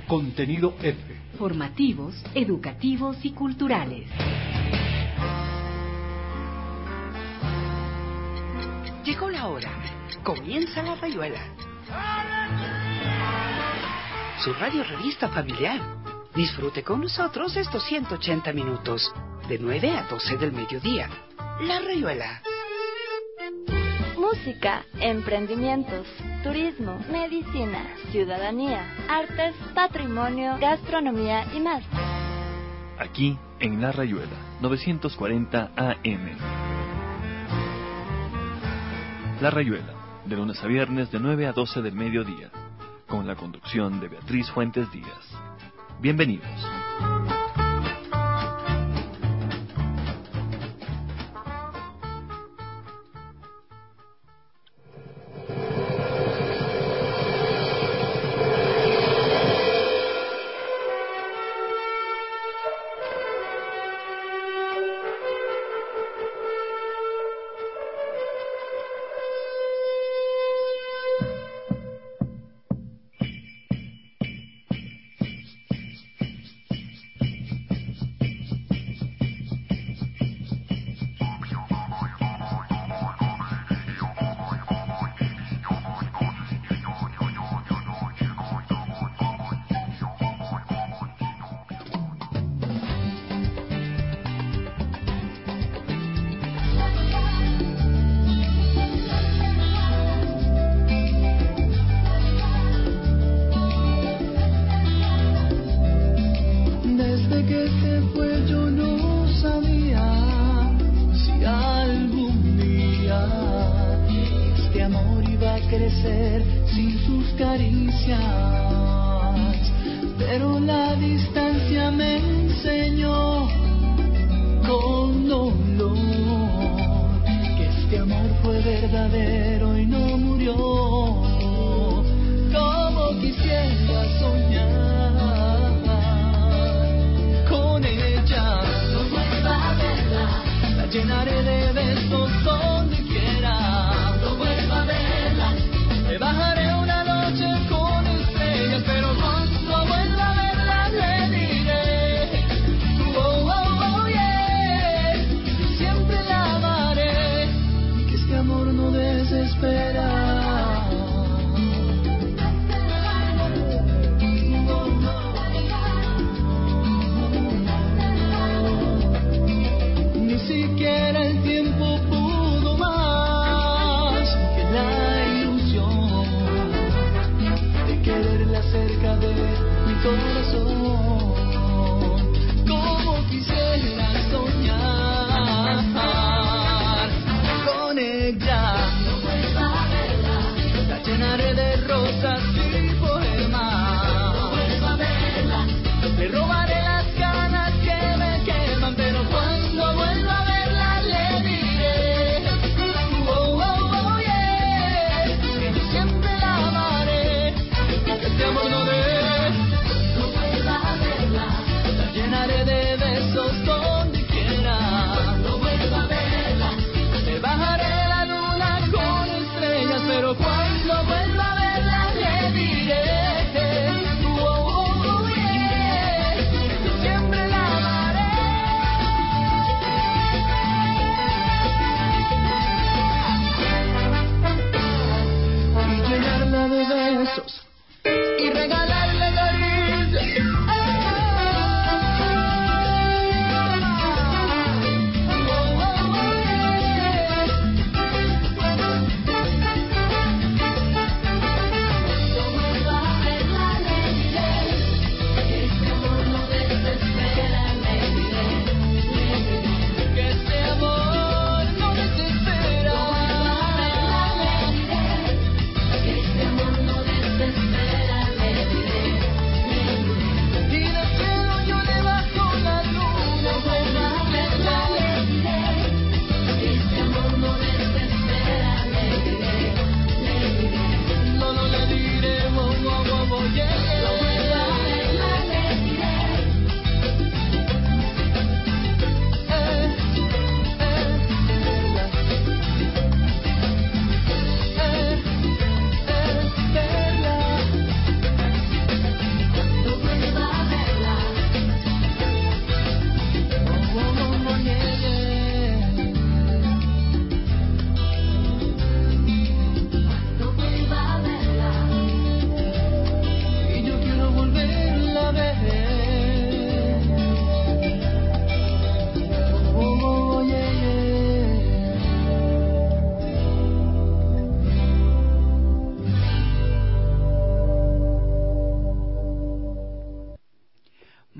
Contenido F. Formativos, educativos y culturales. Llegó la hora. Comienza La Rayuela. Su radio revista familiar. Disfrute con nosotros estos 180 minutos, de 9 a 12 del mediodía. La Rayuela. Música, emprendimientos, turismo, medicina, ciudadanía, artes, patrimonio, gastronomía y más. Aquí en La Rayuela, 940 AM. La Rayuela, de lunes a viernes de 9 a 12 del mediodía, con la conducción de Beatriz Fuentes Díaz. Bienvenidos.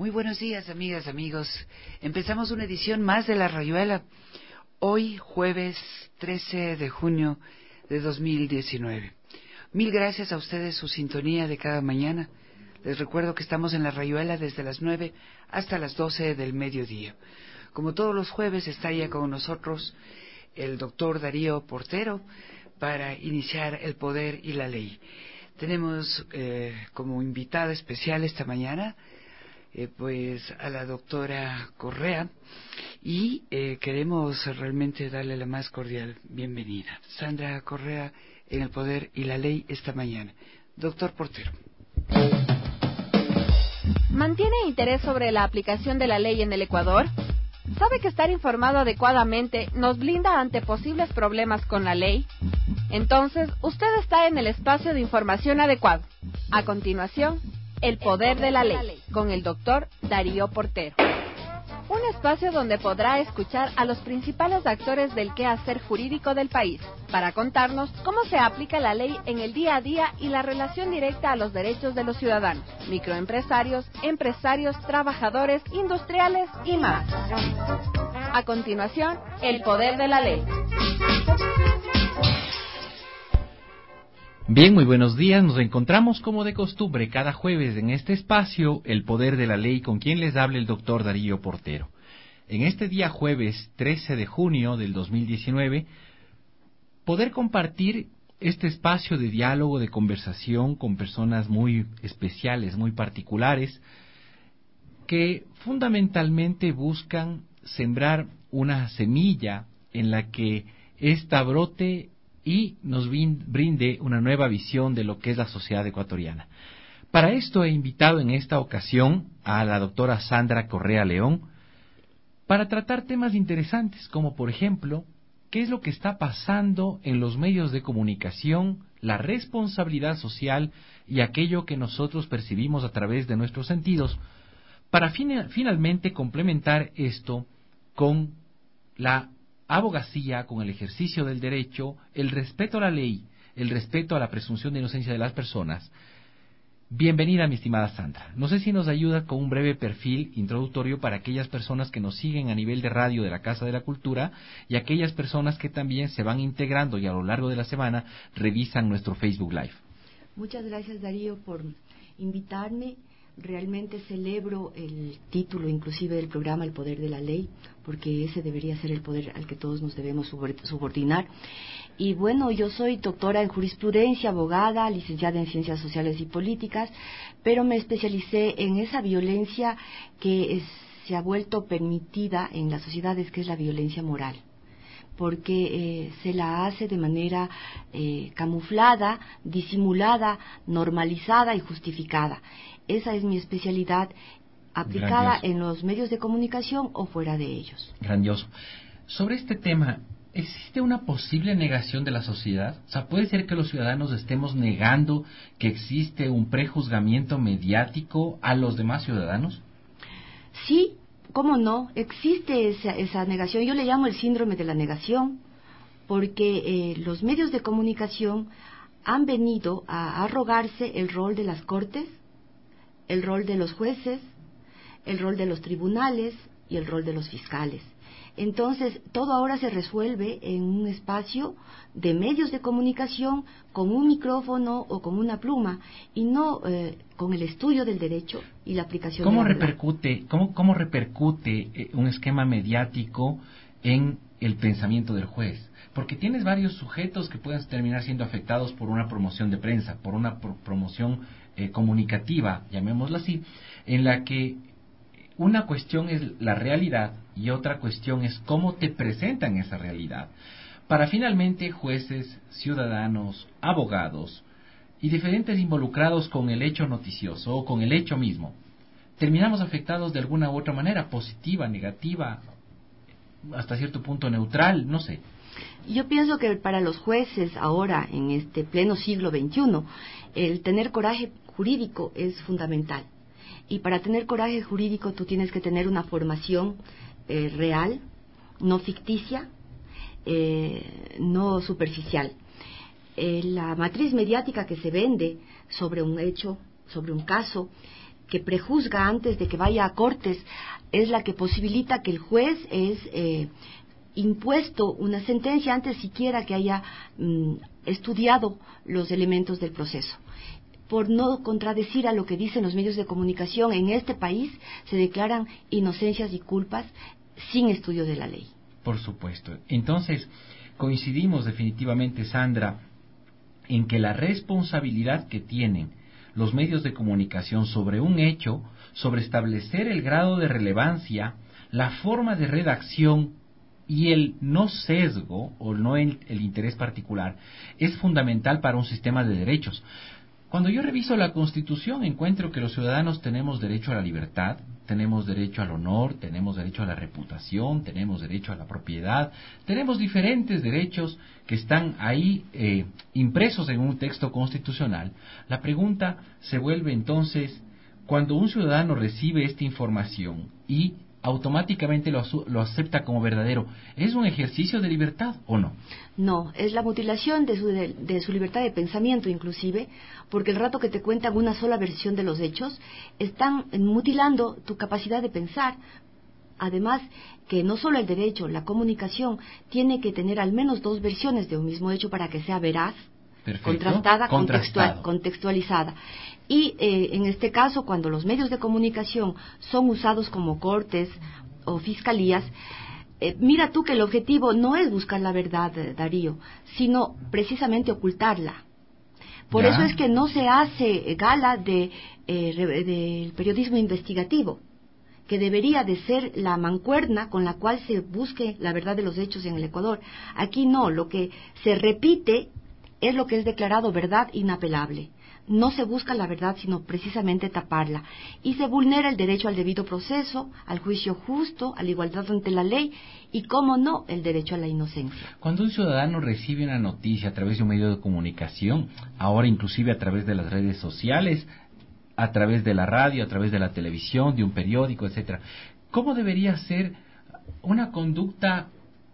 Muy buenos días, amigas, amigos. Empezamos una edición más de La Rayuela. Hoy, jueves 13 de junio de 2019. Mil gracias a ustedes su sintonía de cada mañana. Les recuerdo que estamos en La Rayuela desde las 9 hasta las 12 del mediodía. Como todos los jueves está ya con nosotros el doctor Darío Portero para iniciar El Poder y la Ley. Tenemos como invitada especial esta mañana pues a la doctora Correa y queremos realmente darle la más cordial bienvenida. Sandra Correa en El Poder y la Ley esta mañana. Doctor Portero. ¿Mantiene interés sobre la aplicación de la ley en el Ecuador? ¿Sabe que estar informado adecuadamente nos blinda ante posibles problemas con la ley? Entonces, usted está en el espacio de información adecuado. A continuación, El Poder de la Ley, con el doctor Darío Portero. Un espacio donde podrá escuchar a los principales actores del quehacer jurídico del país, para contarnos cómo se aplica la ley en el día a día y la relación directa a los derechos de los ciudadanos, microempresarios, empresarios, trabajadores, industriales y más. A continuación, El Poder de la Ley. Bien, muy buenos días. Nos encontramos como de costumbre cada jueves en este espacio, El Poder de la Ley, con quien les habla el doctor Darío Portero. En este día jueves 13 de junio del 2019, poder compartir este espacio de diálogo, de conversación con personas muy especiales, muy particulares, que fundamentalmente buscan sembrar una semilla en la que ésta brote y nos brinde una nueva visión de lo que es la sociedad ecuatoriana. Para esto he invitado en esta ocasión a la doctora Sandra Correa León para tratar temas interesantes, como por ejemplo, qué es lo que está pasando en los medios de comunicación, la responsabilidad social y aquello que nosotros percibimos a través de nuestros sentidos, para finalmente complementar esto con la abogacía, con el ejercicio del derecho, el respeto a la ley, el respeto a la presunción de inocencia de las personas. Bienvenida, mi estimada Sandra. No sé si nos ayuda con un breve perfil introductorio para aquellas personas que nos siguen a nivel de radio de la Casa de la Cultura y aquellas personas que también se van integrando y a lo largo de la semana revisan nuestro Facebook Live. Muchas gracias, Darío, por invitarme. Realmente celebro el título inclusive del programa El Poder de la Ley, porque ese debería ser el poder al que todos nos debemos subordinar. Y bueno, yo soy doctora en jurisprudencia, abogada, licenciada en Ciencias Sociales y Políticas, pero me especialicé en esa violencia que se ha vuelto permitida en las sociedades, que es la violencia moral, porque se la hace de manera camuflada, disimulada, normalizada y justificada. Esa es mi especialidad, aplicada en los medios de comunicación o fuera de ellos. Grandioso. Sobre este tema, ¿existe una posible negación de la sociedad? O sea, ¿puede ser que los ciudadanos estemos negando que existe un prejuzgamiento mediático a los demás ciudadanos? Sí, ¿cómo no? Existe esa negación. Yo le llamo el síndrome de la negación, porque los medios de comunicación han venido a arrogarse el rol de las cortes, el rol de los jueces, el rol de los tribunales y el rol de los fiscales. Entonces, todo ahora se resuelve en un espacio de medios de comunicación con un micrófono o con una pluma, y no con el estudio del derecho y la aplicación de la ley. ¿Cómo repercute un esquema mediático en el pensamiento del juez? Porque tienes varios sujetos que pueden terminar siendo afectados por una promoción de prensa, por una promoción comunicativa, llamémoslo así, en la que una cuestión es la realidad y otra cuestión es cómo te presentan esa realidad. Para finalmente jueces, ciudadanos, abogados y diferentes involucrados con el hecho noticioso o con el hecho mismo, terminamos afectados de alguna u otra manera, positiva, negativa, hasta cierto punto neutral, no sé. Yo pienso que para los jueces ahora, en este pleno siglo XXI, el tener coraje jurídico es fundamental. Y para tener coraje jurídico tú tienes que tener una formación real, no ficticia, no superficial. La matriz mediática que se vende sobre un hecho, sobre un caso, que prejuzga antes de que vaya a cortes, es la que posibilita que el juez es impuesto una sentencia antes siquiera que haya estudiado los elementos del proceso. Por no contradecir a lo que dicen los medios de comunicación, en este país se declaran inocencias y culpas sin estudio de la ley. Por supuesto. Entonces, coincidimos definitivamente, Sandra, en que la responsabilidad que tienen los medios de comunicación sobre un hecho, sobre establecer el grado de relevancia, la forma de redacción y el no sesgo o no el interés particular, es fundamental para un sistema de derechos. Cuando yo reviso la Constitución, encuentro que los ciudadanos tenemos derecho a la libertad, tenemos derecho al honor, tenemos derecho a la reputación, tenemos derecho a la propiedad, tenemos diferentes derechos que están ahí impresos en un texto constitucional. La pregunta se vuelve entonces, cuando un ciudadano recibe esta información y automáticamente lo acepta como verdadero, ¿es un ejercicio de libertad o no? No, es la mutilación de su libertad de pensamiento inclusive, porque el rato que te cuentan una sola versión de los hechos, están mutilando tu capacidad de pensar. Además, que no solo el derecho, la comunicación tiene que tener al menos dos versiones de un mismo hecho para que sea veraz, contrastada, contextualizada. Y en este caso, cuando los medios de comunicación son usados como cortes o fiscalías, mira tú que el objetivo no es buscar la verdad, Darío, sino precisamente ocultarla. Por eso es que no se hace gala del periodismo investigativo, que debería de ser la mancuerna con la cual se busque la verdad de los hechos en el Ecuador. Aquí no, lo que se repite es lo que es declarado verdad inapelable. No se busca la verdad, sino precisamente taparla. Y se vulnera el derecho al debido proceso, al juicio justo, a la igualdad ante la ley y, cómo no, el derecho a la inocencia. Cuando un ciudadano recibe una noticia a través de un medio de comunicación, ahora inclusive a través de las redes sociales, a través de la radio, a través de la televisión, de un periódico, etcétera, ¿cómo debería ser una conducta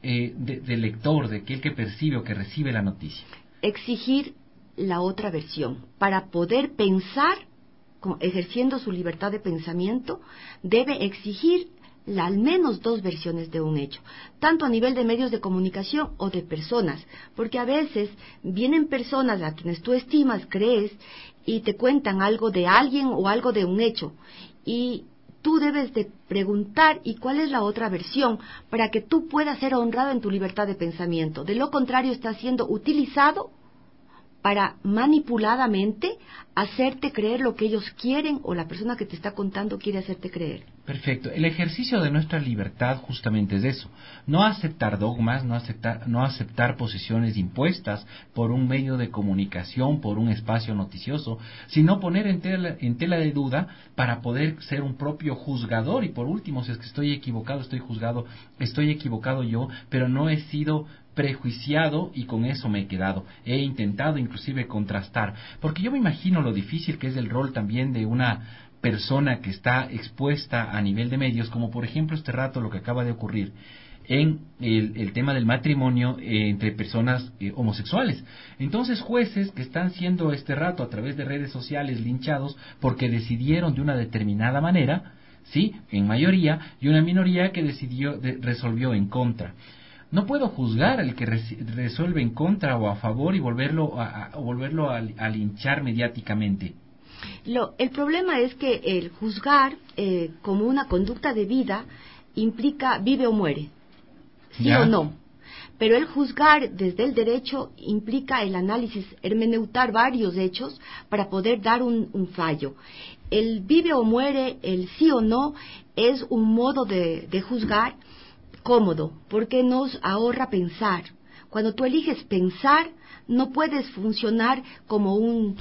de lector, de aquel que percibe o que recibe la noticia? Exigir la otra versión. Para poder pensar, ejerciendo su libertad de pensamiento, debe exigir al menos dos versiones de un hecho, tanto a nivel de medios de comunicación o de personas, porque a veces vienen personas a quienes tú estimas, crees, y te cuentan algo de alguien o algo de un hecho, y tú debes de preguntar ¿y cuál es la otra versión? Para que tú puedas ser honrado en tu libertad de pensamiento. De lo contrario, está siendo utilizado para manipuladamente hacerte creer lo que ellos quieren o la persona que te está contando quiere hacerte creer. Perfecto. El ejercicio de nuestra libertad justamente es eso. No aceptar dogmas, no aceptar posiciones impuestas por un medio de comunicación, por un espacio noticioso, sino poner en tela de duda para poder ser un propio juzgador. Y por último, si es que estoy equivocado, estoy equivocado yo, pero no he sido prejuiciado y con eso me he quedado. He intentado inclusive contrastar, porque yo me imagino lo difícil que es el rol también de una persona que está expuesta a nivel de medios, como por ejemplo este rato lo que acaba de ocurrir en el tema del matrimonio entre personas homosexuales. Entonces jueces que están siendo este rato a través de redes sociales linchados porque decidieron de una determinada manera, sí, en mayoría, y una minoría que resolvió en contra. No puedo juzgar al que resuelve en contra o a favor y volverlo a linchar mediáticamente. El problema es que el juzgar como una conducta de vida implica vive o muere, sí o no. Pero el juzgar desde el derecho implica el análisis, hermeneutar varios hechos para poder dar un fallo. El vive o muere, el sí o no, es un modo de juzgar cómodo, porque nos ahorra pensar. Cuando tú eliges pensar, no puedes funcionar como un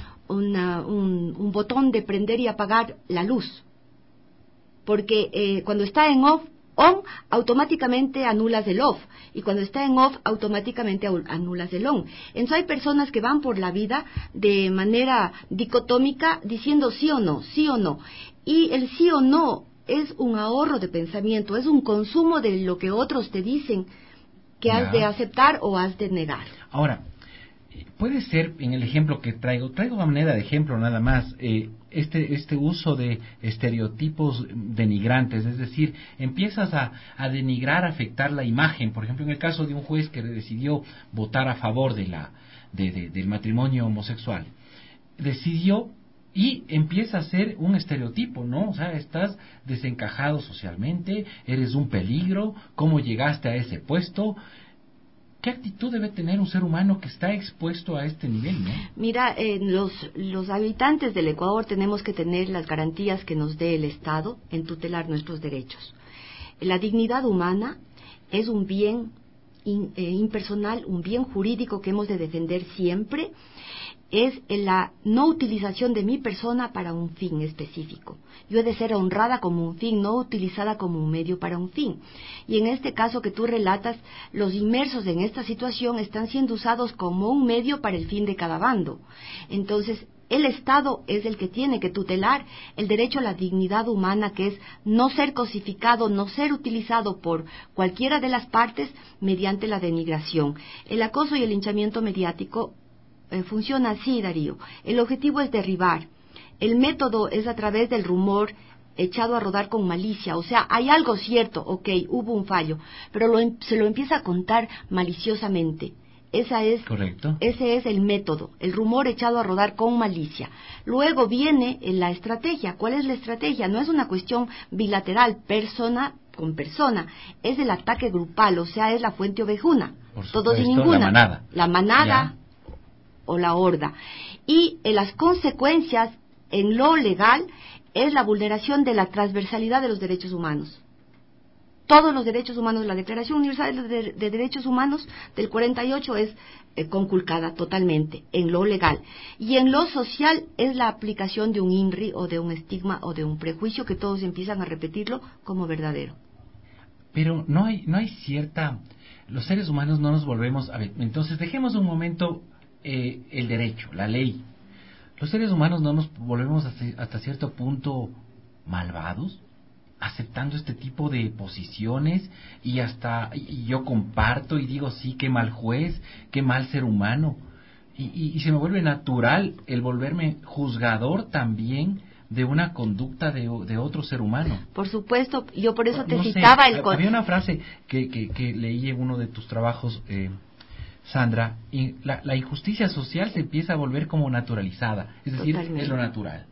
botón de prender y apagar la luz, porque cuando está en on, automáticamente anulas el off, y cuando está en off, automáticamente anulas el on. Entonces hay personas que van por la vida de manera dicotómica diciendo sí o no, y el sí o no es un ahorro de pensamiento, es un consumo de lo que otros te dicen que has de aceptar o has de negar. Ahora, puede ser, en el ejemplo que traigo a manera de ejemplo nada más, este uso de estereotipos denigrantes, es decir, empiezas a denigrar, a afectar la imagen. Por ejemplo, en el caso de un juez que decidió votar a favor del matrimonio homosexual, decidió y empieza a ser un estereotipo, ¿no? O sea, estás desencajado socialmente, eres un peligro, ¿cómo llegaste a ese puesto? ¿Qué actitud debe tener un ser humano que está expuesto a este nivel, no? Mira, los habitantes del Ecuador tenemos que tener las garantías que nos dé el Estado en tutelar nuestros derechos. La dignidad humana es un bien impersonal, un bien jurídico que hemos de defender siempre. Es la no utilización de mi persona para un fin específico. Yo he de ser honrada como un fin, no utilizada como un medio para un fin. Y en este caso que tú relatas, los inmersos en esta situación están siendo usados como un medio para el fin de cada bando. Entonces, el Estado es el que tiene que tutelar el derecho a la dignidad humana, que es no ser cosificado, no ser utilizado por cualquiera de las partes mediante la denigración. El acoso y el linchamiento mediático funciona así, Darío. El objetivo es derribar. El método es a través del rumor echado a rodar con malicia. O sea, hay algo cierto, ok, hubo un fallo, pero se lo empieza a contar maliciosamente. Correcto. Ese es el método, el rumor echado a rodar con malicia. Luego viene la estrategia. ¿Cuál es la estrategia? No es una cuestión bilateral, persona con persona. Es el ataque grupal, o sea, es la fuente ovejuna. Por supuesto, todos y ninguna. La manada. O la horda. Y las consecuencias en lo legal es la vulneración de la transversalidad de los derechos humanos. Todos los derechos humanos, la Declaración Universal de Derechos Humanos del 48 es conculcada totalmente en lo legal. Y en lo social es la aplicación de un INRI o de un estigma o de un prejuicio que todos empiezan a repetirlo como verdadero. Pero no hay cierta... Los seres humanos no nos volvemos... A ver, entonces dejemos un momento... el derecho, la ley. Los seres humanos no nos volvemos hasta cierto punto malvados, aceptando este tipo de posiciones y yo comparto y digo sí, qué mal juez, qué mal ser humano, y se me vuelve natural el volverme juzgador también de una conducta de otro ser humano. Por supuesto, yo por eso te no citaba sé, había una frase que leí en uno de tus trabajos, Sandra, y la injusticia social se empieza a volver como naturalizada, es decir, totalmente. Es lo natural.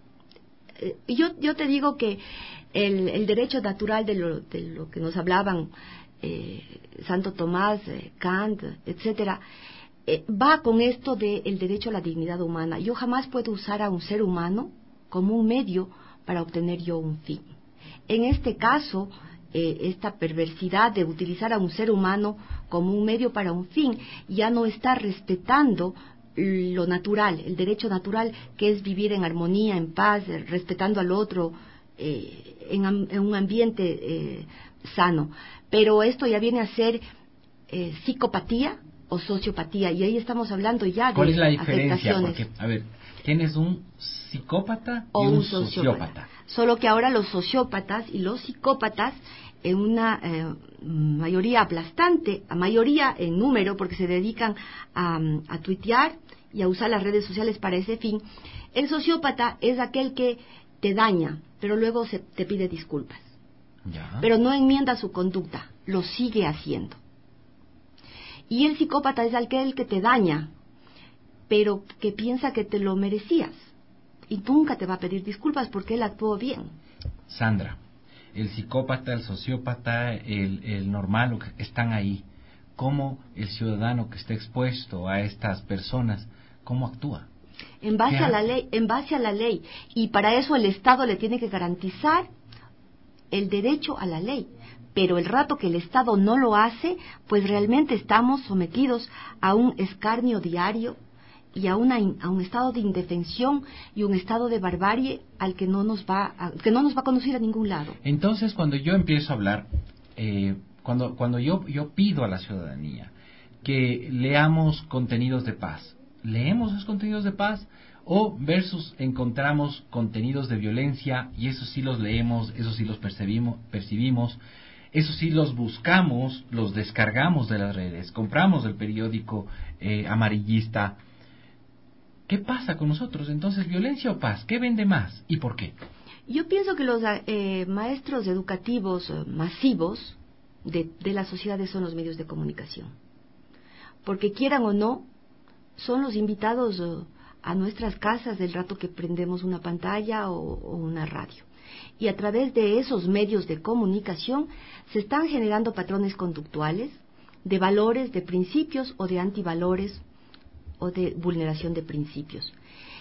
Yo te digo que el derecho natural de lo que nos hablaban Santo Tomás, Kant, etcétera, va con esto del derecho a la dignidad humana. Yo jamás puedo usar a un ser humano como un medio para obtener yo un fin. En este caso, esta perversidad de utilizar a un ser humano como un medio para un fin ya no está respetando lo natural, el derecho natural, que es vivir en armonía, en paz, respetando al otro, en un ambiente sano. Pero esto ya viene a ser psicopatía o sociopatía, y ahí estamos hablando ya de ¿cuál es la diferencia? afectaciones. Porque, a ver, tienes un psicópata y un sociópata. Solo que ahora los sociópatas y los psicópatas, en una mayoría aplastante, a mayoría en número, porque se dedican a tuitear y a usar las redes sociales para ese fin. El sociópata es aquel que te daña, pero luego te pide disculpas. Ya. Pero no enmienda su conducta, lo sigue haciendo. Y el psicópata es aquel que te daña, pero que piensa que te lo merecías. Y nunca te va a pedir disculpas porque él actuó bien. Sandra, el psicópata, el sociópata, el normal están ahí. ¿Cómo el ciudadano que está expuesto a estas personas, cómo actúa? En base a la ley. Y para eso el Estado le tiene que garantizar el derecho a la ley. Pero el rato que el Estado no lo hace, pues realmente estamos sometidos a un escarnio diario y a un estado de indefensión y un estado de barbarie al que no nos va a conducir a ningún lado. Entonces, cuando yo empiezo a hablar, cuando yo pido a la ciudadanía que leamos contenidos de paz, ¿leemos esos contenidos de paz? O versus encontramos contenidos de violencia y esos sí los leemos, esos sí los percibimos, esos sí los buscamos, los descargamos de las redes, compramos el periódico amarillista ¿Qué pasa con nosotros? Entonces, ¿violencia o paz? ¿Qué vende más y por qué? Yo pienso que los maestros educativos masivos de las sociedades son los medios de comunicación. Porque quieran o no, son los invitados a nuestras casas del rato que prendemos una pantalla o una radio. Y a través de esos medios de comunicación se están generando patrones conductuales de valores, de principios o de antivalores o de vulneración de principios.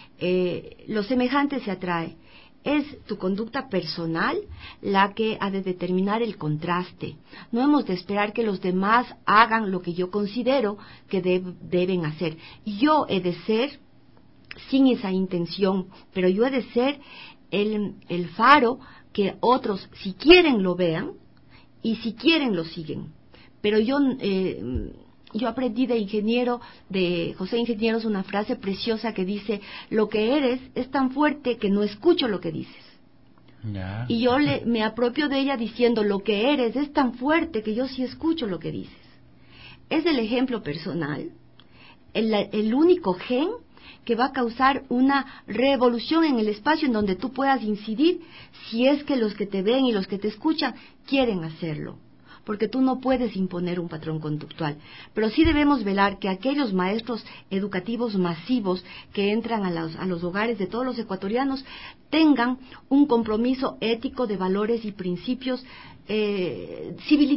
Lo semejante se atrae. Es tu conducta personal la que ha de determinar el contraste. No hemos de esperar que los demás hagan lo que yo considero que deben hacer. Yo he de ser, sin esa intención, pero yo he de ser el faro que otros, si quieren, lo vean y si quieren, lo siguen. Pero yo aprendí de José Ingenieros, una frase preciosa que dice: lo que eres es tan fuerte que no escucho lo que dices. Ya. Y yo me apropio de ella diciendo: lo que eres es tan fuerte que yo sí escucho lo que dices. Es el ejemplo personal, el único gen que va a causar una revolución en el espacio en donde tú puedas incidir, si es que los que te ven y los que te escuchan quieren hacerlo. Porque tú no puedes imponer un patrón conductual. Pero sí debemos velar que aquellos maestros educativos masivos que entran a los hogares de todos los ecuatorianos tengan un compromiso ético de valores y principios de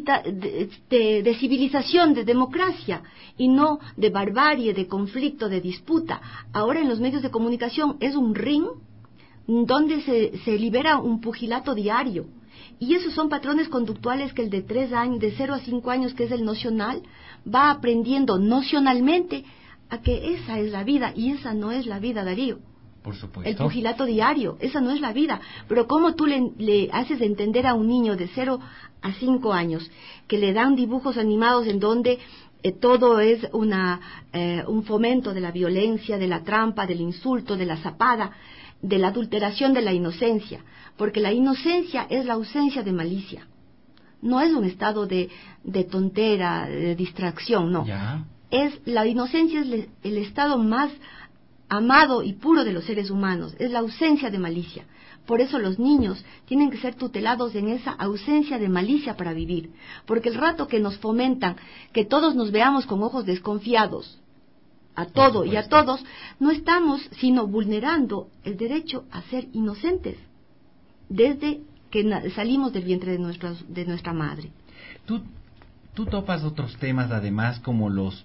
civilización, de democracia, y no de barbarie, de conflicto, de disputa. Ahora en los medios de comunicación es un ring donde se libera un pugilato diario. Y esos son patrones conductuales que el de 3 años, de 0 a 5 años, que es el nocional, va aprendiendo nocionalmente a que esa es la vida, y esa no es la vida, Darío. Por supuesto. El pugilato diario, esa no es la vida. Pero ¿cómo tú le haces entender a un niño de 0 a 5 años que le dan dibujos animados en donde todo es un fomento de la violencia, de la trampa, del insulto, de la zapada, de la adulteración de la inocencia? Porque la inocencia es la ausencia de malicia. No es un estado de tontera, de distracción, no. Ya. La inocencia es el estado más amado y puro de los seres humanos, es la ausencia de malicia. Por eso los niños tienen que ser tutelados en esa ausencia de malicia para vivir. Porque el rato que nos fomentan que todos nos veamos con ojos desconfiados, a todo y a todos, no estamos sino vulnerando el derecho a ser inocentes desde que salimos del vientre de nuestra madre. Tú topas otros temas además como los...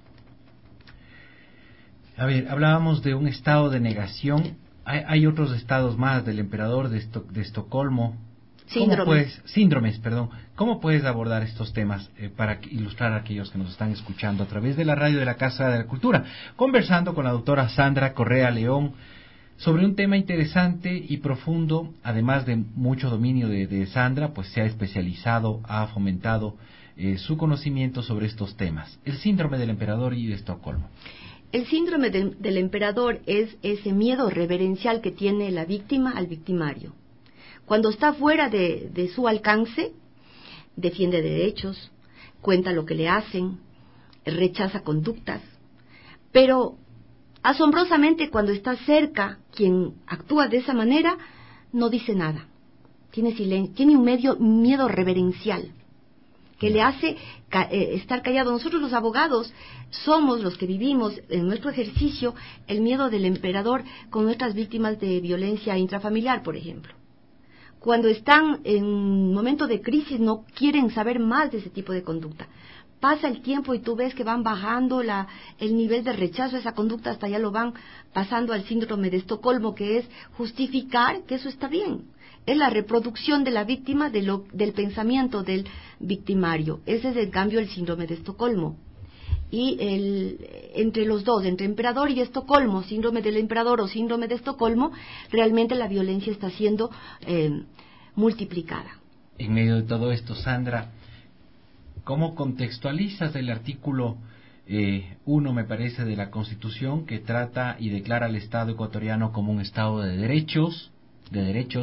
A ver, hablábamos de un estado de negación. Hay otros estados más del emperador de Estocolmo. Síndromes, perdón. ¿Cómo puedes abordar estos temas para ilustrar a aquellos que nos están escuchando a través de la radio de la Casa de la Cultura? Conversando con la doctora Sandra Correa León sobre un tema interesante y profundo, además de mucho dominio de Sandra, pues se ha especializado, ha fomentado su conocimiento sobre estos temas. El síndrome del emperador y de Estocolmo. El síndrome del emperador es ese miedo reverencial que tiene la víctima al victimario. Cuando está fuera de su alcance, defiende derechos, cuenta lo que le hacen, rechaza conductas, pero asombrosamente cuando está cerca quien actúa de esa manera, no dice nada, tiene silencio, tiene un miedo reverencial que le hace estar callado. Nosotros los abogados somos los que vivimos en nuestro ejercicio el miedo del emperador con nuestras víctimas de violencia intrafamiliar, por ejemplo. Cuando están en un momento de crisis no quieren saber más de ese tipo de conducta. Pasa el tiempo y tú ves que van bajando el nivel de rechazo a esa conducta, hasta ya lo van pasando al síndrome de Estocolmo, que es justificar que eso está bien. Es la reproducción de la víctima del pensamiento del victimario. Ese es en cambio el síndrome de Estocolmo. Y entre los dos, entre emperador y Estocolmo, síndrome del emperador o síndrome de Estocolmo, realmente la violencia está siendo multiplicada. En medio de todo esto, Sandra, ¿cómo contextualizas el artículo 1, me parece, de la Constitución, que trata y declara al Estado ecuatoriano como un Estado de derechos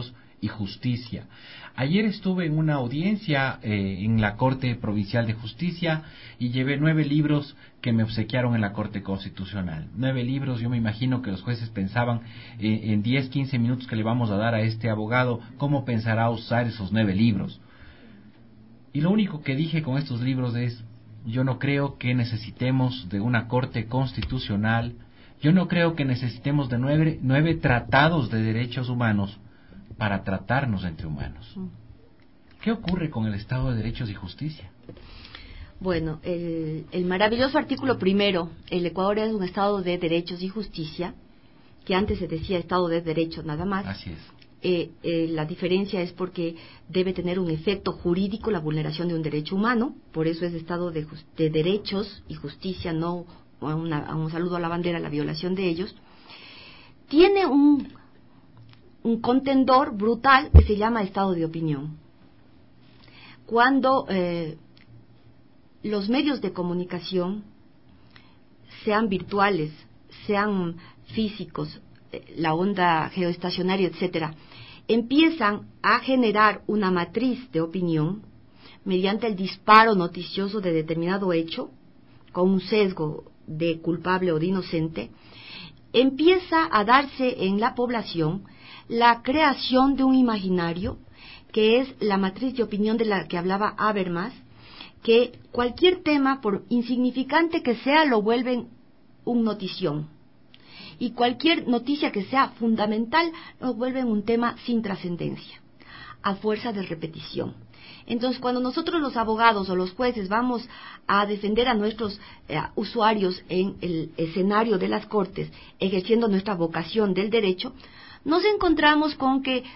y Justicia. Ayer estuve en una audiencia en la Corte Provincial de Justicia y llevé 9 libros que me obsequiaron en la Corte Constitucional. 9 libros, yo me imagino que los jueces pensaban en 10, 15 minutos que le vamos a dar a este abogado, ¿cómo pensará usar esos 9 libros? Y lo único que dije con estos libros es, yo no creo que necesitemos de una Corte Constitucional, yo no creo que necesitemos de 9 tratados de derechos humanos para tratarnos entre humanos. ¿Qué ocurre con el Estado de Derechos y Justicia? Bueno, el maravilloso artículo primero, el Ecuador es un Estado de Derechos y Justicia, que antes se decía Estado de Derecho nada más. Así es. La diferencia es porque debe tener un efecto jurídico la vulneración de un derecho humano, por eso es Estado de Derechos y Justicia, no un saludo a la bandera, la violación de ellos. Tiene un contendor brutal que se llama Estado de Opinión. Cuando los medios de comunicación, sean virtuales, sean físicos, la onda geoestacionaria, etcétera, empiezan a generar una matriz de opinión mediante el disparo noticioso de determinado hecho, con un sesgo de culpable o de inocente, empieza a darse en la población la creación de un imaginario que es la matriz de opinión de la que hablaba Habermas, que cualquier tema, por insignificante que sea, lo vuelven un notición. Y cualquier noticia que sea fundamental lo vuelven un tema sin trascendencia, a fuerza de repetición. Entonces, cuando nosotros los abogados o los jueces vamos a defender a nuestros usuarios en el escenario de las cortes, ejerciendo nuestra vocación del derecho, nos encontramos con que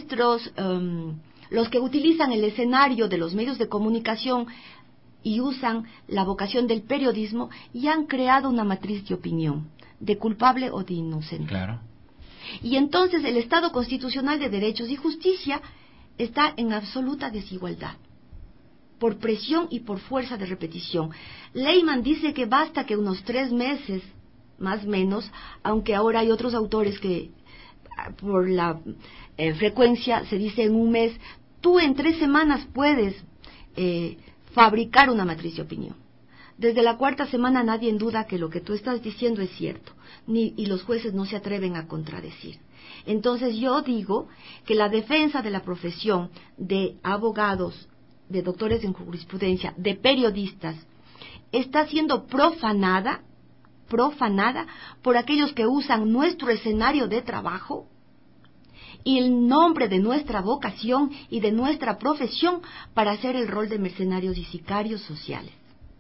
los que utilizan el escenario de los medios de comunicación y usan la vocación del periodismo, ya han creado una matriz de opinión, de culpable o de inocente. Claro. Y entonces el Estado constitucional de Derechos y Justicia está en absoluta desigualdad, por presión y por fuerza de repetición. Leyman dice que basta que unos 3 meses, más o menos, aunque ahora hay otros autores que por la frecuencia se dice en un mes, tú en 3 semanas puedes fabricar una matriz de opinión. Desde la 4ª semana nadie en duda que lo que tú estás diciendo es cierto, y los jueces no se atreven a contradecir. Entonces yo digo que la defensa de la profesión de abogados, de doctores en jurisprudencia, de periodistas, está siendo profanada por aquellos que usan nuestro escenario de trabajo y el nombre de nuestra vocación y de nuestra profesión para hacer el rol de mercenarios y sicarios sociales.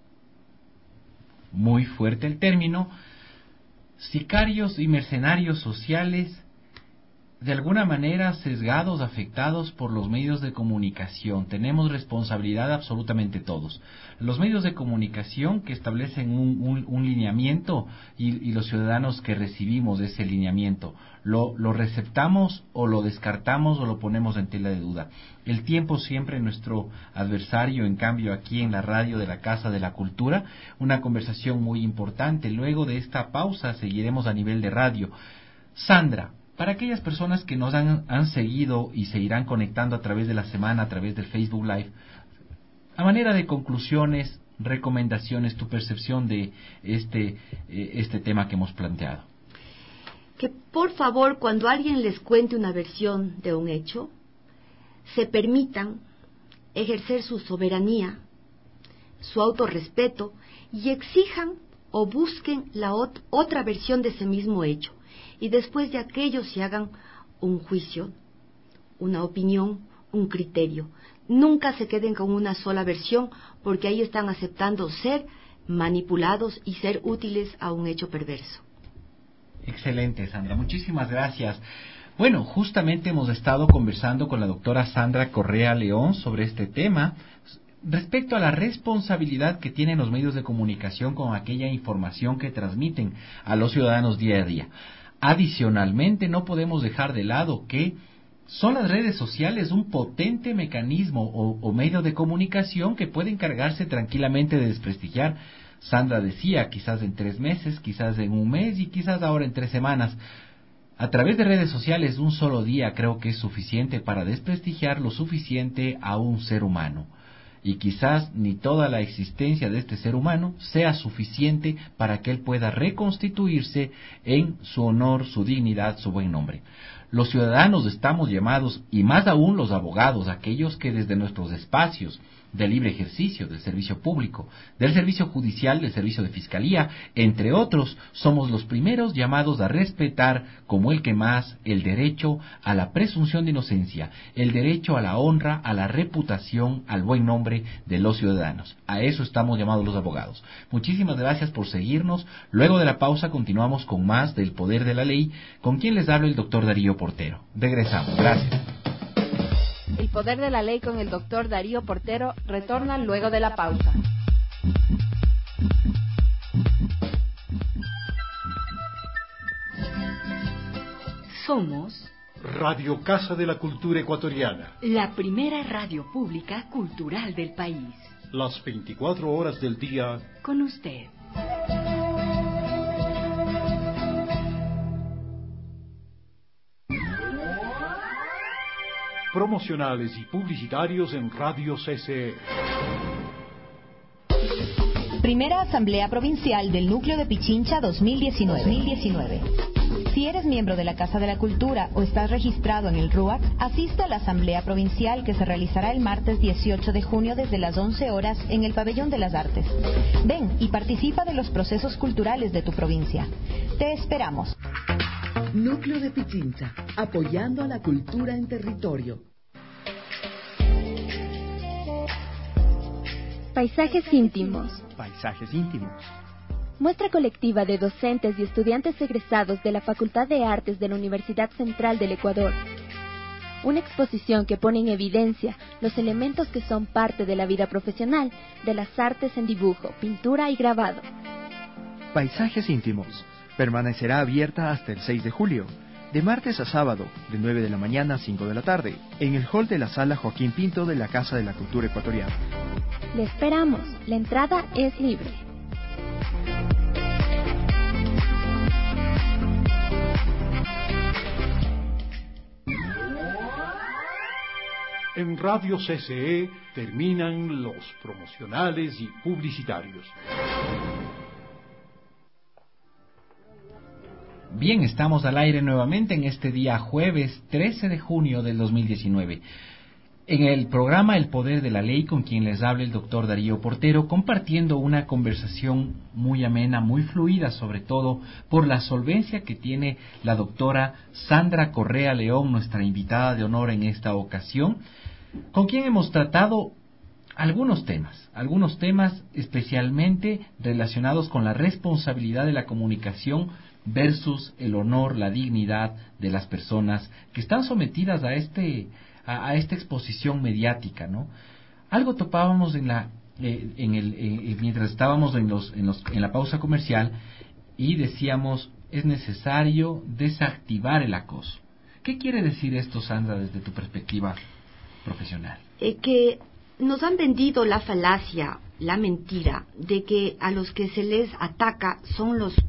Muy fuerte el término. Sicarios y mercenarios sociales, de alguna manera sesgados, afectados por los medios de comunicación. Tenemos responsabilidad absolutamente todos. Los medios de comunicación que establecen un lineamiento y los ciudadanos que recibimos ese lineamiento, lo receptamos o lo descartamos o lo ponemos en tela de duda. El tiempo siempre nuestro adversario, en cambio aquí en la radio de la Casa de la Cultura, una conversación muy importante. Luego de esta pausa seguiremos a nivel de radio. Sandra, para aquellas personas que nos han seguido y se irán conectando a través de la semana, a través del Facebook Live, a manera de conclusiones, recomendaciones, tu percepción de este tema que hemos planteado. Que por favor, cuando alguien les cuente una versión de un hecho, se permitan ejercer su soberanía, su autorrespeto y exijan o busquen la otra versión de ese mismo hecho. Y después de aquello se hagan un juicio, una opinión, un criterio. Nunca se queden con una sola versión, porque ahí están aceptando ser manipulados y ser útiles a un hecho perverso. Excelente, Sandra. Muchísimas gracias. Bueno, justamente hemos estado conversando con la doctora Sandra Correa León sobre este tema, respecto a la responsabilidad que tienen los medios de comunicación con aquella información que transmiten a los ciudadanos día a día. Adicionalmente, no podemos dejar de lado que son las redes sociales un potente mecanismo o medio de comunicación que puede encargarse tranquilamente de desprestigiar. Sandra decía, quizás en 3 meses, quizás en 1 mes y quizás ahora en 3 semanas. A través de redes sociales, un solo día creo que es suficiente para desprestigiar lo suficiente a un ser humano. Y quizás ni toda la existencia de este ser humano sea suficiente para que él pueda reconstituirse en su honor, su dignidad, su buen nombre. Los ciudadanos estamos llamados, y más aún los abogados, aquellos que desde nuestros espacios de libre ejercicio, del servicio público, del servicio judicial, del servicio de fiscalía, entre otros, somos los primeros llamados a respetar, como el que más, el derecho a la presunción de inocencia, el derecho a la honra, a la reputación, al buen nombre de los ciudadanos. A eso estamos llamados los abogados. Muchísimas gracias por seguirnos. Luego de la pausa continuamos con más del Poder de la Ley, con quien les habla el doctor Darío Portero. Regresamos. Gracias. El Poder de la Ley con el doctor Darío Portero retorna luego de la pausa. Somos Radio Casa de la Cultura Ecuatoriana. la primera radio pública cultural del país. Las 24 horas del día. Con usted. Promocionales y publicitarios en Radio CCE. Primera Asamblea Provincial del Núcleo de Pichincha 2019. Si eres miembro de la Casa de la Cultura o estás registrado en el RUAC, asiste a la Asamblea Provincial que se realizará el martes 18 de junio desde las 11 horas en el Pabellón de las Artes. Ven y participa de los procesos culturales de tu provincia. Te esperamos. Núcleo de Pichincha, apoyando a la cultura en territorio. Paisajes íntimos. Paisajes íntimos. Muestra colectiva de docentes y estudiantes egresados de la Facultad de Artes de la Universidad Central del Ecuador. Una exposición que pone en evidencia los elementos que son parte de la vida profesional de las artes en dibujo, pintura y grabado. Paisajes íntimos. Permanecerá abierta hasta el 6 de julio, de martes a sábado, de 9 de la mañana a 5 de la tarde, en el hall de la Sala Joaquín Pinto de la Casa de la Cultura Ecuatoriana. Le esperamos. La entrada es libre. En Radio CCE terminan los promocionales y publicitarios. Bien, estamos al aire nuevamente en este día jueves 13 de junio del 2019. En el programa El Poder de la Ley, con quien les habla el doctor Darío Portero, compartiendo una conversación muy amena, muy fluida, sobre todo por la solvencia que tiene la doctora Sandra Correa León, nuestra invitada de honor en esta ocasión, con quien hemos tratado algunos temas especialmente relacionados con la responsabilidad de la comunicación versus el honor, la dignidad de las personas que están sometidas a esta exposición mediática, ¿no? Algo topábamos mientras estábamos en la pausa comercial y decíamos, es necesario desactivar el acoso. ¿Qué quiere decir esto, Sandra, desde tu perspectiva profesional? Que nos han vendido la falacia, la mentira, de que a los que se les ataca son los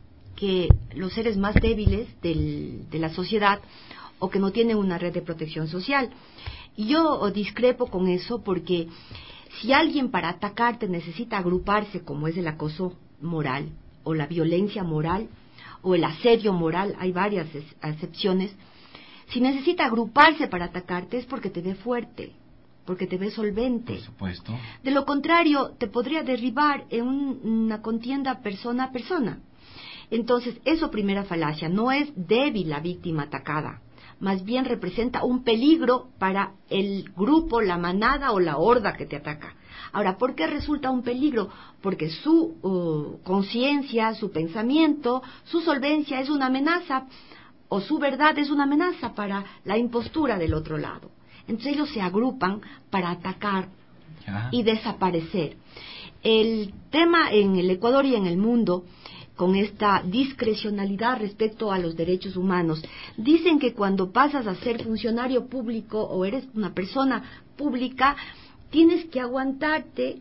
seres más débiles de la sociedad o que no tienen una red de protección social. Y yo discrepo con eso, porque si alguien para atacarte necesita agruparse, como es el acoso moral o la violencia moral o el asedio moral, hay varias excepciones, si necesita agruparse para atacarte es porque te ve fuerte, porque te ve solvente. Por supuesto. De lo contrario, te podría derribar en una contienda persona a persona. Entonces, eso, primera falacia, no es débil la víctima atacada, más bien representa un peligro para el grupo, la manada o la horda que te ataca. Ahora, ¿por qué resulta un peligro? Porque su conciencia, su pensamiento, su solvencia es una amenaza, o su verdad es una amenaza para la impostura del otro lado. Entonces ellos se agrupan para atacar y desaparecer. El tema en el Ecuador y en el mundo, con esta discrecionalidad respecto a los derechos humanos, dicen que cuando pasas a ser funcionario público o eres una persona pública, tienes que aguantarte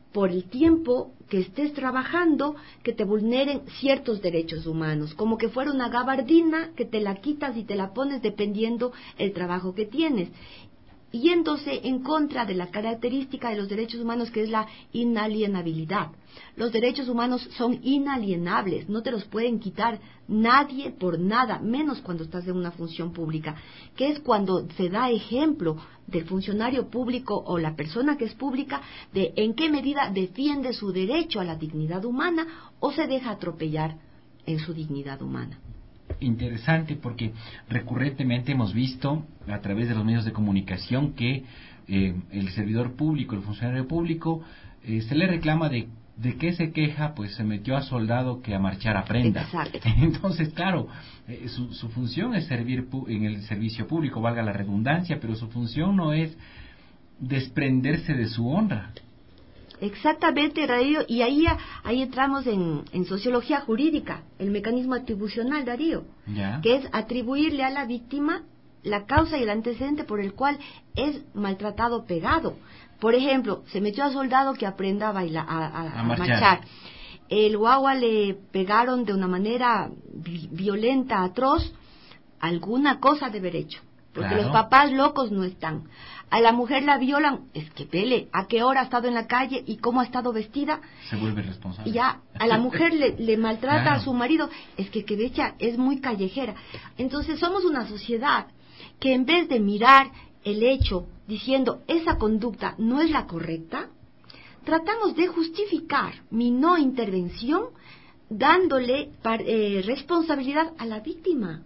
por el tiempo que estés trabajando, que te vulneren ciertos derechos humanos, como que fuera una gabardina que te la quitas y te la pones dependiendo el trabajo que tienes, yéndose en contra de la característica de los derechos humanos, que es la inalienabilidad. Los derechos humanos son inalienables, no te los pueden quitar nadie por nada, menos cuando estás en una función pública, que es cuando se da ejemplo del funcionario público o la persona que es pública de en qué medida defiende su derecho a la dignidad humana o se deja atropellar en su dignidad humana. Interesante, porque recurrentemente hemos visto a través de los medios de comunicación que el servidor público, el funcionario público, se le reclama de qué se queja, pues se metió a soldado que a marchar aprenda. Exacto. Entonces, claro, su función es servir en el servicio público, valga la redundancia, pero su función no es desprenderse de su honra. Exactamente, Darío, y ahí entramos en sociología jurídica, el mecanismo atribucional, Darío, ¿ya? Que es atribuirle a la víctima la causa y el antecedente por el cual es maltratado, pegado. Por ejemplo, se metió a soldado que aprenda a bailar, a marchar. El guagua le pegaron de una manera violenta, atroz, alguna cosa de haber hecho, porque claro, los papás locos no están. A la mujer la violan, es que vele, a qué hora ha estado en la calle y cómo ha estado vestida. Se vuelve responsable. Y ya, a la mujer le maltrata claro, a su marido, es que becha, es muy callejera. Entonces somos una sociedad que en vez de mirar el hecho diciendo esa conducta no es la correcta, tratamos de justificar mi no intervención dándole responsabilidad a la víctima,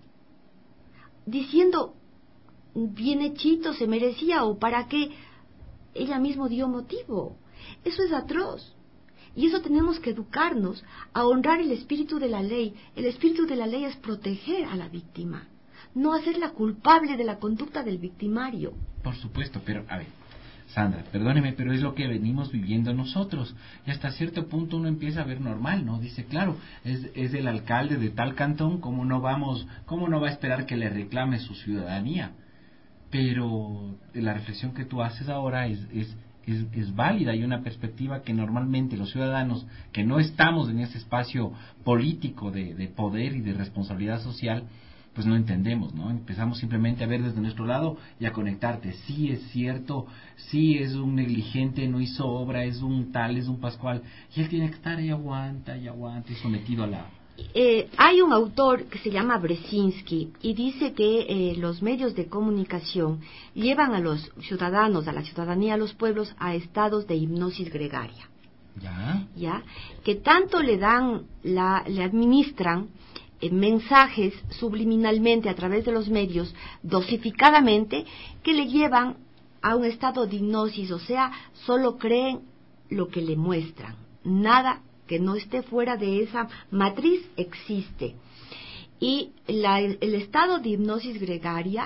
diciendo bien hechito, se merecía, o para qué ella misma dio motivo. Eso es atroz. Y eso tenemos que educarnos a honrar el espíritu de la ley. El espíritu de la ley es proteger a la víctima, no hacerla culpable de la conducta del victimario. Por supuesto, pero a ver, Sandra, perdóneme, pero es lo que venimos viviendo nosotros. Y hasta cierto punto uno empieza a ver normal, ¿no? Dice, claro, es el alcalde de tal cantón, ¿cómo no va a esperar que le reclame su ciudadanía? Pero la reflexión que tú haces ahora es válida, y una perspectiva que normalmente los ciudadanos que no estamos en ese espacio político de poder y de responsabilidad social, pues no entendemos, ¿no? Empezamos simplemente a ver desde nuestro lado y a conectarte. Sí, es cierto, sí, es un negligente, no hizo obra, es un tal, es un pascual, y él tiene que estar ahí, aguanta y sometido a la... Hay un autor que se llama Brzezinski y dice que los medios de comunicación llevan a los ciudadanos, a la ciudadanía, a los pueblos, a estados de hipnosis gregaria. ¿Ya? Que tanto le administran mensajes subliminalmente a través de los medios, dosificadamente, que le llevan a un estado de hipnosis, o sea, solo creen lo que le muestran, nada que no esté fuera de esa matriz existe. Y el estado de hipnosis gregaria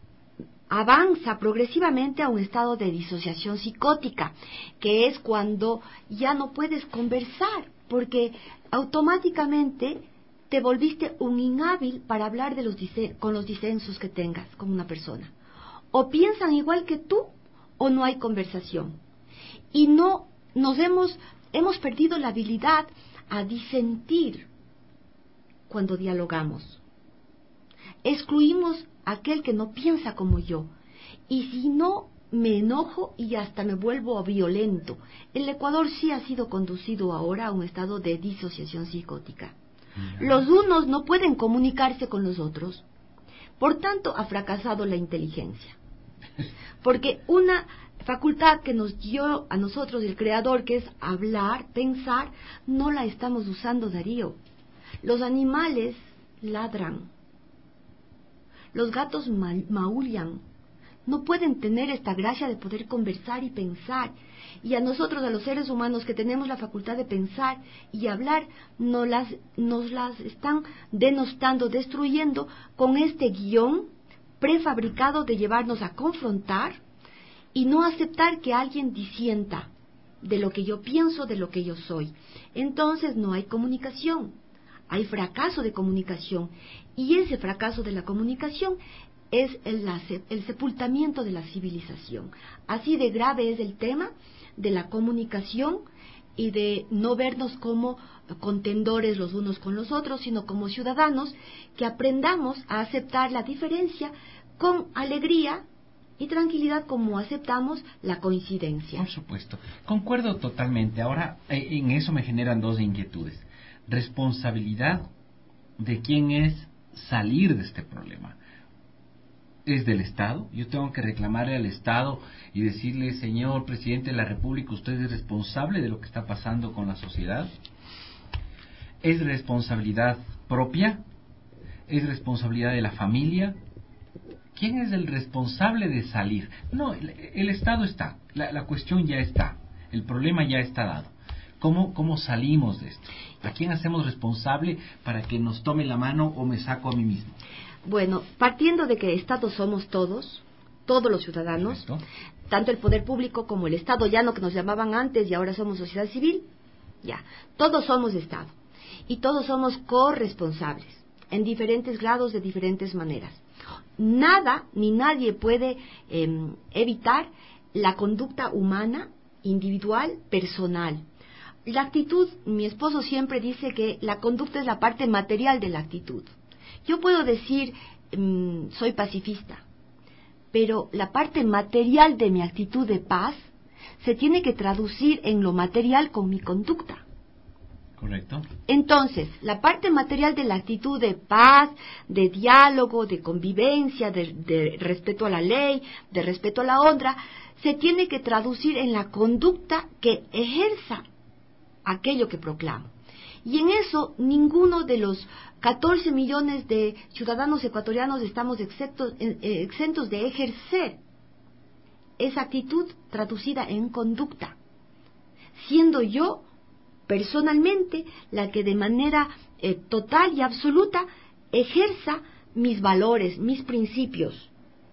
avanza progresivamente a un estado de disociación psicótica, que es cuando ya no puedes conversar, porque automáticamente te volviste un inhábil para hablar con los disensos que tengas con una persona. O piensan igual que tú, o no hay conversación. Y no hemos perdido la habilidad a disentir cuando dialogamos. Excluimos a aquel que no piensa como yo. Y si no, me enojo y hasta me vuelvo violento. El Ecuador sí ha sido conducido ahora a un estado de disociación psicótica. Los unos no pueden comunicarse con los otros. Por tanto, ha fracasado la inteligencia. Porque una facultad que nos dio a nosotros el Creador, que es hablar, pensar, no la estamos usando, Darío. Los animales ladran, los gatos maullan, no pueden tener esta gracia de poder conversar y pensar. Y a nosotros, a los seres humanos que tenemos la facultad de pensar y hablar, nos las están denostando, destruyendo con este guión prefabricado de llevarnos a confrontar y no aceptar que alguien disienta de lo que yo pienso, de lo que yo soy. Entonces no hay comunicación, hay fracaso de comunicación, y ese fracaso de la comunicación es el sepultamiento de la civilización. Así de grave es el tema de la comunicación y de no vernos como contendores los unos con los otros, sino como ciudadanos que aprendamos a aceptar la diferencia con alegría y tranquilidad, como aceptamos la coincidencia. Por supuesto, concuerdo totalmente. Ahora, en eso me generan dos inquietudes. Responsabilidad de quién es salir de este problema. ¿Es del Estado? Yo tengo que reclamarle al Estado y decirle, señor presidente de la República, usted es responsable de lo que está pasando con la sociedad. ¿Es responsabilidad propia? ¿Es responsabilidad de la familia? ¿Quién es el responsable de salir? No, el Estado está, la cuestión ya está, el problema ya está dado. ¿Cómo salimos de esto? ¿A quién hacemos responsable para que nos tome la mano o me saco a mí mismo? Bueno, partiendo de que Estado somos todos los ciudadanos, ¿Esto? Tanto el poder público como el Estado, ya no que nos llamaban antes y ahora somos sociedad civil, ya, todos somos Estado y todos somos corresponsables en diferentes grados, de diferentes maneras. Nada ni nadie puede evitar la conducta humana, individual, personal. La actitud, mi esposo siempre dice que la conducta es la parte material de la actitud. Yo puedo decir, soy pacifista, pero la parte material de mi actitud de paz se tiene que traducir en lo material con mi conducta. Correcto. Entonces, la parte material de la actitud de paz, de diálogo, de convivencia, de respeto a la ley, de respeto a la honra, se tiene que traducir en la conducta que ejerza aquello que proclamo. Y en eso ninguno de los 14 millones de ciudadanos ecuatorianos estamos exentos de ejercer esa actitud traducida en conducta, siendo yo personalmente la que de manera total y absoluta ejerza mis valores, mis principios.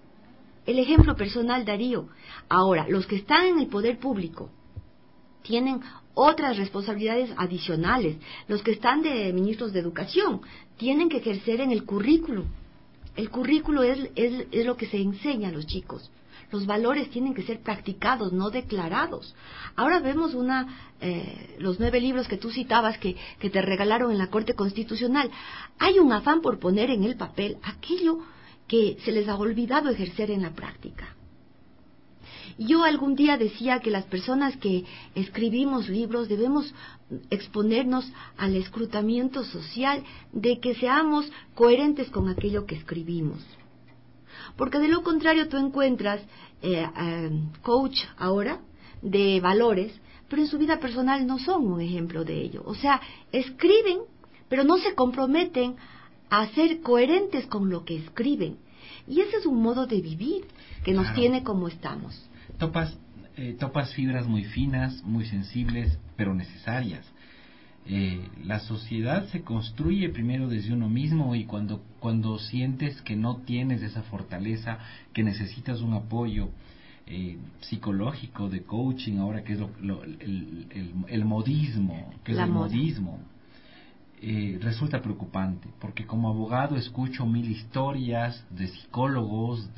El ejemplo personal, Darío. Ahora, los que están en el poder público tienen otras responsabilidades adicionales. Los que están de ministros de educación tienen que ejercer en el currículo. El currículo es lo que se enseña a los chicos. Los valores tienen que ser practicados, no declarados. Ahora vemos los 9 libros que tú citabas que te regalaron en la Corte Constitucional. Hay un afán por poner en el papel aquello que se les ha olvidado ejercer en la práctica. Yo algún día decía que las personas que escribimos libros debemos exponernos al escrutamiento social de que seamos coherentes con aquello que escribimos. Porque de lo contrario tú encuentras coach ahora de valores, pero en su vida personal no son un ejemplo de ello. O sea, escriben, pero no se comprometen a ser coherentes con lo que escriben. Y ese es un modo de vivir que nos tiene como estamos. Topas fibras muy finas, muy sensibles, pero necesarias. La sociedad se construye primero desde uno mismo, y cuando sientes que no tienes esa fortaleza, que necesitas un apoyo psicológico, de coaching, ahora que es el modismo, que es el modismo, resulta preocupante, porque como abogado escucho 1000 historias de psicólogos,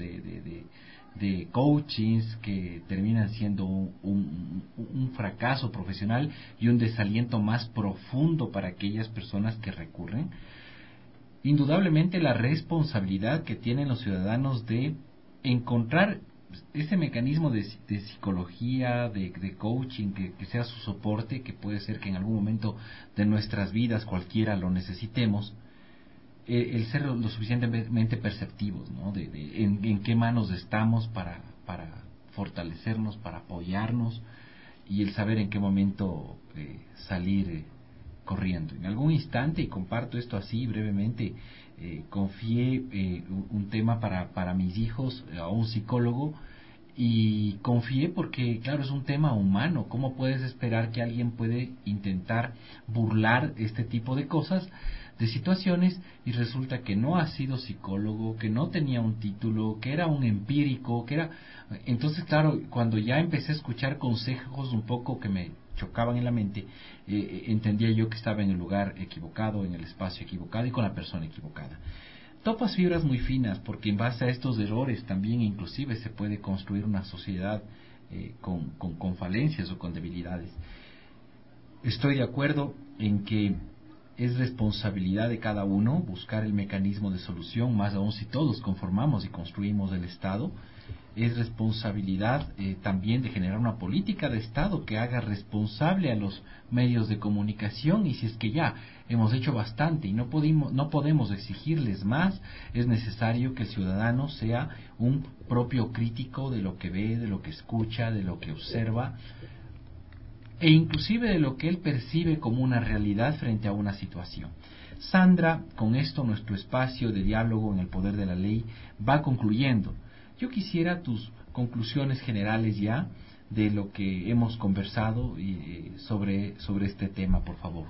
de coachings que terminan siendo un fracaso profesional y un desaliento más profundo para aquellas personas que recurren. Indudablemente la responsabilidad que tienen los ciudadanos de encontrar ese mecanismo de psicología, de coaching, que sea su soporte, que puede ser que en algún momento de nuestras vidas cualquiera lo necesitemos, el ser lo suficientemente perceptivos, ¿no? En qué manos estamos para fortalecernos, para apoyarnos, y el saber en qué momento salir corriendo. En algún instante, y comparto esto así brevemente, confié un tema para mis hijos a un psicólogo, y confié porque, claro, es un tema humano. ¿Cómo puedes esperar que alguien puede intentar burlar este tipo de cosas, de situaciones, y resulta que no ha sido psicólogo, que no tenía un título, que era un empírico, que era... Entonces, claro, cuando ya empecé a escuchar consejos un poco que me chocaban en la mente, entendía yo que estaba en el lugar equivocado, en el espacio equivocado y con la persona equivocada. topas fibras muy finas, porque en base a estos errores también inclusive se puede construir una sociedad con falencias o con debilidades. Estoy de acuerdo en que es responsabilidad de cada uno buscar el mecanismo de solución, más aún si todos conformamos y construimos el Estado. Es responsabilidad también de generar una política de Estado que haga responsable a los medios de comunicación, y si es que ya hemos hecho bastante y no podemos exigirles más, es necesario que el ciudadano sea un propio crítico de lo que ve, de lo que escucha, de lo que observa, e inclusive de lo que él percibe como una realidad frente a una situación. Sandra, con esto nuestro espacio de diálogo en el poder de la ley va concluyendo. Yo quisiera tus conclusiones generales ya de lo que hemos conversado sobre este tema, por favor.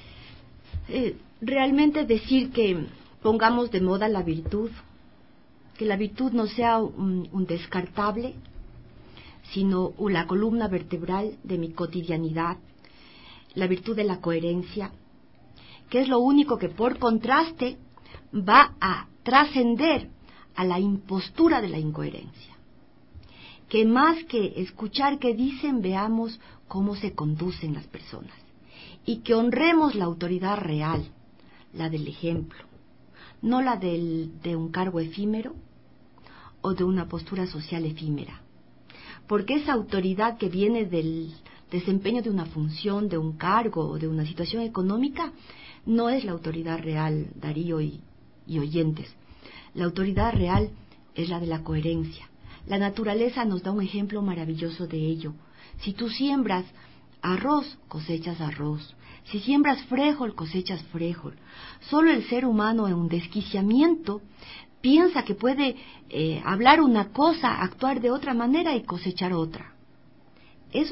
Realmente decir que pongamos de moda la virtud, que la virtud no sea un descartable, sino la columna vertebral de mi cotidianidad, la virtud de la coherencia, que es lo único que por contraste va a trascender a la impostura de la incoherencia. Que más que escuchar qué dicen, veamos cómo se conducen las personas, y que honremos la autoridad real, la del ejemplo, no la de un cargo efímero o de una postura social efímera. Porque esa autoridad que viene del desempeño de una función, de un cargo o de una situación económica, no es la autoridad real, Darío y oyentes. La autoridad real es la de la coherencia. La naturaleza nos da un ejemplo maravilloso de ello. Si tú siembras arroz, cosechas arroz. Si siembras frijol, cosechas frijol. Solo el ser humano en un desquiciamiento piensa que puede hablar una cosa, actuar de otra manera y cosechar otra. Es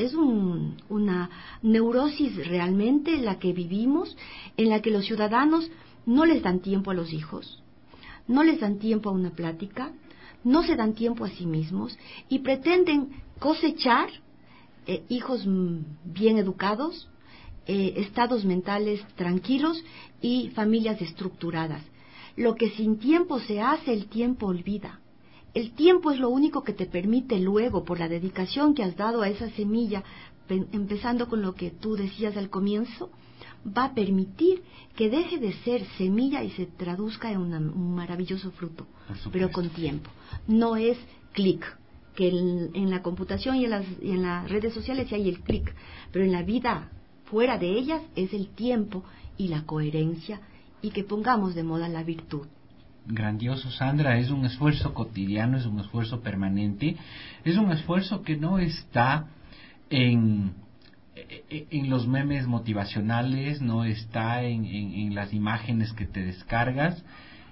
una neurosis realmente la que vivimos, en la que los ciudadanos no les dan tiempo a los hijos, no les dan tiempo a una plática, no se dan tiempo a sí mismos y pretenden cosechar hijos bien educados, estados mentales tranquilos y familias estructuradas. Lo que sin tiempo se hace, el tiempo olvida. El tiempo es lo único que te permite luego, por la dedicación que has dado a esa semilla, empezando con lo que tú decías al comienzo, va a permitir que deje de ser semilla y se traduzca en un maravilloso fruto, pero con tiempo. No es clic, que en la computación y en las redes sociales sí hay el clic, pero en la vida fuera de ellas es el tiempo y la coherencia, y que pongamos de moda la virtud. Grandioso, Sandra. Es un esfuerzo cotidiano, es un esfuerzo permanente, es un esfuerzo que no está en los memes motivacionales, no está en las imágenes que te descargas,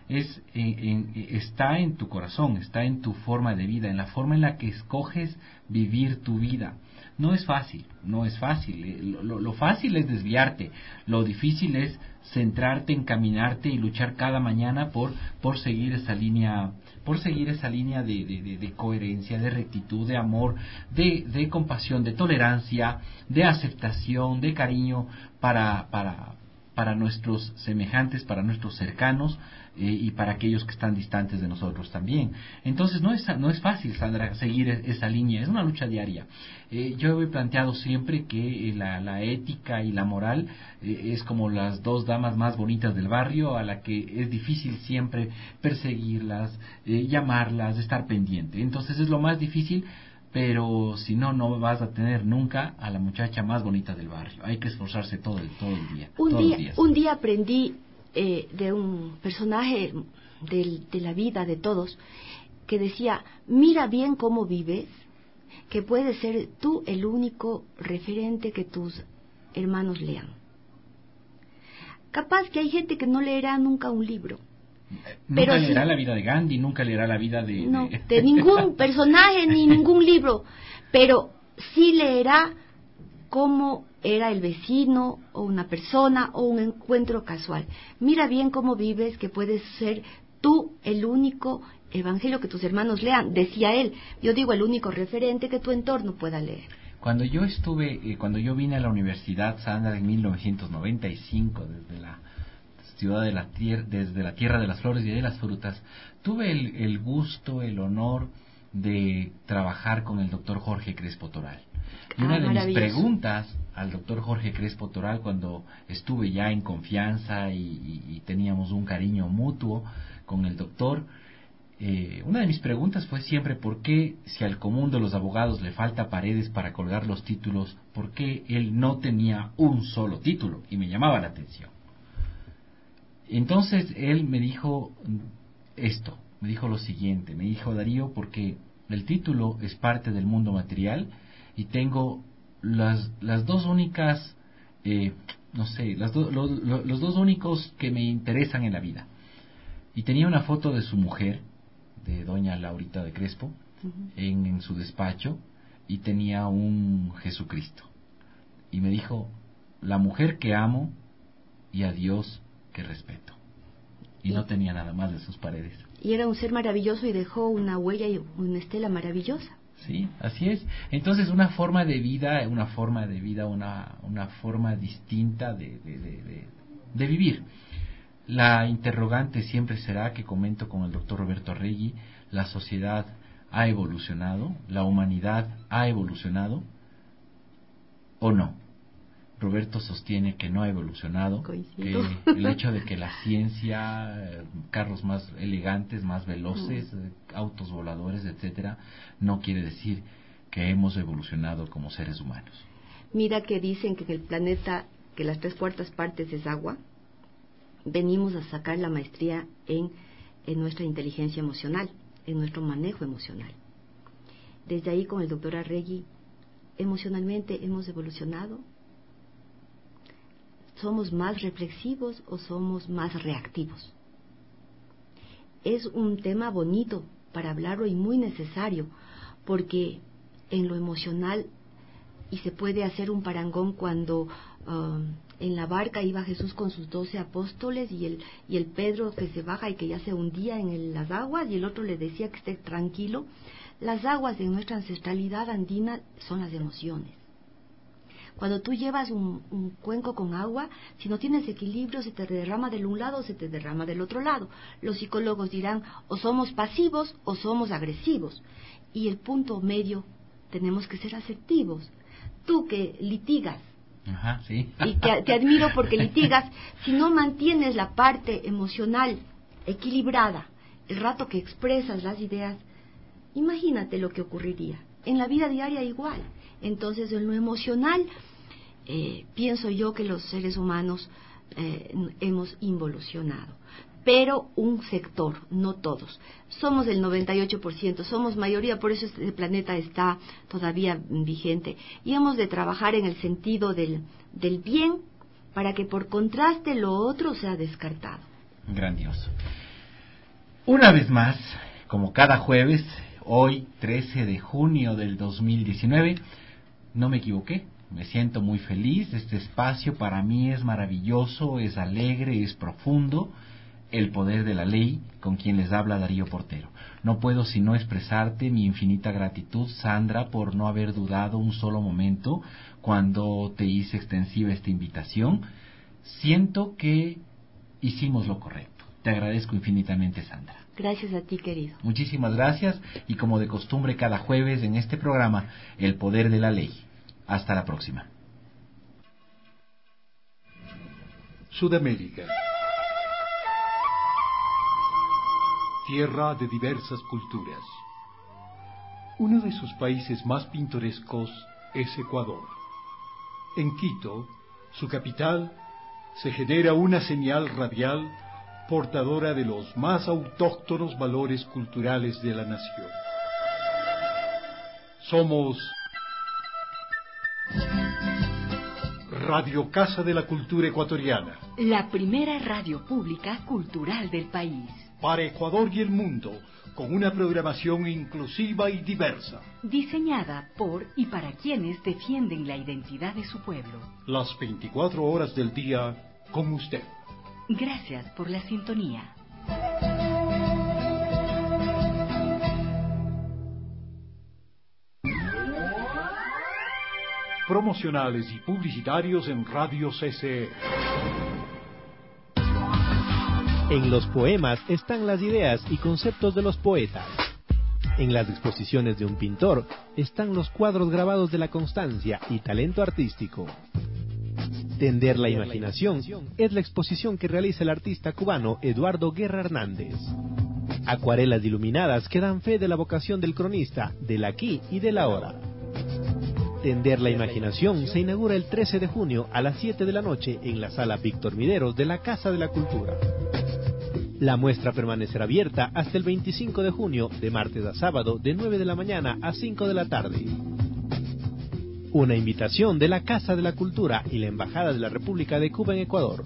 está en tu corazón, está en tu forma de vida, en la forma en la que escoges vivir tu vida. No es fácil. Lo fácil es desviarte, lo difícil es centrarte, encaminarte y luchar cada mañana por seguir esa línea, de coherencia, de rectitud, de amor, de compasión, de tolerancia, de aceptación, de cariño para nuestros semejantes, para nuestros cercanos y para aquellos que están distantes de nosotros también. Entonces no es fácil, Sandra, seguir esa línea, es una lucha diaria. Yo he planteado siempre que la ética y la moral es como las dos damas más bonitas del barrio, a la que es difícil siempre perseguirlas, llamarlas, estar pendiente. Entonces es lo más difícil, pero si no vas a tener nunca a la muchacha más bonita del barrio. Hay que esforzarse todo el día. Un día aprendí de un personaje de la vida de todos que decía: mira bien cómo vives, que puedes ser tú el único referente que tus hermanos lean. Capaz que hay gente que no leerá nunca un libro. Nunca leerá la vida de Gandhi, nunca leerá la vida de ningún personaje ni ningún libro, pero sí leerá cómo era el vecino o una persona o un encuentro casual. Mira bien cómo vives, que puedes ser tú el único evangelio que tus hermanos lean, decía él. Yo digo el único referente que tu entorno pueda leer. Cuando yo vine a la universidad, Sandra, en 1995, desde la ciudad de desde la tierra de las flores y de las frutas, tuve el gusto, el honor de trabajar con el doctor Jorge Crespo Toral. Y una de mis preguntas al doctor Jorge Crespo Toral, cuando estuve ya en confianza y teníamos un cariño mutuo con el doctor, una de mis preguntas fue siempre: ¿por qué, si al común de los abogados le falta paredes para colgar los títulos, por qué él no tenía un solo título? Y me llamaba la atención. Entonces él me dijo me dijo lo siguiente, me dijo: Darío, porque el título es parte del mundo material y tengo las dos únicas, los dos únicos que me interesan en la vida. Y tenía una foto de su mujer, de doña Laurita de Crespo, en su despacho, y tenía un Jesucristo. Y me dijo: la mujer que amo y a Dios que respeto. Y no tenía nada más de sus paredes. Y era un ser maravilloso y dejó una huella y una estela maravillosa. Sí, así es. Entonces, una forma distinta de vivir. La interrogante siempre será, que comento con el doctor Roberto Arregui: la sociedad ha evolucionado, la humanidad ha evolucionado, ¿o no? Roberto sostiene que no ha evolucionado, Coincido. que el hecho de que la ciencia, carros más elegantes, más veloces, autos voladores, etcétera, no quiere decir que hemos evolucionado como seres humanos. Mira que dicen que en el planeta, que las 3/4 partes es agua. Venimos a sacar la maestría en nuestra inteligencia emocional, en nuestro manejo emocional. Desde ahí, con el doctor Arregui, emocionalmente hemos evolucionado. ¿Somos más reflexivos o somos más reactivos? Es un tema bonito para hablarlo y muy necesario, porque en lo emocional, y se puede hacer un parangón cuando en la barca iba Jesús con sus 12 apóstoles y el Pedro que se baja y que ya se hundía en las aguas, y el otro le decía que esté tranquilo. Las aguas de nuestra ancestralidad andina son las emociones. Cuando tú llevas un cuenco con agua, si no tienes equilibrio, se te derrama del un lado o se te derrama del otro lado. Los psicólogos dirán: o somos pasivos o somos agresivos. Y el punto medio, tenemos que ser asertivos. Tú que litigas, ajá, sí, y te admiro porque litigas, si no mantienes la parte emocional equilibrada, el rato que expresas las ideas, imagínate lo que ocurriría. En la vida diaria igual. Entonces, en lo emocional, pienso yo que los seres humanos hemos involucionado, pero un sector, no todos. Somos el 98%, somos mayoría, por eso este planeta está todavía vigente, y hemos de trabajar en el sentido del bien, para que por contraste lo otro sea descartado. Grandioso. Una vez más, como cada jueves, hoy 13 de junio del 2019, no me equivoqué, me siento muy feliz. Este espacio para mí es maravilloso, es alegre, es profundo. El poder de la ley, con quien les habla Darío Portero. No puedo sino expresarte mi infinita gratitud, Sandra, por no haber dudado un solo momento cuando te hice extensiva esta invitación. Siento que hicimos lo correcto. Te agradezco infinitamente, Sandra. Gracias a ti, querido. Muchísimas gracias, y como de costumbre cada jueves en este programa, El Poder de la Ley. Hasta la próxima. Sudamérica. Tierra de diversas culturas. Uno de sus países más pintorescos es Ecuador. En Quito, su capital, se genera una señal radial portadora de los más autóctonos valores culturales de la nación. Somos Radio Casa de la Cultura Ecuatoriana. La primera radio pública cultural del país. Para Ecuador y el mundo, con una programación inclusiva y diversa. Diseñada por y para quienes defienden la identidad de su pueblo. Las 24 horas del día con usted. Gracias por la sintonía. Promocionales y publicitarios en Radio CCE. En los poemas están las ideas y conceptos de los poetas. En las exposiciones de un pintor están los cuadros grabados de la constancia y talento artístico. Tender la imaginación es la exposición que realiza el artista cubano Eduardo Guerra Hernández. Acuarelas iluminadas que dan fe de la vocación del cronista, del aquí y del ahora. Tender la imaginación se inaugura el 13 de junio a las 7 de la noche en la sala Víctor Mideros de la Casa de la Cultura. La muestra permanecerá abierta hasta el 25 de junio, de martes a sábado, de 9 de la mañana a 5 de la tarde. Una invitación de la Casa de la Cultura y la Embajada de la República de Cuba en Ecuador.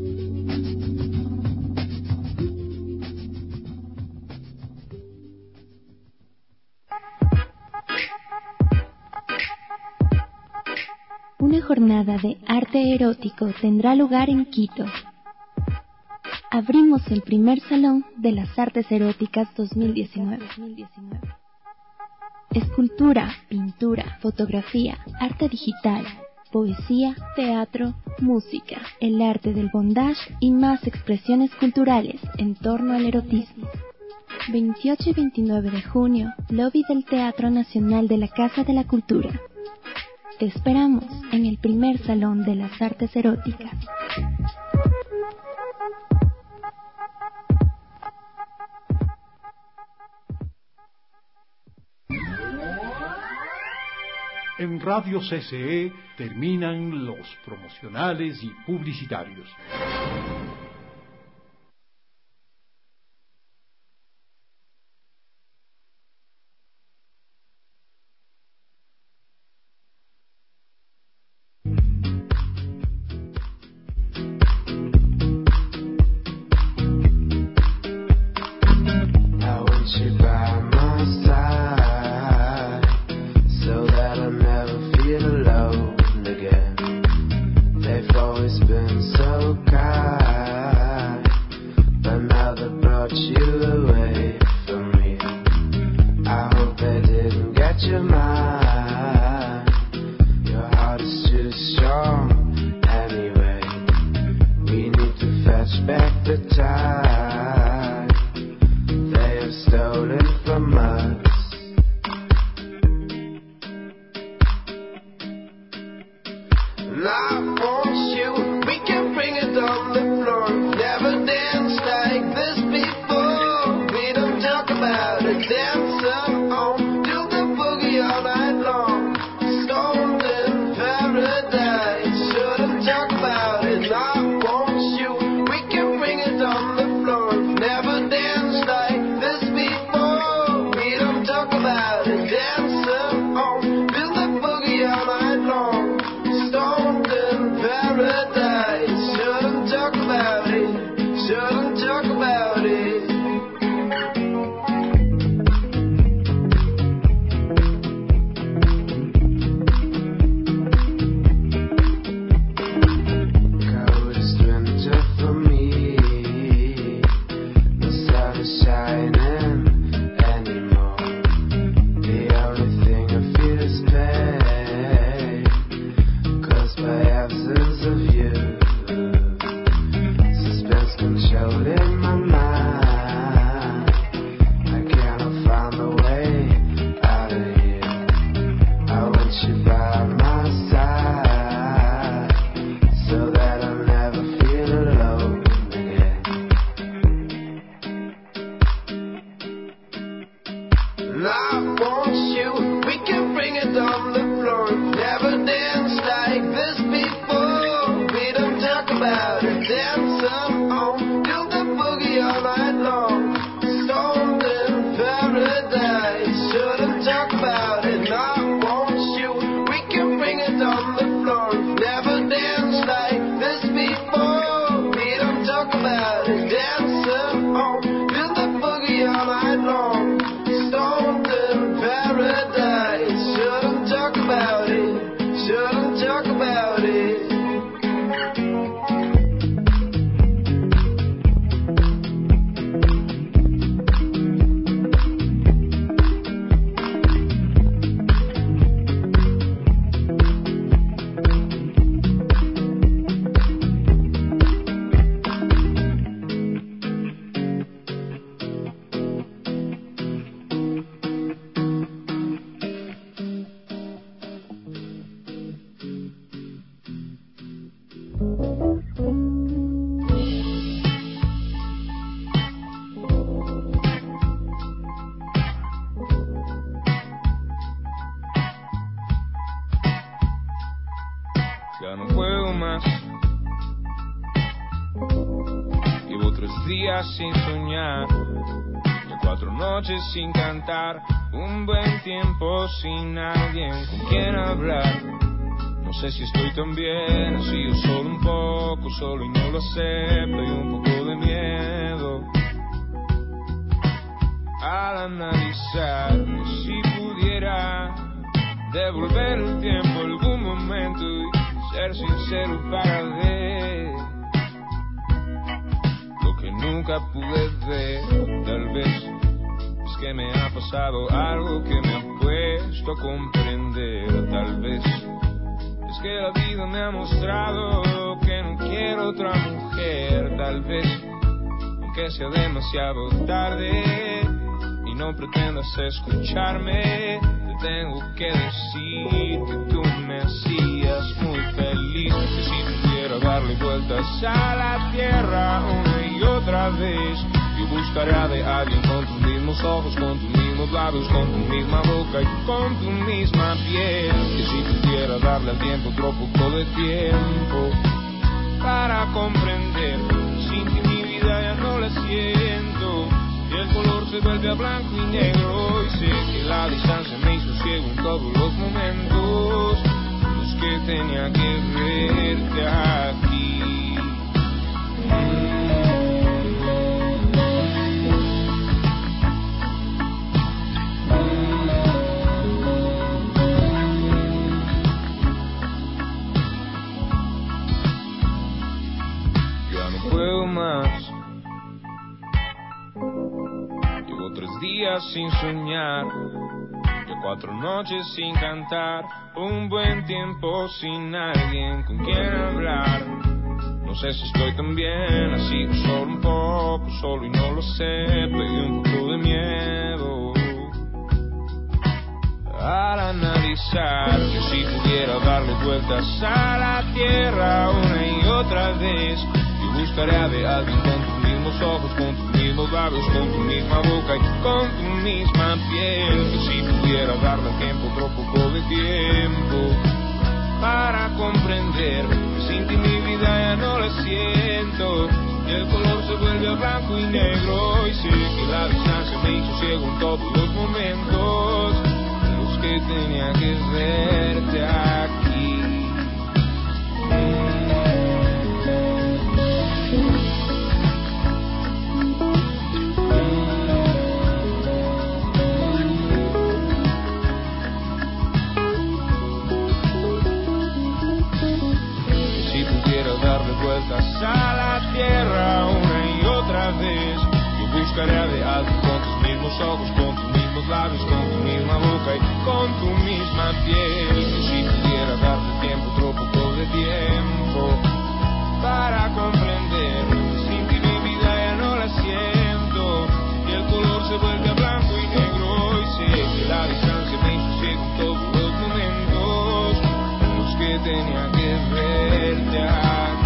Una jornada de arte erótico tendrá lugar en Quito. Abrimos el primer Salón de las Artes Eróticas 2019. Escultura, pintura, fotografía, arte digital, poesía, teatro, música, el arte del bondage y más expresiones culturales en torno al erotismo. 28 y 29 de junio, lobby del Teatro Nacional de la Casa de la Cultura. Te esperamos en el primer Salón de las Artes Eróticas. En Radio CCE terminan los promocionales y publicitarios. Always been so kind. Ya no puedo más. Llevo 3 días sin soñar, ya 4 noches sin cantar, un buen tiempo sin alguien con quien hablar. No sé si estoy tan bien, he sido solo un poco, solo y no lo acepto, y un poco de miedo al analizar. Si pudiera devolver el tiempo algún momento y ser sincero para ver lo que nunca pude ver, tal vez es que me ha pasado algo que me ha puesto a comprender, tal vez es que la vida me ha mostrado que no quiero otra mujer, tal vez aunque sea demasiado tarde y no pretendas escucharme, te tengo que decir que tú me hacías muy feliz, que si pudiera darle vueltas a la tierra una y otra vez, yo buscaría de alguien con tus mismos ojos, con tus mismos labios, con tu misma boca y con tu misma piel, que si pudiera darle al tiempo otro poco de tiempo para comprender, sin ti mi vida ya no la siento, y el color se vuelve a blanco y negro, y sé que la distancia me hizo ciego en todos los momentos en los que tenía que verte aquí. Ya no puedo más. Llevo 3 días sin soñar, ya 4 noches sin cantar, un buen tiempo sin alguien con quien hablar. No sé si estoy tan bien, así que solo un poco, solo y no lo sé, pegué un poco de miedo al analizar, que si pudiera darle vueltas a la tierra una y otra vez, yo buscaría de alguien con tus mismos ojos, con tus mismos labios, con tu misma boca y con tu misma piel, que si pudiera darle al tiempo otro poco de tiempo para comprender que sin ti mi vida ya no la siento, y el color se vuelve a blanco y negro, y sé que la distancia me hizo ciego en todos los momentos en los que tenía que verte aquí. Darle vueltas a la tierra una y otra vez, yo buscaría de alguien con tus mismos ojos, con tus mismos labios, con tu misma boca y con tu misma piel, que si pudiera darte tiempo, otro poco de tiempo para comprender, sin ti mi vida ya no la siento, y el color se vuelve a blanco y negro, y sé que la distancia me hizo ciego en todos los momentos en los que tenía que verte aquí.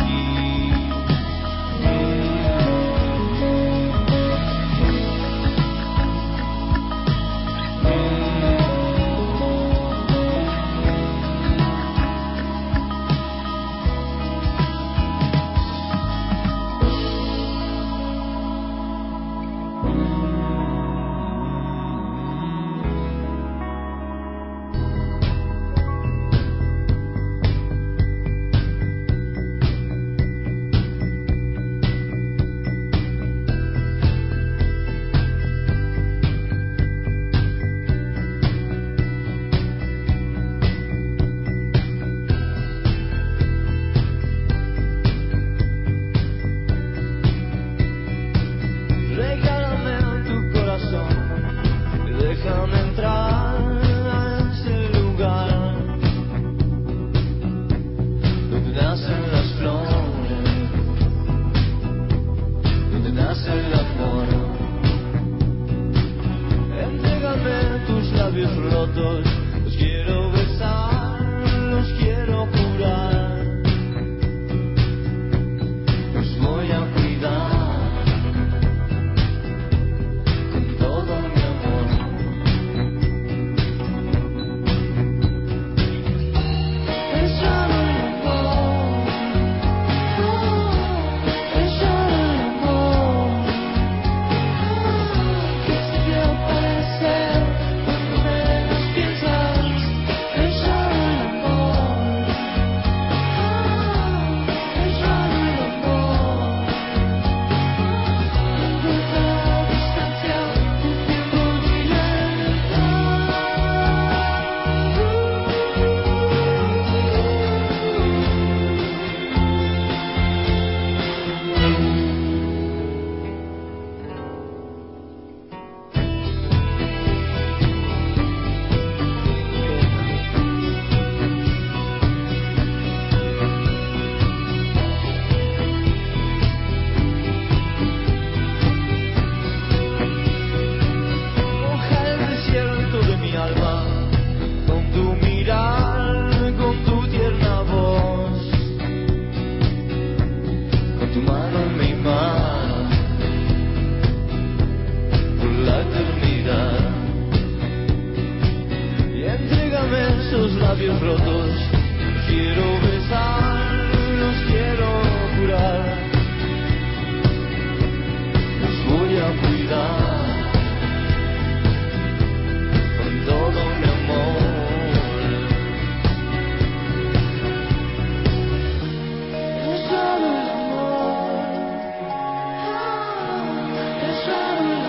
labios rotos. Quiero besar, los quiero curar. Los voy a cuidar con todo mi amor. Es raro el amor, es raro el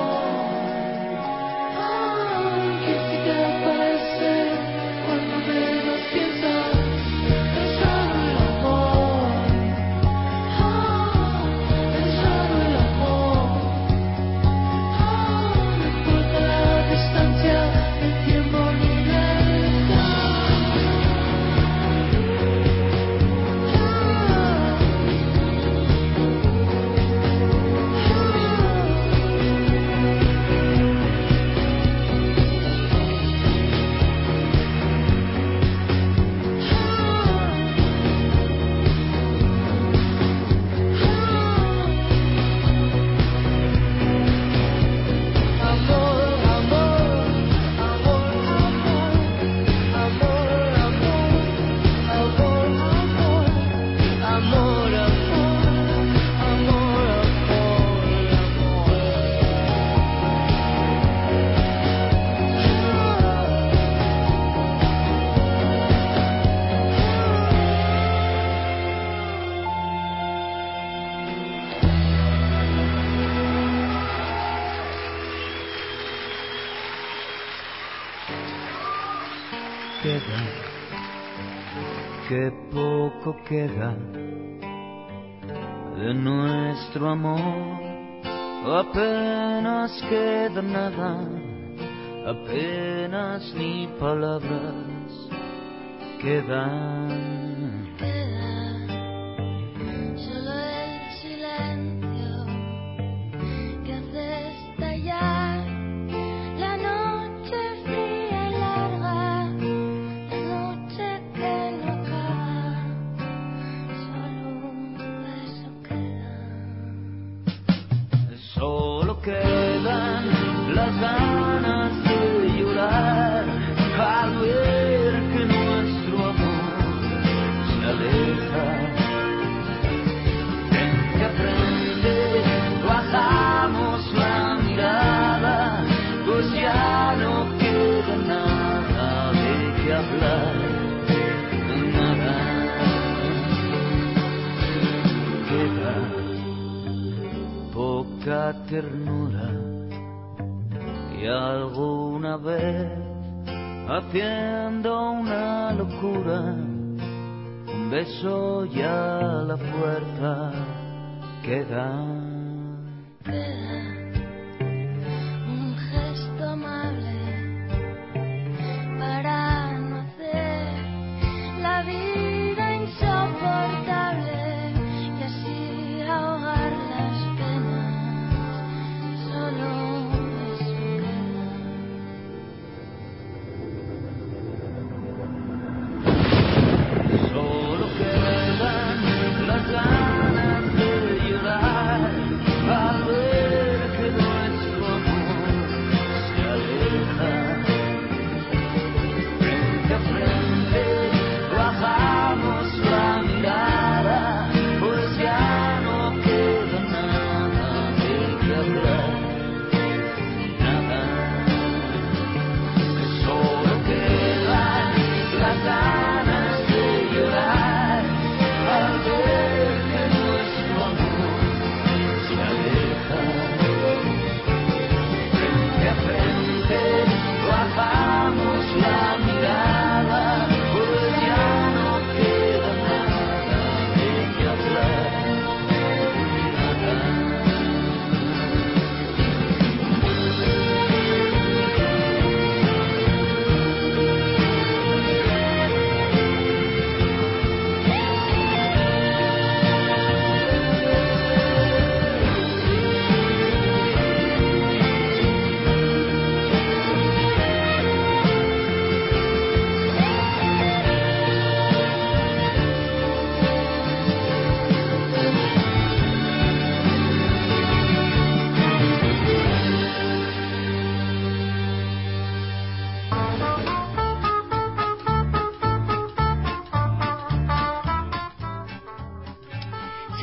amor, que si te aparece cuando menos piensas. Es raro el amor, es raro el amor, no importa la distancia, el tiempo ni la edad. Queda, qué poco queda de nuestro amor, apenas queda nada, apenas ni palabras quedan. Solo el silencio que hace estallar la noche fría y larga, la noche que no acaba. Solo eso queda. Solo quedan las ganas de llorar al ver que nuestro amor se aleja. Que aprende, bajamos la mirada, pues ya no queda nada de qué hablar, nada. Queda poca ternura y alguna vez haciendo una locura, un beso y a la fuerza queda. Un gesto amable para no hacer la vida insoportable y así ahogar las penas. Solo eso queda. Solo quedan las ganas de llorar al ver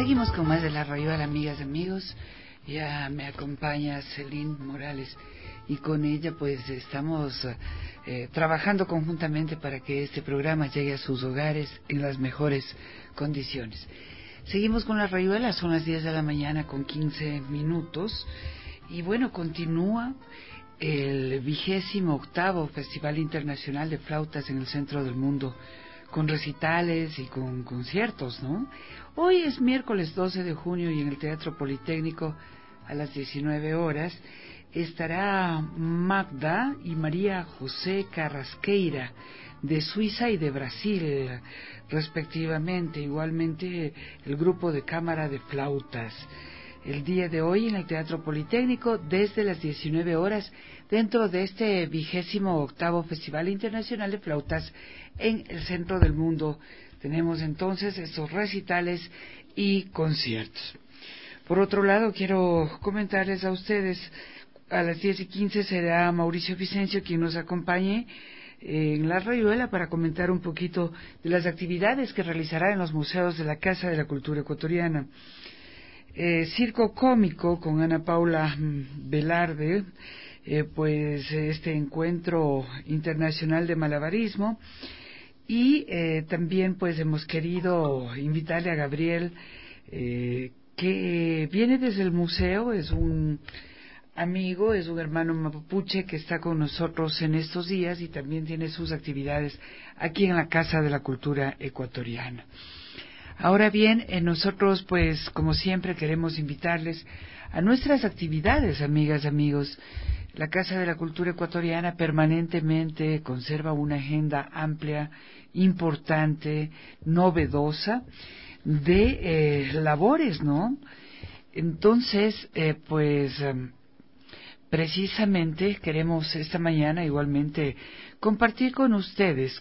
Seguimos con más de la Rayuela, amigas, amigos. Ya me acompaña Celine Morales y con ella pues estamos trabajando conjuntamente para que este programa llegue a sus hogares en las mejores condiciones. Seguimos con la Rayuela, son las 10 de la mañana con 15 minutos y bueno, continúa el 28º Festival Internacional de Flautas en el Centro del Mundo, con recitales y con conciertos, ¿no? Hoy es miércoles 12 de junio y en el Teatro Politécnico a las 19 horas estará Magda y María José Carrasqueira, de Suiza y de Brasil, respectivamente. Igualmente el grupo de cámara de flautas. El día de hoy en el Teatro Politécnico desde las 19 horas dentro de este 28º Festival Internacional de Flautas en el Centro del Mundo. Tenemos entonces estos recitales y conciertos. Por otro lado, quiero comentarles a ustedes, a las 10:15 será Mauricio Vicencio quien nos acompañe en la Rayuela para comentar un poquito de las actividades que realizará en los museos de la Casa de la Cultura Ecuatoriana. Circo cómico con Ana Paula Velarde, pues este encuentro internacional de malabarismo, y también pues hemos querido invitarle a Gabriel, que viene desde el museo, es un amigo, es un hermano mapuche que está con nosotros en estos días y también tiene sus actividades aquí en la Casa de la Cultura Ecuatoriana. Ahora bien, nosotros pues como siempre queremos invitarles a nuestras actividades, amigas, amigos. La Casa de la Cultura Ecuatoriana permanentemente conserva una agenda amplia, importante, novedosa de labores, ¿no? Entonces, precisamente queremos esta mañana igualmente compartir con ustedes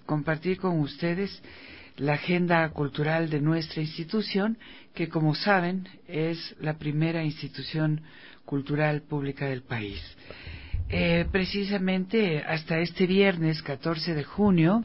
la agenda cultural de nuestra institución, que como saben es la primera institución cultural pública del país. Precisamente hasta este viernes 14 de junio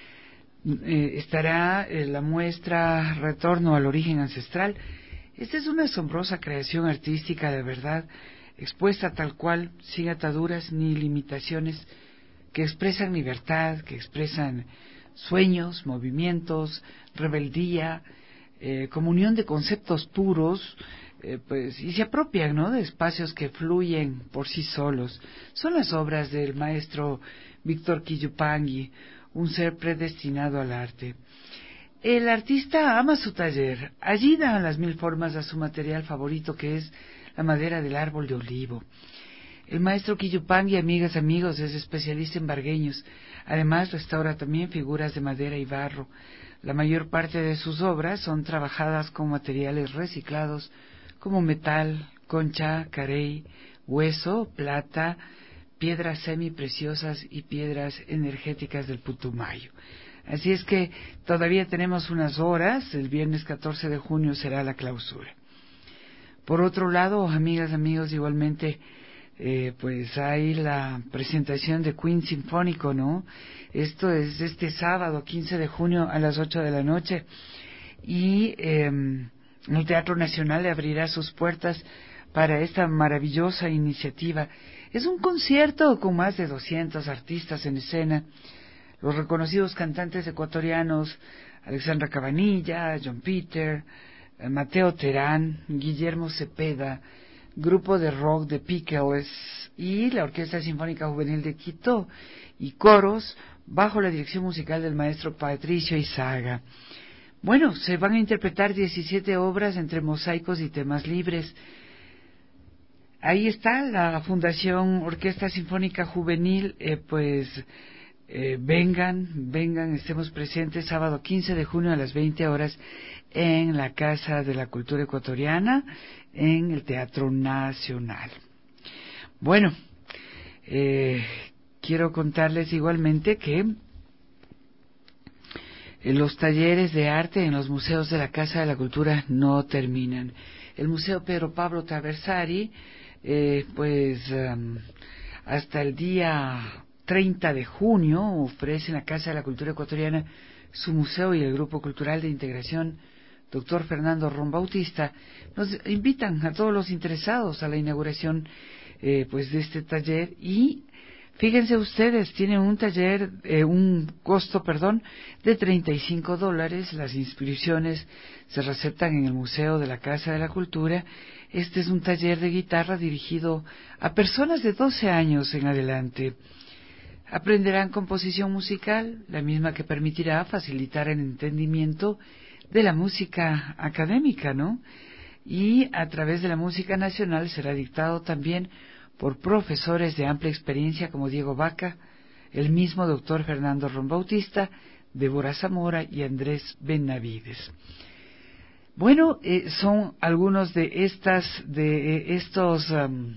estará la muestra Retorno al Origen Ancestral. Esta es una asombrosa creación artística de verdad, expuesta tal cual, sin ataduras ni limitaciones, que expresan libertad, que expresan sueños, movimientos, rebeldía, comunión de conceptos puros, y se apropian, ¿no?, de espacios que fluyen por sí solos. Son las obras del maestro Víctor Quillupangui, un ser predestinado al arte. El artista ama su taller, allí da las 1000 formas a su material favorito, que es la madera del árbol de olivo. El maestro Quillupangui, amigas, amigos, es especialista en vargueños. Además, restaura también figuras de madera y barro. La mayor parte de sus obras son trabajadas con materiales reciclados como metal, concha, carey, hueso, plata, piedras semipreciosas y piedras energéticas del Putumayo. Así es que todavía tenemos unas horas, el viernes 14 de junio será la clausura. Por otro lado, amigas, amigos, igualmente pues hay la presentación de Queen Sinfónico, ¿no? Esto es este sábado 15 de junio a las 8 de la noche y el Teatro Nacional le abrirá sus puertas para esta maravillosa iniciativa. Es un concierto con más de 200 artistas en escena, los reconocidos cantantes ecuatorianos Alexandra Cabanilla, John Peter, Mateo Terán, Guillermo Cepeda, grupo de rock de Pickles y la Orquesta Sinfónica Juvenil de Quito, y coros bajo la dirección musical del maestro Patricio Izaga. Bueno, se van a interpretar 17 obras entre mosaicos y temas libres. Ahí está la Fundación Orquesta Sinfónica Juvenil, vengan, estemos presentes sábado 15 de junio a las 20 horas en la Casa de la Cultura Ecuatoriana, en el Teatro Nacional. Bueno, quiero contarles igualmente que los talleres de arte en los museos de la Casa de la Cultura no terminan. El Museo Pedro Pablo Traversari, hasta el día 30 de junio ofrece en la Casa de la Cultura Ecuatoriana su museo y el Grupo Cultural de Integración doctor Fernando Ron Bautista, nos invitan a todos los interesados a la inauguración pues de este taller. Y fíjense ustedes, tienen un taller, un costo, de $35. Las inscripciones se receptan en el Museo de la Casa de la Cultura. Este es un taller de guitarra dirigido a personas de 12 años en adelante. Aprenderán composición musical, la misma que permitirá facilitar el entendimiento de la música académica, ¿no? Y a través de la música nacional será dictado también por profesores de amplia experiencia como Diego Vaca, el mismo doctor Fernando Ron Bautista, Débora Zamora y Andrés Benavides. Bueno, son algunos de estos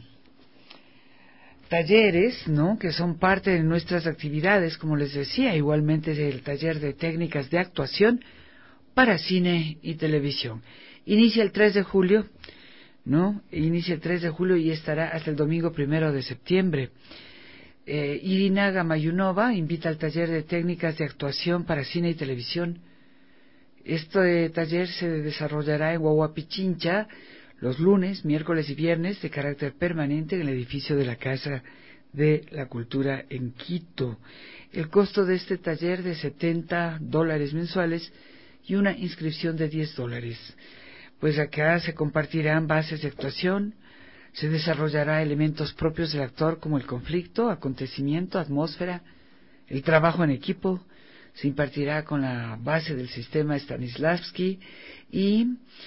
talleres, ¿no?, que son parte de nuestras actividades, como les decía, igualmente el taller de técnicas de actuación para cine y televisión. Inicia el 3 de julio, ¿no? Inicia el 3 de julio y estará hasta el domingo 1 de septiembre. Irina Gamayunova invita al taller de técnicas de actuación para cine y televisión. Este taller se desarrollará en Huahuapichincha los lunes, miércoles y viernes de carácter permanente en el edificio de la Casa de la Cultura en Quito. El costo de este taller de $70 mensuales y una inscripción de $10. Pues acá se compartirán bases de actuación, se desarrollará elementos propios del actor como el conflicto, acontecimiento, atmósfera, el trabajo en equipo. Se impartirá con la base del sistema Stanislavski y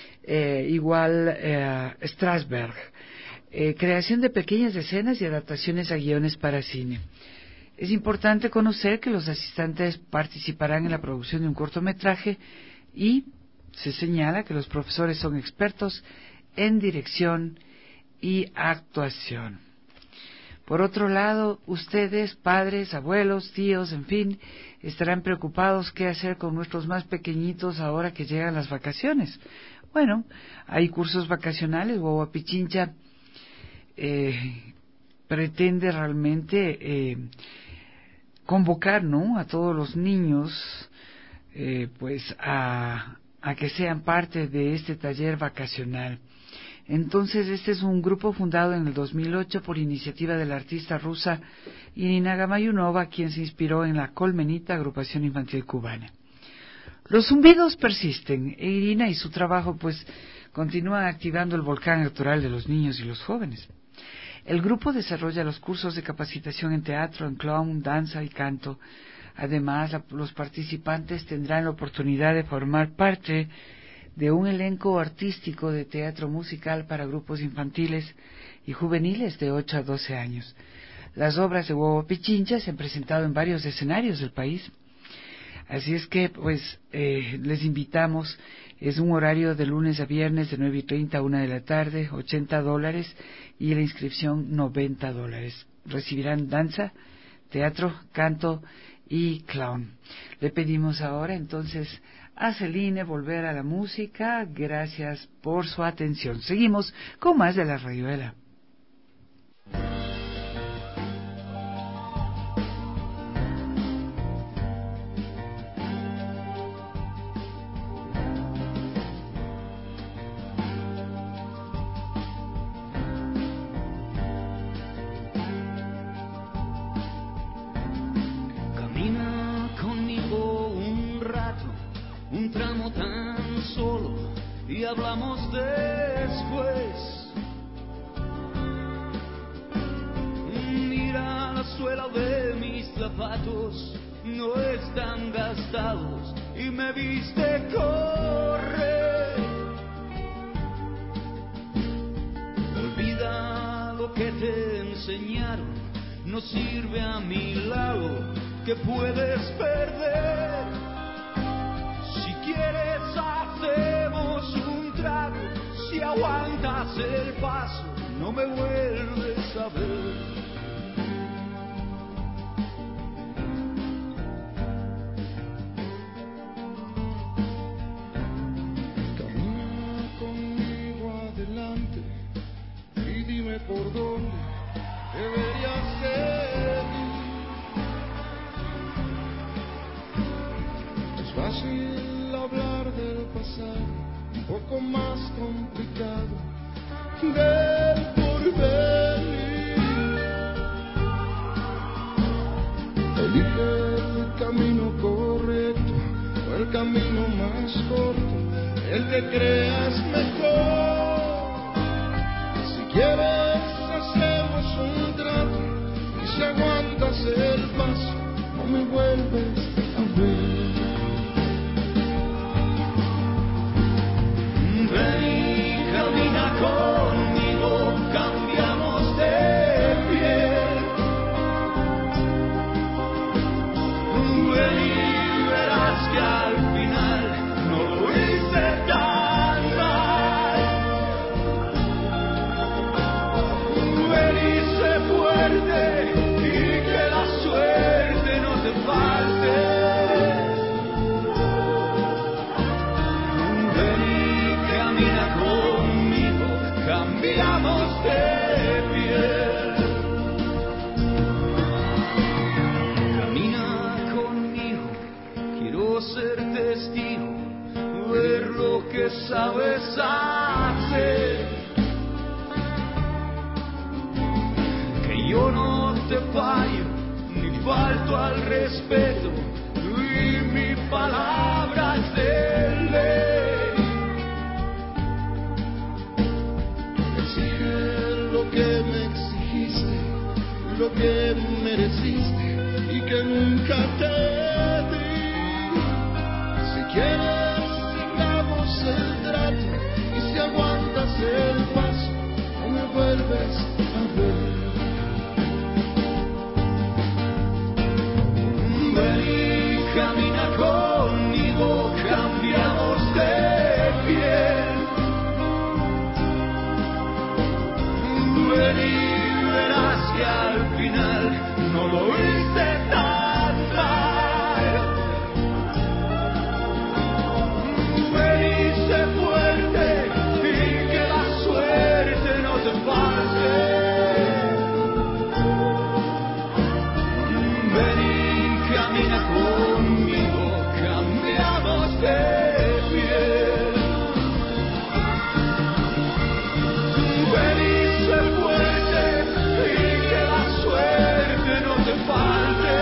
Strasberg. Creación de pequeñas escenas y adaptaciones a guiones para cine. Es importante conocer que los asistentes participarán en la producción de un cortometraje y se señala que los profesores son expertos en dirección y actuación. Por otro lado, ustedes, padres, abuelos, tíos, en fin, estarán preocupados qué hacer con nuestros más pequeñitos ahora que llegan las vacaciones. Bueno, hay cursos vacacionales. Huahuapichincha pretende realmente convocar, ¿no?, a todos los niños pues a que sean parte de este taller vacacional. Entonces, este es un grupo fundado en el 2008 por iniciativa de la artista rusa Irina Gamayunova, quien se inspiró en la Colmenita, agrupación infantil cubana. Los zumbidos persisten, e Irina y su trabajo pues continúan activando el volcán natural de los niños y los jóvenes. El grupo desarrolla los cursos de capacitación en teatro, en clown, danza y canto. Además, los participantes tendrán la oportunidad de formar parte de un elenco artístico de teatro musical para grupos infantiles y juveniles de 8 a 12 años. Las obras de Huahuapichincha se han presentado en varios escenarios del país. Así es que, pues, les invitamos. Es un horario de lunes a viernes de 9:30 a 1 de la tarde, $80, y la inscripción $90. Recibirán danza, teatro, canto y clown. Le pedimos ahora entonces a Celine volver a la música. Gracias por su atención. Seguimos con más de La Rayuela. Hablamos después. Mira la suela de mis zapatos, no están gastados y me viste correr. Olvida lo que te enseñaron, no sirve a mi lado, que puedes perder. Si quieres hacemos un trago, si aguantas el paso, no me vuelves a ver. Camina conmigo adelante y dime por dónde deberías seguir. Es fácil hablar del pasado un poco más complicado del porvenir. Elige el camino correcto o el camino más corto, el que creas mejor. Si quieres hacemos un trato y si aguantas el paso no me vuelves a ver. Ven y camina conmigo, cambiamos de piel. Ven y verás que al final no lo hice tan mal. Ven y sé fuerte y que la suerte no te falte. Cambiamos de piel. Camina conmigo, quiero ser testigo, ver lo que sabes hacer. Que yo no te fallo, ni falto al respeto, y mi palabra es de ley. Que me exigiste, lo que mereciste y que nunca te di. Si quieres sigamos el trato y si aguantas el paso no me vuelves a ver. Ven y camina conmigo, cambiamos de piel. Ven y verás que al final no lo hice tan mal. Ven y sé fuerte y que la suerte no te falte. Ven y camina conmigo, cambiamos de piel. Ven y sé fuerte y que la suerte no te falte.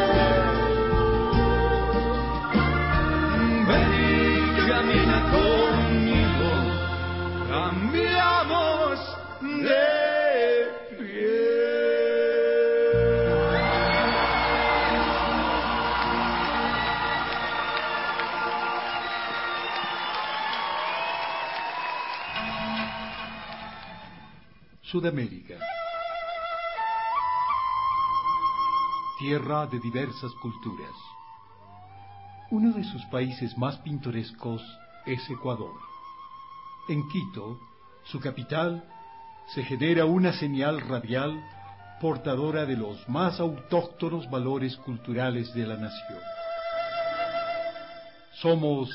Ven y camina conmigo, cambiamos de piel. Sudamérica. Tierra de diversas culturas. Uno de sus países más pintorescos es Ecuador. En Quito, su capital, se genera una señal radial portadora de los más autóctonos valores culturales de la nación. Somos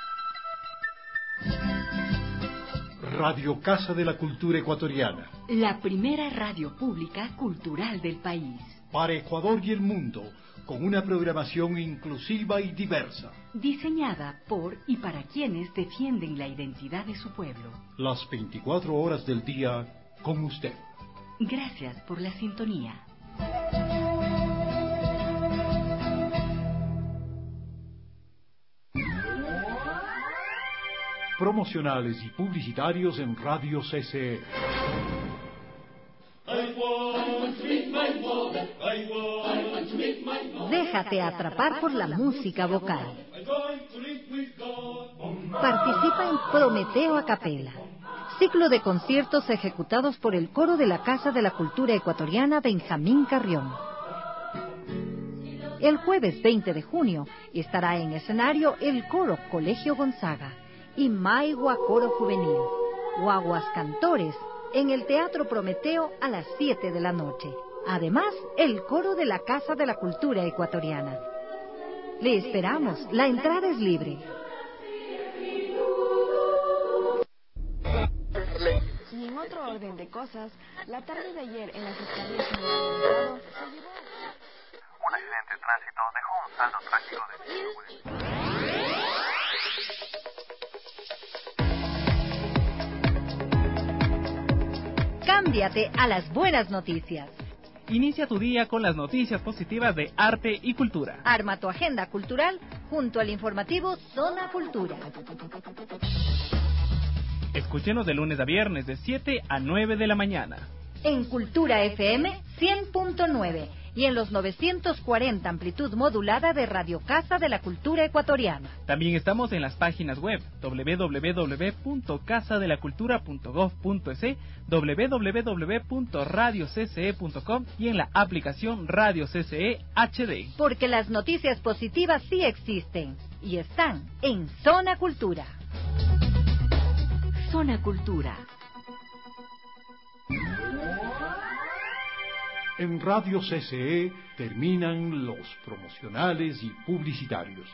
Radio Casa de la Cultura Ecuatoriana. La primera radio pública cultural del país. Para Ecuador y el mundo, con una programación inclusiva y diversa. Diseñada por y para quienes defienden la identidad de su pueblo. Las 24 horas del día con usted. Gracias por la sintonía. Promocionales y publicitarios en Radio CCE. Déjate atrapar por la música vocal. Participa en Prometeo a Capela, ciclo de conciertos ejecutados por el coro de la Casa de la Cultura Ecuatoriana Benjamín Carrión. El jueves 20 de junio estará en escenario el coro Colegio Gonzaga y Maigua Coro Juvenil, Guaguas Cantores, en el Teatro Prometeo a las 7 de la noche. Además, el coro de la Casa de la Cultura Ecuatoriana. Le esperamos, la entrada es libre. Y en otro orden de cosas, la tarde de ayer en la Fiscalía General del Estado se llevó... Un accidente de tránsito dejó un saldo trágico de 5 muertes. cámbiate a las buenas noticias. Inicia tu día con las noticias positivas de arte y cultura. Arma tu agenda cultural junto al informativo Zona Cultura. Escúchenos de lunes a viernes de 7 a 9 de la mañana. En Cultura FM 100.9 y en los 940 amplitud modulada de Radio Casa de la Cultura Ecuatoriana. También estamos en las páginas web www.casadelacultura.gov.es, www.radiocce.com y en la aplicación Radio CCE HD. Porque las noticias positivas sí existen y están en Zona Cultura. Zona Cultura. En Radio CCE terminan los promocionales y publicitarios.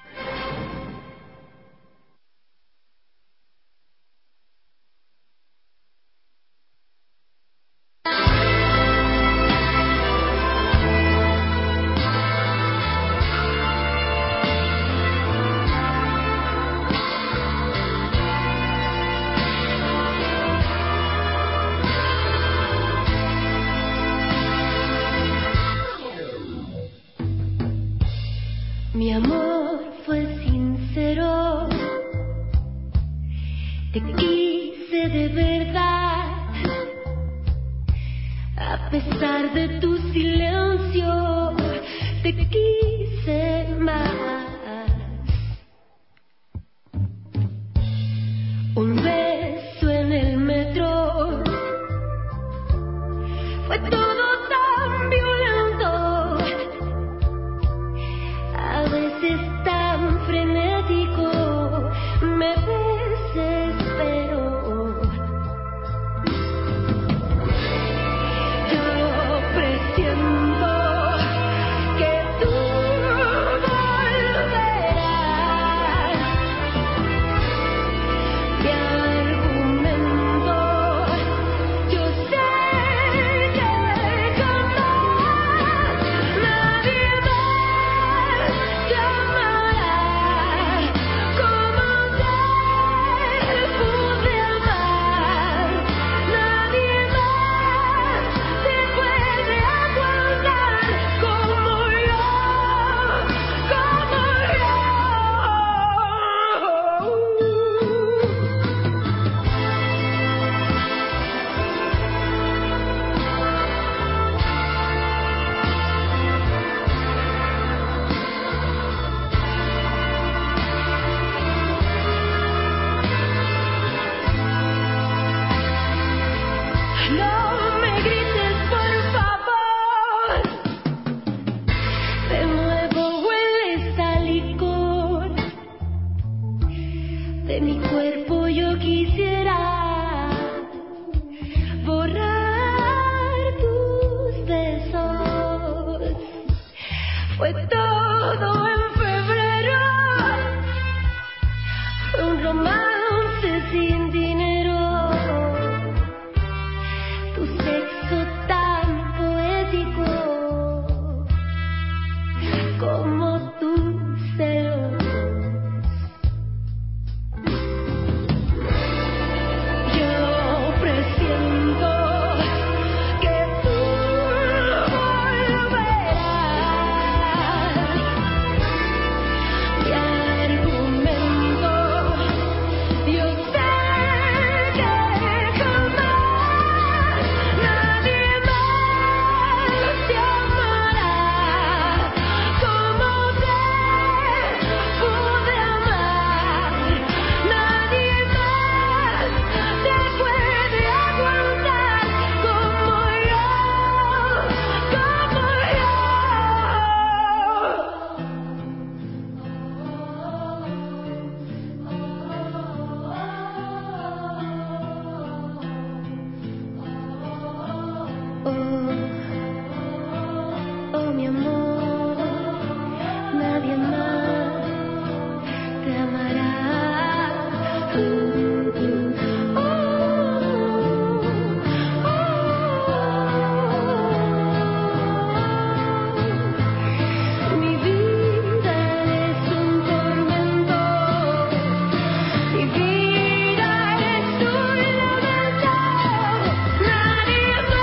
Mi amor fue sincero, te quise de verdad, a pesar de tu silencio, te quise más. Un beso en el metro fue todo tan violento, a veces tan frenético, me desespero. Yo presiento que tú volverás. Mi argumento, yo sé que jamás nadie más te amará como te pude amar. Nadie más te puede aguantar como yo, no me grites por favor, de nuevo hueles a licor, de mi cuerpo yo quisiera borrar tus besos. Fue todo en febrero, fue un romance sin dinero. Tu sexo tan poético como tus celos. Yo presiento que tú volverás. Mi argumento, yo sé que jamás nadie más te amará como te pude amar. Nadie más te puede aguantar como yo, oh mi amor, nadie más te amará. Mi vida es un tormento, mi vida es un lamento. Nadie más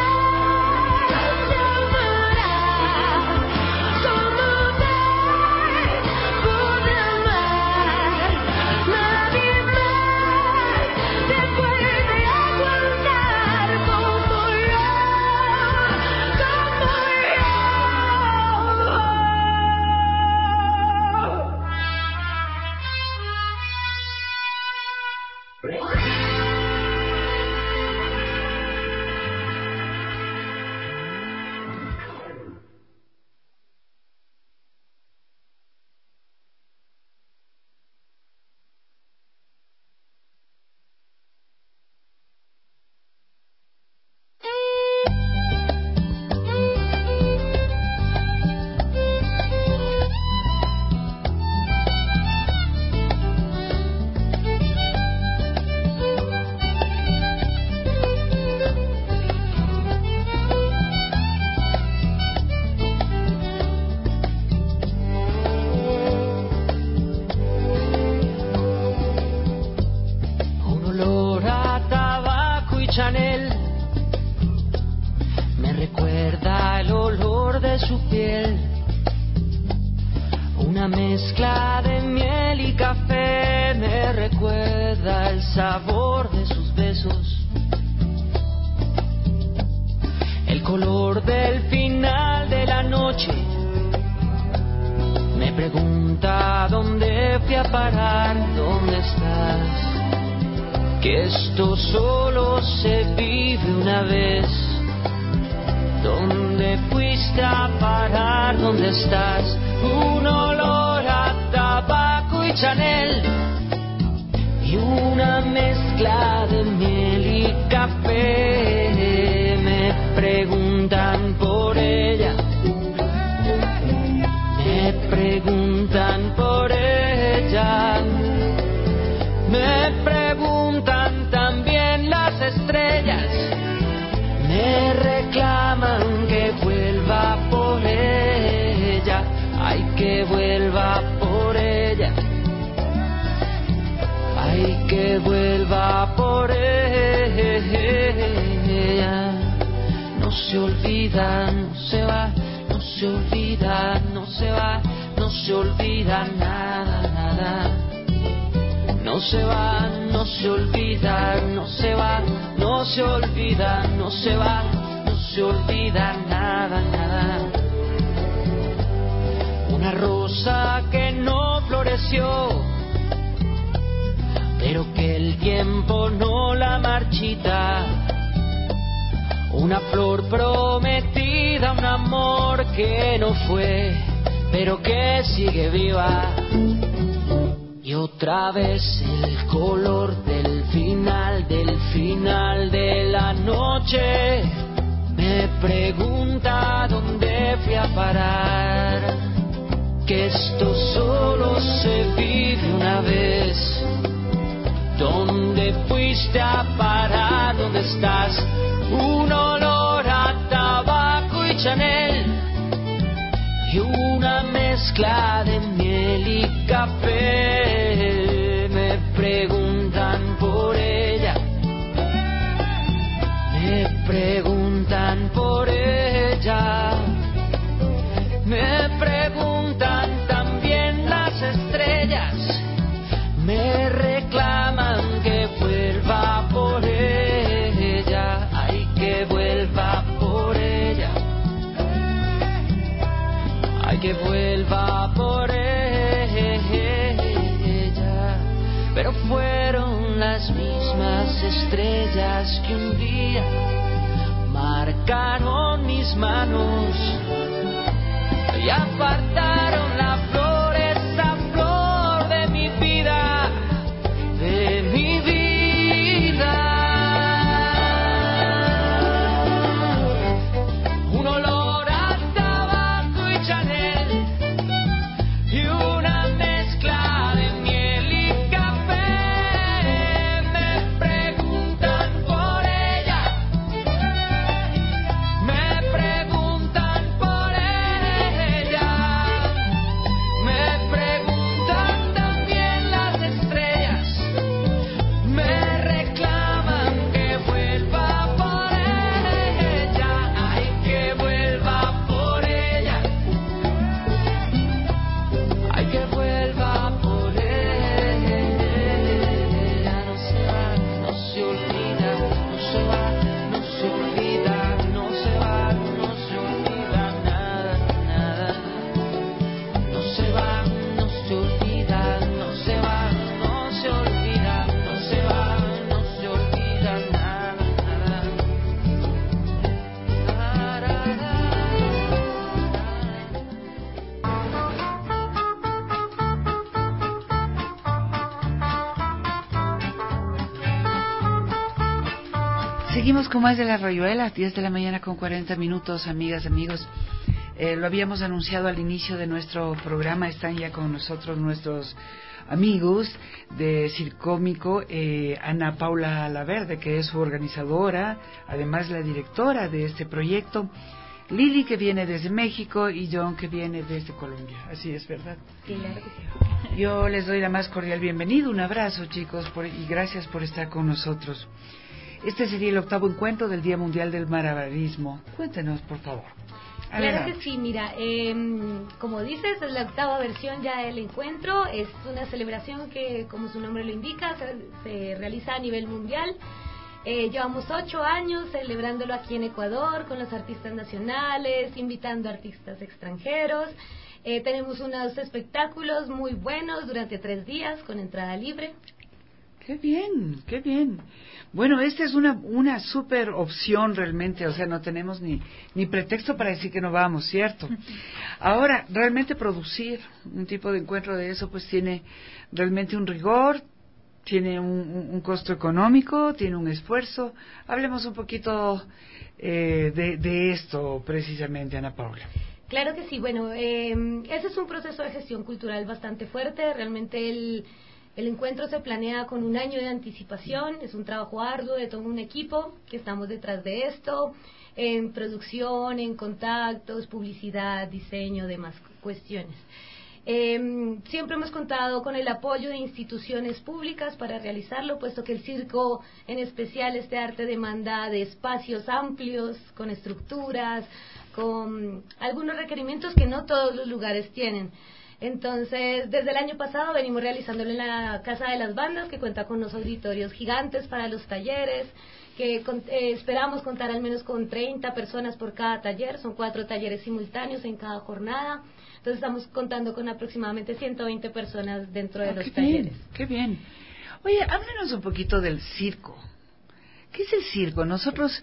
recuerda el sabor de sus besos, el color del final de la noche. Me pregunta dónde fui a parar, dónde estás, que esto solo se vive una vez. ¿Dónde fuiste a parar? ¿Dónde estás? Un olor a tabaco y Chanel y una mezcla de miel y café. Me preguntan por ella, me preguntan por ella, me preguntan también las estrellas. Me reclaman que vuelva por ella, ay, que vuelva por ella, ay, que vuelva por ella. No se olvida, no se va, no se olvida, no se va, no se olvida nada, nada. No se va, no se olvida, no se va, no se olvida, no se va, no se olvida nada, nada. Una rosa que no floreció, pero que el tiempo no la marchita. Una flor prometida, un amor que no fue, pero que sigue viva. Y otra vez el color del final de la noche. Me pregunta dónde fui a parar, que esto solo se vive una vez. ¿Dónde fuiste a parar? ¿Dónde estás? Un olor a tabaco y Chanel y una mezcla de miel y café. Me preguntan por ella, me preguntan por ella, me preguntan también las estrellas. Me reclaman que vuelva por ella, ay, que vuelva por ella, ay, que vuelva por ella. Pero fueron las mismas estrellas que un día marcaron mis manos y apartaron la flor, esa flor de mi vida, de mi vida. Un olor a tabaco y Chanel y una mezcla de miel y café. Me preguntan por ella, me preguntan por ella, me preguntan también las estrellas. Me reclaman que vuelva por ella, ay, que vuelva por ella, ay, que vuelva por ella. No se va, no se olvida, no se va, no se olvida, no se va, no se olvida nada, nada. No se va, no se olvida, no se va, no se olvida, no se va, no se olvida nada, nada. Seguimos con más de La Rayuela, 10 de la mañana con 40 minutos, amigas, amigos. Lo habíamos anunciado al inicio de nuestro programa, están ya con nosotros nuestros amigos de Circómico, Ana Paula Laverde, que es su organizadora, además la directora de este proyecto, Lili, que viene desde México, y John, que viene desde Colombia. Así es, ¿verdad? Claro que sí. Yo les doy la más cordial bienvenida, un abrazo, chicos, y gracias por estar con nosotros. Este sería el 8º encuentro del Día Mundial del Malabarismo. Cuéntenos, por favor. Claro que sí, mira, como dices, es la 8ª versión ya del encuentro. Es una celebración que, como su nombre lo indica, se realiza a nivel mundial. Llevamos 8 años celebrándolo aquí en Ecuador con los artistas nacionales, invitando a artistas extranjeros. Tenemos unos espectáculos muy buenos durante 3 días con entrada libre. ¡Qué bien, qué bien! Bueno, esta es una súper opción realmente, o sea, no tenemos ni pretexto para decir que no vamos, ¿cierto? Ahora, realmente producir un tipo de encuentro de eso, pues tiene realmente un rigor, tiene un costo económico, tiene un esfuerzo. Hablemos un poquito de esto precisamente, Ana Paula. Claro que sí, bueno, ese es un proceso de gestión cultural bastante fuerte, realmente el encuentro se planea con 1 año de anticipación, es un trabajo arduo de todo un equipo que estamos detrás de esto, en producción, en contactos, publicidad, diseño, demás cuestiones. Siempre hemos contado con el apoyo de instituciones públicas para realizarlo, puesto que el circo, en especial este arte, demanda de espacios amplios, con estructuras, con algunos requerimientos que no todos los lugares tienen. Entonces, desde el año pasado venimos realizándolo en la Casa de las Bandas, que cuenta con unos auditorios gigantes para los talleres, que esperamos contar al menos con 30 personas por cada taller, son 4 talleres simultáneos en cada jornada. Entonces estamos contando con aproximadamente 120 personas dentro de los talleres. ¡Qué bien! Oye, háblanos un poquito del circo. ¿Qué es el circo? Nosotros,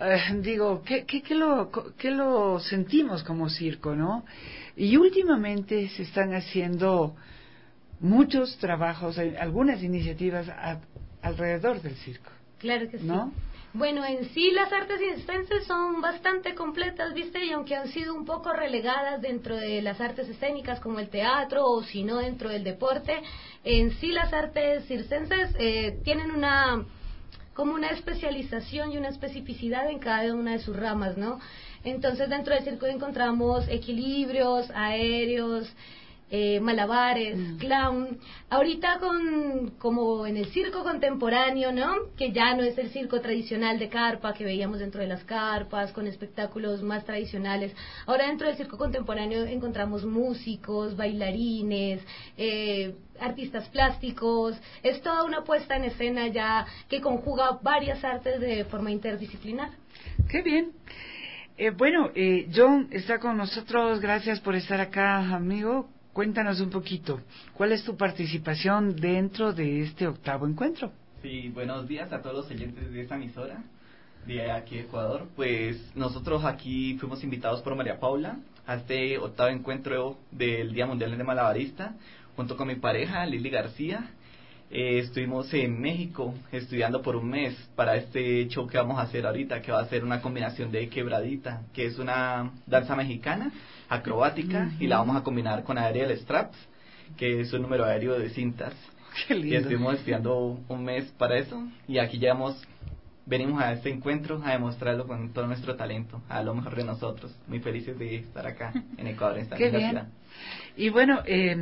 ¿qué lo sentimos como circo, no? Y últimamente se están haciendo muchos trabajos, algunas iniciativas alrededor del circo. Claro que sí. ¿No? Bueno, en sí las artes circenses son bastante completas, ¿viste? Y aunque han sido un poco relegadas dentro de las artes escénicas como el teatro o si no dentro del deporte, en sí las artes circenses tienen como una especialización y una especificidad en cada una de sus ramas, ¿no? Entonces dentro del circo encontramos equilibrios, aéreos, malabares, clown. Ahorita como en el circo contemporáneo, ¿no? Que ya no es el circo tradicional de carpa que veíamos dentro de las carpas, con espectáculos más tradicionales. Ahora dentro del circo contemporáneo encontramos músicos, bailarines, artistas plásticos. Es toda una puesta en escena ya que conjuga varias artes de forma interdisciplinar. ¡Qué bien! Bueno, John está con nosotros. Gracias por estar acá, amigo. Cuéntanos un poquito, ¿cuál es tu participación dentro de este 8º encuentro? Sí, buenos días a todos los oyentes de esta emisora, de aquí de Ecuador. Pues nosotros aquí fuimos invitados por María Paula a este 8º encuentro del Día Mundial de Malabarista, junto con mi pareja, Lili García. Estuvimos en México estudiando por 1 mes para este show que vamos a hacer ahorita, que va a ser una combinación de quebradita, que es una danza mexicana acrobática, y la vamos a combinar con aerial straps, que es un número aéreo de cintas. Qué lindo. Y estuvimos estudiando 1 mes para eso, y aquí venimos a este encuentro a demostrarlo con todo nuestro talento, a lo mejor de nosotros. Muy felices de estar acá en Ecuador, en esta Qué bien. ciudad. Y bueno,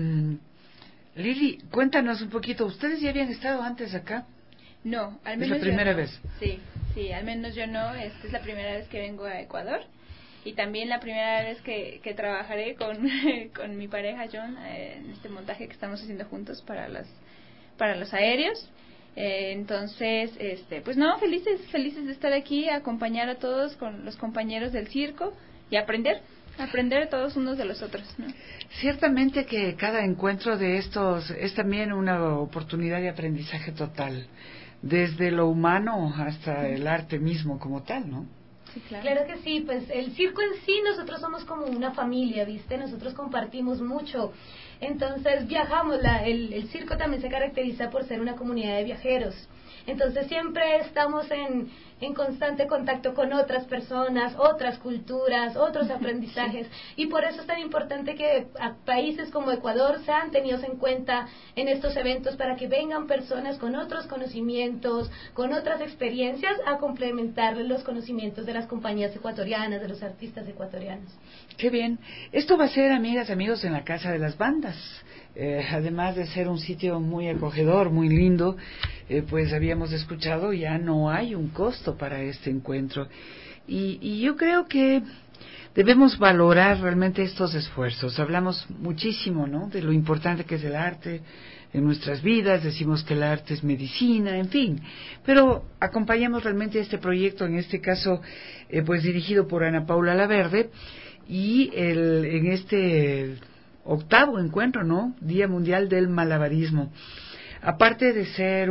Lili, cuéntanos un poquito, ¿ustedes ya habían estado antes acá? No, al menos ¿Es la primera yo no. vez? Sí, al menos yo no. Esta es la primera vez que vengo a Ecuador y también la primera vez que trabajaré con mi pareja John en este montaje que estamos haciendo juntos para los aéreos. Entonces, pues no, felices de estar aquí, acompañar a todos con los compañeros del circo y aprender todos unos de los otros, ¿no? Ciertamente que cada encuentro de estos es también una oportunidad de aprendizaje total, desde lo humano hasta el arte mismo como tal, ¿no? Sí, claro que sí, pues el circo en sí, nosotros somos como una familia, ¿viste? Nosotros compartimos mucho, entonces viajamos, el circo también se caracteriza por ser una comunidad de viajeros. Entonces siempre estamos en constante contacto con otras personas, otras culturas, otros aprendizajes, y por eso es tan importante que a países como Ecuador sean tenidos en cuenta en estos eventos para que vengan personas con otros conocimientos, con otras experiencias a complementar los conocimientos de las compañías ecuatorianas, de los artistas ecuatorianos. Qué bien. Esto va a ser, amigas, amigos, en la Casa de las Bandas. Además de ser un sitio muy acogedor, muy lindo, pues habíamos escuchado, ya no hay un costo para este encuentro. Y yo creo que debemos valorar realmente estos esfuerzos. Hablamos muchísimo, ¿no?, de lo importante que es el arte en nuestras vidas, decimos que el arte es medicina, en fin, pero acompañamos realmente este proyecto, en este caso, pues dirigido por Ana Paula Laverde, y en este 8º encuentro, ¿no?, Día Mundial del Malabarismo. Aparte de ser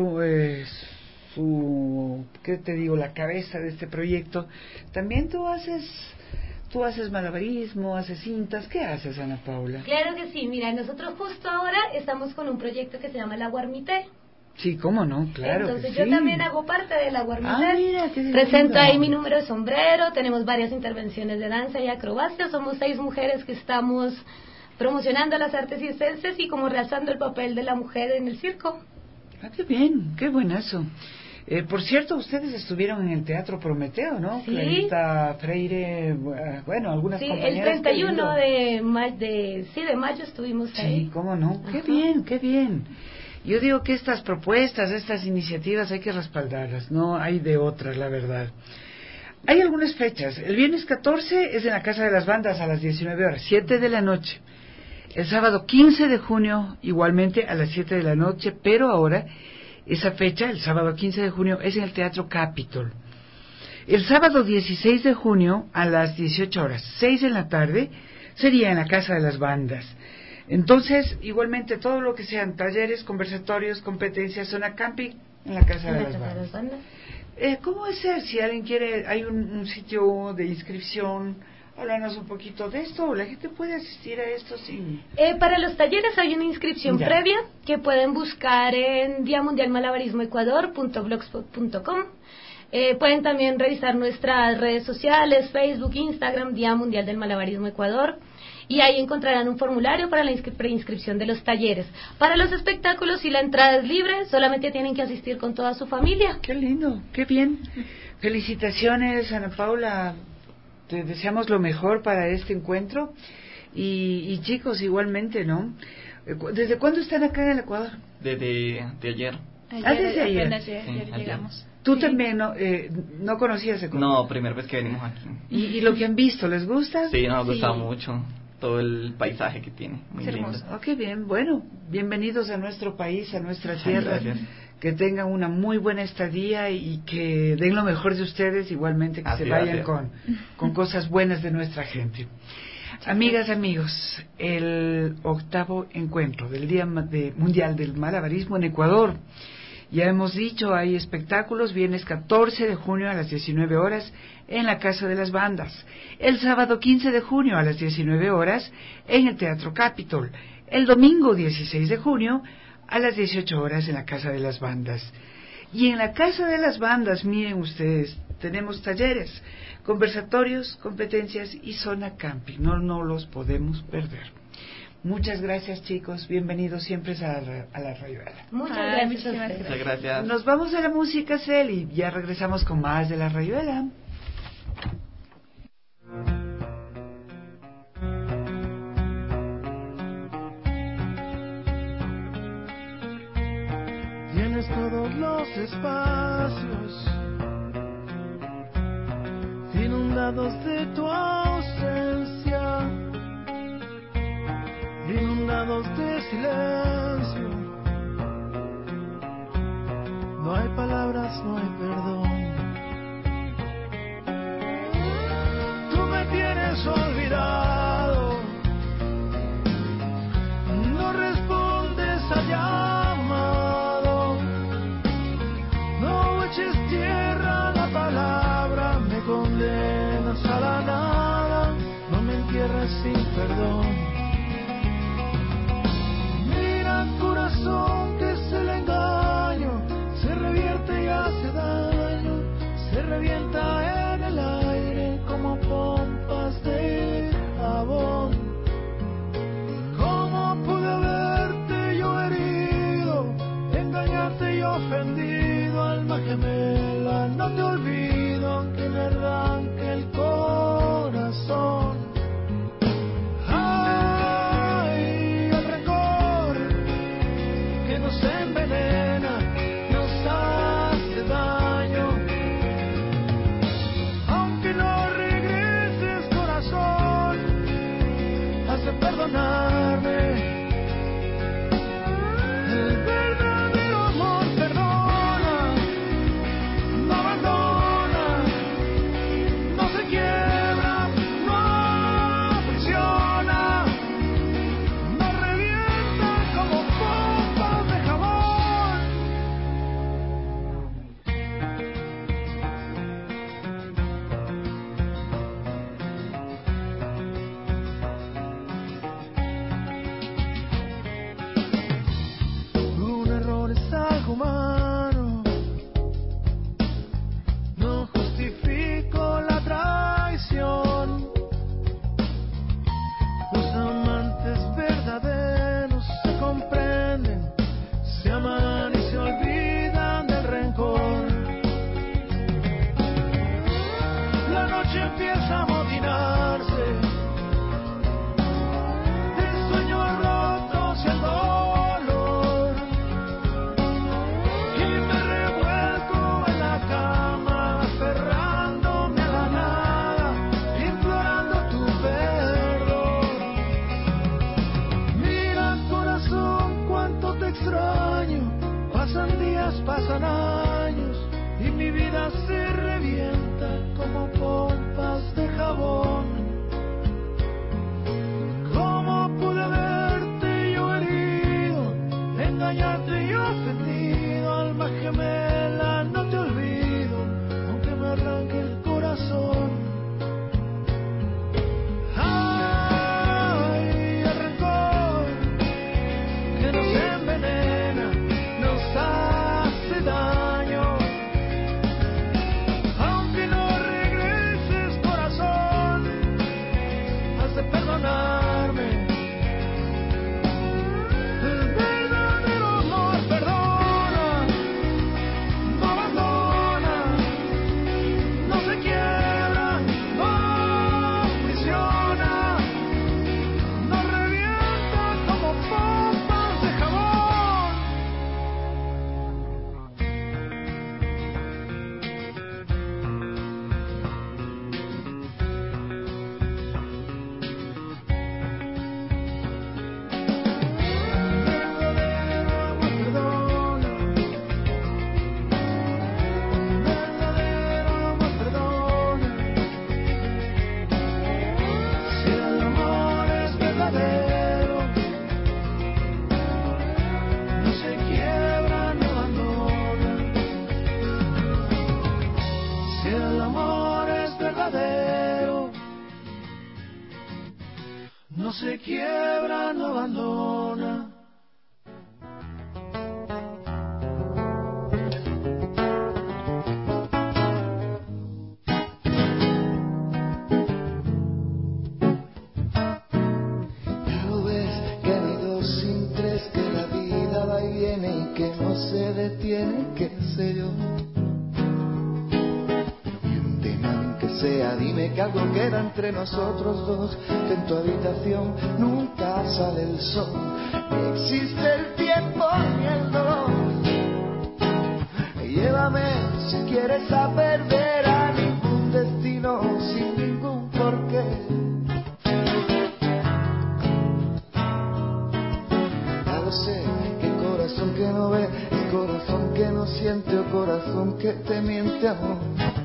¿qué te digo?, la cabeza de este proyecto, también tú haces malabarismo, haces cintas. ¿Qué haces, Ana Paula? Claro que sí, mira, nosotros justo ahora estamos con un proyecto que se llama La Guarmité. Sí, cómo no, claro. Entonces que yo sí. también hago parte de La Guarmité. Mira, qué presento lindo. ahí mi número de sombrero, tenemos varias intervenciones de danza y acrobacia, somos 6 mujeres que estamos promocionando las artes circenses y como realzando el papel de la mujer en el circo. Qué bien, qué buenazo. Por cierto, ustedes estuvieron en el Teatro Prometeo, ¿no? Sí. Clarita Freire, bueno, algunas Sí, compañeras. el 31 de mayo estuvimos ahí. Sí, cómo no. Ajá. Qué bien, qué bien. Yo digo que estas propuestas, estas iniciativas hay que respaldarlas, no hay de otras, la verdad. Hay algunas fechas. El viernes 14 es en la Casa de las Bandas a las 19 horas, 7 de la noche. El sábado 15 de junio, igualmente a las 7 de la noche, pero ahora esa fecha, el sábado 15 de junio, es en el Teatro Capitol. El sábado 16 de junio, a las 18 horas, 6 de la tarde, sería en la Casa de las Bandas. Entonces, igualmente, todo lo que sean talleres, conversatorios, competencias, zona camping, en la Casa de las Bandas. ¿Cómo es ser? Si alguien quiere, hay un sitio de inscripción. Háblanos un poquito de esto. ¿La gente puede asistir a esto sin...? Para los talleres hay una inscripción previa que pueden buscar en diamundialmalabarismoecuador.blogspot.com. Pueden también revisar nuestras redes sociales, Facebook, Instagram, Día Mundial del Malabarismo Ecuador, y ahí encontrarán un formulario para la preinscripción de los talleres. Para los espectáculos, si la entrada es libre, solamente tienen que asistir con toda su familia. ¡Qué lindo! ¡Qué bien! Felicitaciones, Ana Paula. Te deseamos lo mejor para este encuentro y chicos igualmente, ¿no? ¿Desde cuándo están acá en el Ecuador? Desde ayer. Desde ayer. Sí, llegamos. ¿Tú también no conocías Ecuador? No, primera vez que venimos aquí. ¿Y lo que han visto, les gusta? Sí, nos gusta mucho todo el paisaje que tiene, muy lindo. Oh, qué bien, bueno, bienvenidos a nuestro país, a nuestra tierra. Gracias. Que tengan una muy buena estadía y que den lo mejor de ustedes, igualmente que se vayan con cosas buenas de nuestra gente. Amigas, amigos, el 8º encuentro del Día Mundial del Malabarismo en Ecuador. Ya hemos dicho, hay espectáculos, viernes 14 de junio a las 19 horas en la Casa de las Bandas. El sábado 15 de junio a las 19 horas en el Teatro Capitol. El domingo 16 de junio a las 18 horas en la Casa de las Bandas. Y en la Casa de las Bandas, miren ustedes, tenemos talleres, conversatorios, competencias y zona camping. No los podemos perder. Muchas gracias, chicos. Bienvenidos siempre a la Rayuela. Muchas gracias. Nos vamos a la música, Cel, y ya regresamos con más de la Rayuela. Tienes todos los espacios inundados de tu ausencia, inundados de silencio. No hay palabras, no hay perdón. Tú me tienes olvidado, no respondes allá. Tierra la palabra, me condenas a la nada, no me entierres sin perdón. Mira, corazón, que es el engaño, se revierte y hace daño, se revienta en el aire como pompas de jabón. ¿Cómo pude haberte yo herido, engañarte y ofendido? Alma gemela, no te olvido, aunque me arranque el corazón. Ay, el rencor que nos envenena, nos hace daño. Aunque no regreses, corazón, no se quiebra, no abandona. Si el amor es verdadero, no se quiebra, no abandona. Detiene, qué sé yo. Miénteme aunque sea, dime que algo queda entre nosotros dos, que en tu habitación nunca sale el sol, ni existe el tiempo ni el dolor. Llévame si quieres a perder a ningún destino sin ningún porqué. Ya lo sé, que corazón que no ve, corazón que no siente o corazón que te miente, amor.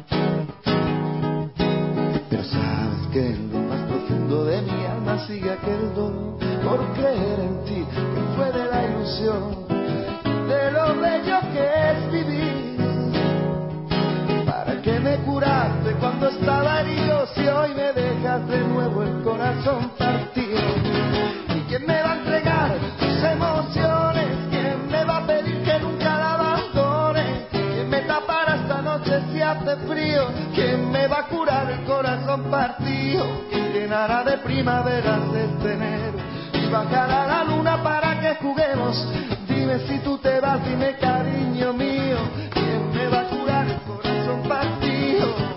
Pero sabes que en lo más profundo de mi alma sigue aquel dolor por creer en ti, que fue de la ilusión, de lo bello que es vivir. ¿Para qué me curaste cuando estaba herido si hoy me dejas de nuevo el corazón partido? ¿Y quién me va a entregar tus emociones? ¿Quién me va a pedir que nunca la abandone? ¿Quién me tapará esta noche si hace frío? ¿Quién me va a curar el corazón partido? ¿Quién llenará de primaveras este enero y bajará la luna para que juguemos? Dime si tú te vas, dime cariño mío, ¿quién me va a curar el corazón partido?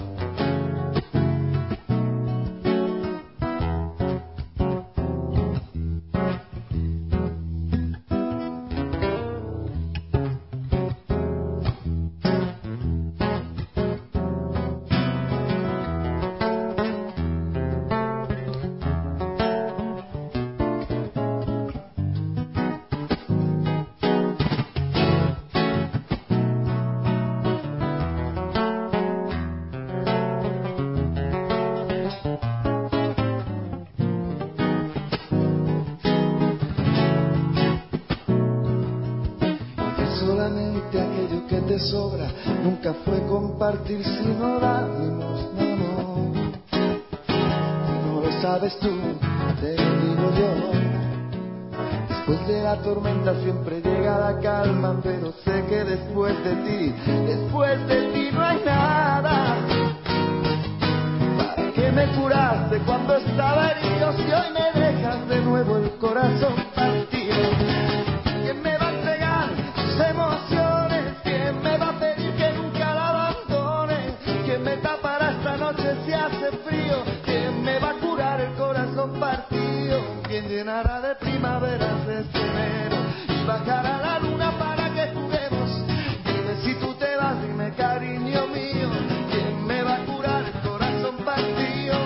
Sobra, nunca fue compartir si no dimos amor. Si no lo sabes tú, te lo digo yo. Después de la tormenta siempre llega la calma, pero sé que después de ti no hay nada. ¿Para qué me curaste cuando estaba herido si hoy me dejas de nuevo el corazón partido? ¿Quién me va a entregar sus emociones? ¿Quién me va a pedir que nunca la abandone? ¿Quién me tapará esta noche si hace frío? ¿Quién me va a curar el corazón partido? ¿Quién llenará de primaveras este enero y bajará la luna para que juguemos? Dime si tú te vas, dime cariño mío, ¿quién me va a curar el corazón partido?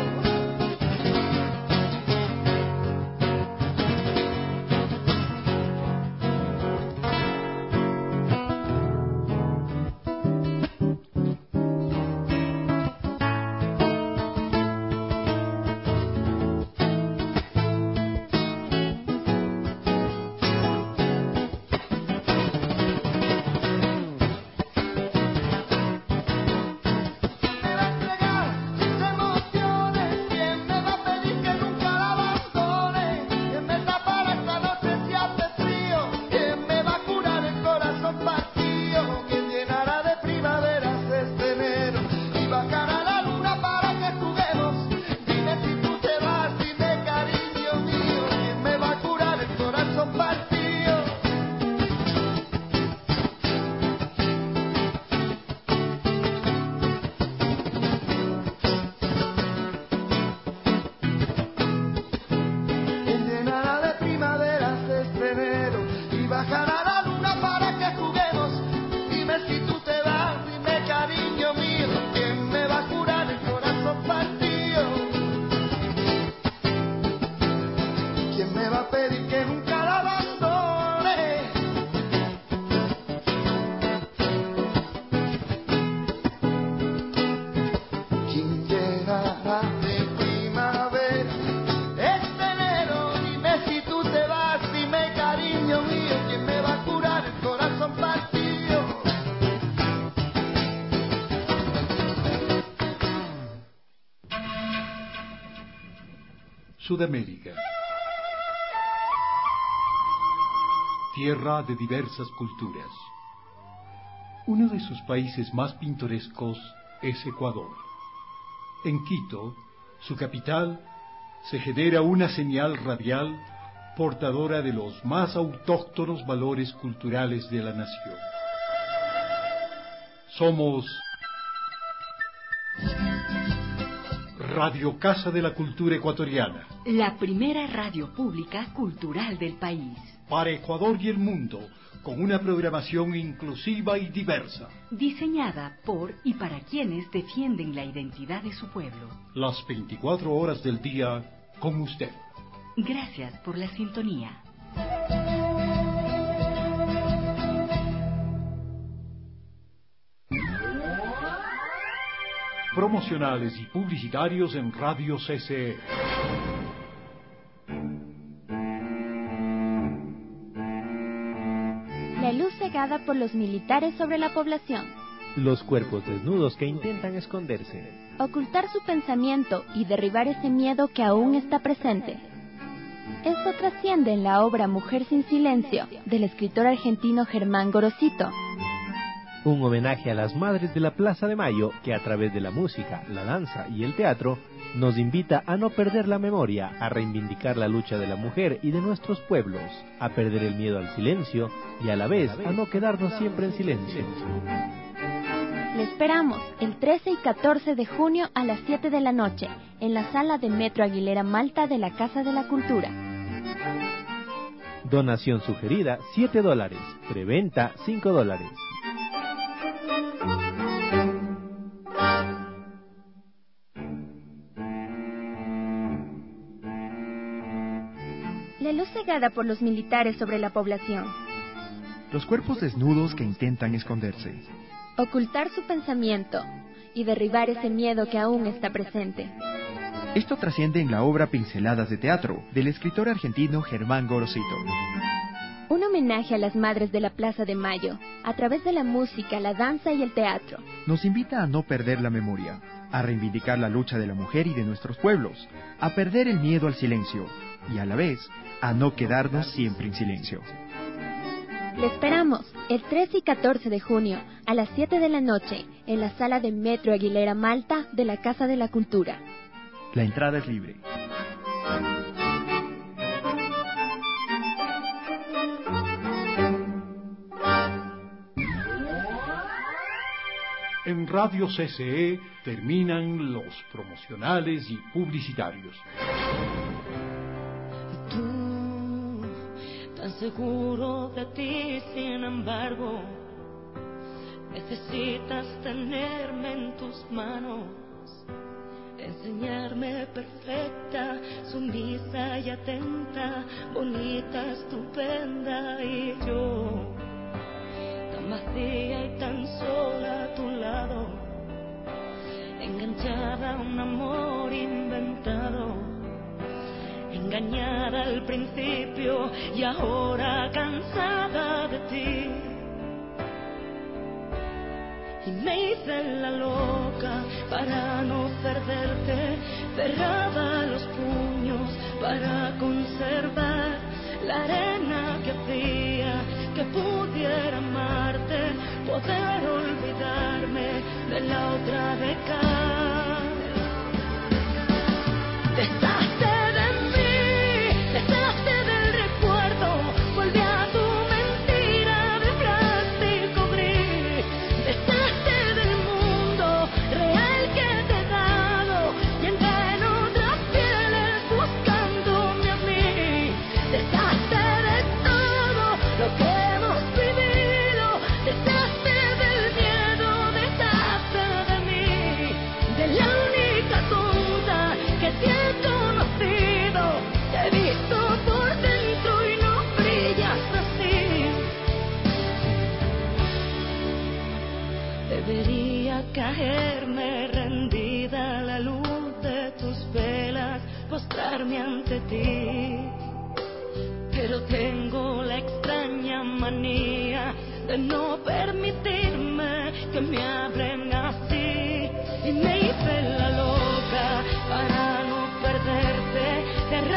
Mío mío, ¿quién me va Sudamérica. Tierra de diversas culturas. Uno de sus países más pintorescos es Ecuador. En Quito, su capital, se genera una señal radial portadora de los más autóctonos valores culturales de la nación. Somos Radio Casa de la Cultura Ecuatoriana. La primera radio pública cultural del país. Para Ecuador y el mundo, con una programación inclusiva y diversa. Diseñada por y para quienes defienden la identidad de su pueblo. Las 24 horas del día con usted. Gracias por la sintonía. Promocionales y publicitarios en Radio CCE. La luz cegada por los militares sobre la población. Los cuerpos desnudos que intentan esconderse. Ocultar su pensamiento y derribar ese miedo que aún está presente. Esto trasciende en la obra Mujer sin Silencio, del escritor argentino Germán Gorosito. Un homenaje a las madres de la Plaza de Mayo que a través de la música, la danza y el teatro nos invita a no perder la memoria, a reivindicar la lucha de la mujer y de nuestros pueblos, a perder el miedo al silencio y a la vez a no quedarnos siempre en silencio. Le esperamos el 13 y 14 de junio a las 7 de la noche en la sala de Metro Aguilera Malta de la Casa de la Cultura. Donación sugerida $7, preventa $5. La luz cegada por los militares sobre la población. Los cuerpos desnudos que intentan esconderse. Ocultar su pensamiento y derribar ese miedo que aún está presente. Esto trasciende en la obra Pinceladas de Teatro, del escritor argentino Germán Gorosito. Un homenaje a las madres de la Plaza de Mayo, a través de la música, la danza y el teatro. Nos invita a no perder la memoria, a reivindicar la lucha de la mujer y de nuestros pueblos, a perder el miedo al silencio y a la vez a no quedarnos siempre en silencio. Le esperamos el 13 y 14 de junio a las 7 de la noche en la sala de Metro Aguilera Malta de la Casa de la Cultura. La entrada es libre. En Radio CCE terminan los promocionales y publicitarios. Tan seguro de ti, sin embargo, necesitas tenerme en tus manos, enseñarme perfecta, sumisa y atenta, bonita, estupenda, y yo tan vacía y tan sola a tu lado, enganchada a un amor inventado. Engañada al principio y ahora cansada de ti. Y me hice la loca para no perderte, cerraba los puños para conservar la arena que hacía que pudiera amarte, poder olvidarme de la otra década. Deshazte de mí, deshazte del recuerdo, vuelve a tu mentira de plástico gris, deshazte del mundo real que te he dado y entra en otras pieles buscándome a mí. Deshazte de todo lo que hemos vivido, deshazte del miedo, deshazte de mí, de la única tonta que te he conocido. Te he visto por dentro y no brillas así. Debería caerme rendida a la luz de tus velas, postrarme ante ti, pero tengo la extraña manía de no permitirme que me hablen así. Y me hice la loca para no perderte, te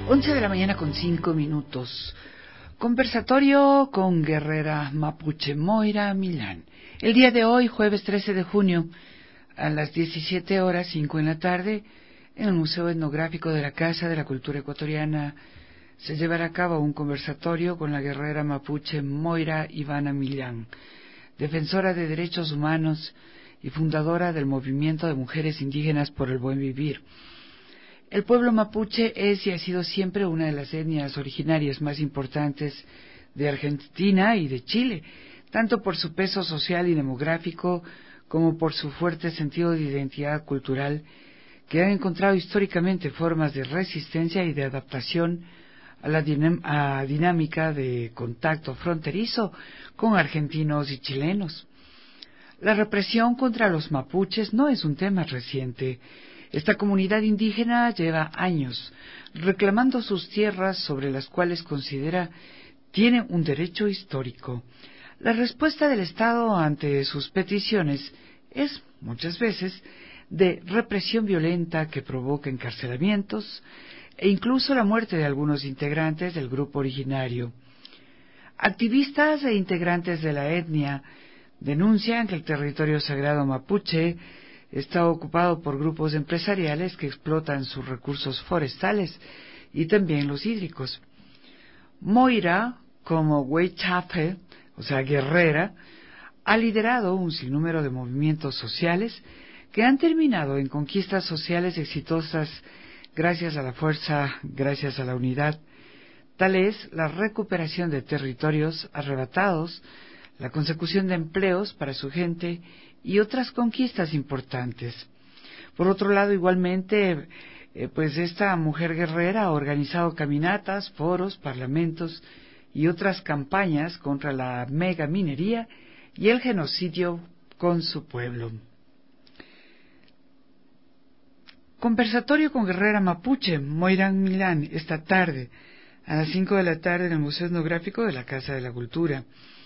11 de la mañana con 5 minutos. Conversatorio con guerrera mapuche Moira Millán. El día de hoy, jueves 13 de junio, a las 17 horas, 5 en la tarde, en el Museo Etnográfico de la Casa de la Cultura Ecuatoriana, se llevará a cabo un conversatorio con la guerrera mapuche Moira Ivana Millán, defensora de derechos humanos y fundadora del movimiento de mujeres indígenas por el buen vivir. El pueblo mapuche es y ha sido siempre una de las etnias originarias más importantes de Argentina y de Chile, tanto por su peso social y demográfico como por su fuerte sentido de identidad cultural, que han encontrado históricamente formas de resistencia y de adaptación a la dinámica de contacto fronterizo con argentinos y chilenos. La represión contra los mapuches no es un tema reciente. Esta comunidad indígena lleva años reclamando sus tierras sobre las cuales considera tiene un derecho histórico. La respuesta del Estado ante sus peticiones es, muchas veces, de represión violenta que provoca encarcelamientos e incluso la muerte de algunos integrantes del grupo originario. Activistas e integrantes de la etnia denuncian que el territorio sagrado mapuche está ocupado por grupos empresariales que explotan sus recursos forestales y también los hídricos. Moira, como Weichafe, o sea, guerrera, ha liderado un sinnúmero de movimientos sociales que han terminado en conquistas sociales exitosas gracias a la fuerza, gracias a la unidad. Tal es la recuperación de territorios arrebatados, la consecución de empleos para su gente y otras conquistas importantes. Por otro lado, igualmente, pues esta mujer guerrera ha organizado caminatas, foros, parlamentos y otras campañas contra la megaminería y el genocidio con su pueblo. Conversatorio con guerrera mapuche Moira Millán esta tarde a las 5 de la tarde en el Museo Etnográfico de la Casa de la Cultura.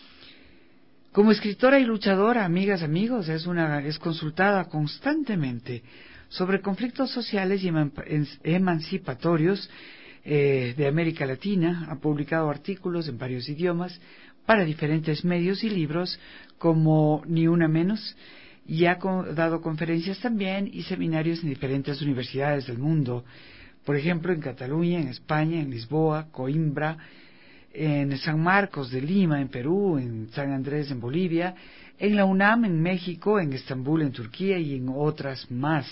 Como escritora y luchadora, amigas, amigos, es consultada constantemente sobre conflictos sociales y emancipatorios de América Latina. Ha publicado artículos en varios idiomas para diferentes medios y libros como Ni Una Menos, y ha dado conferencias también y seminarios en diferentes universidades del mundo, por ejemplo en Cataluña, en España, en Lisboa, Coimbra, en San Marcos de Lima, en Perú, en San Andrés, en Bolivia, en la UNAM, en México, en Estambul, en Turquía y en otras más.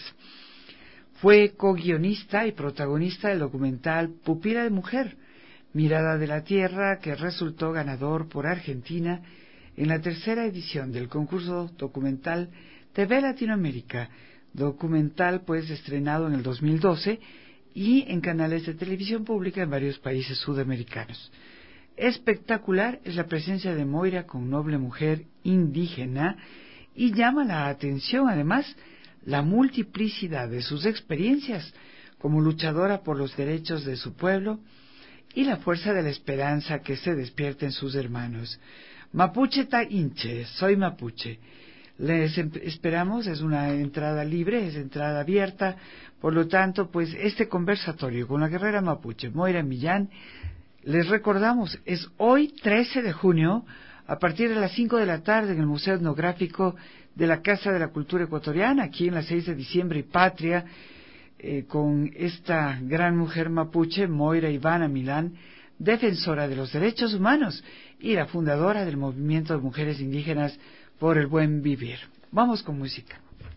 Fue co-guionista y protagonista del documental Pupila de Mujer, Mirada de la Tierra, que resultó ganador por Argentina en la tercera edición del concurso documental TV Latinoamérica, documental pues estrenado en el 2012 y en canales de televisión pública en varios países sudamericanos. Espectacular es la presencia de Moira con noble mujer indígena y llama la atención además la multiplicidad de sus experiencias como luchadora por los derechos de su pueblo y la fuerza de la esperanza que se despierta en sus hermanos. Mapuche ta inche, soy mapuche. Les esperamos, es una entrada libre, es entrada abierta, por lo tanto, pues este conversatorio con la guerrera mapuche Moira Millán, les recordamos, es hoy 13 de junio, a partir de las 5 de la tarde en el Museo Etnográfico de la Casa de la Cultura Ecuatoriana, aquí en la 6 de diciembre y Patria, con esta gran mujer mapuche, Moira Ivana Millán, defensora de los derechos humanos y la fundadora del movimiento de mujeres indígenas por el buen vivir. Vamos con música.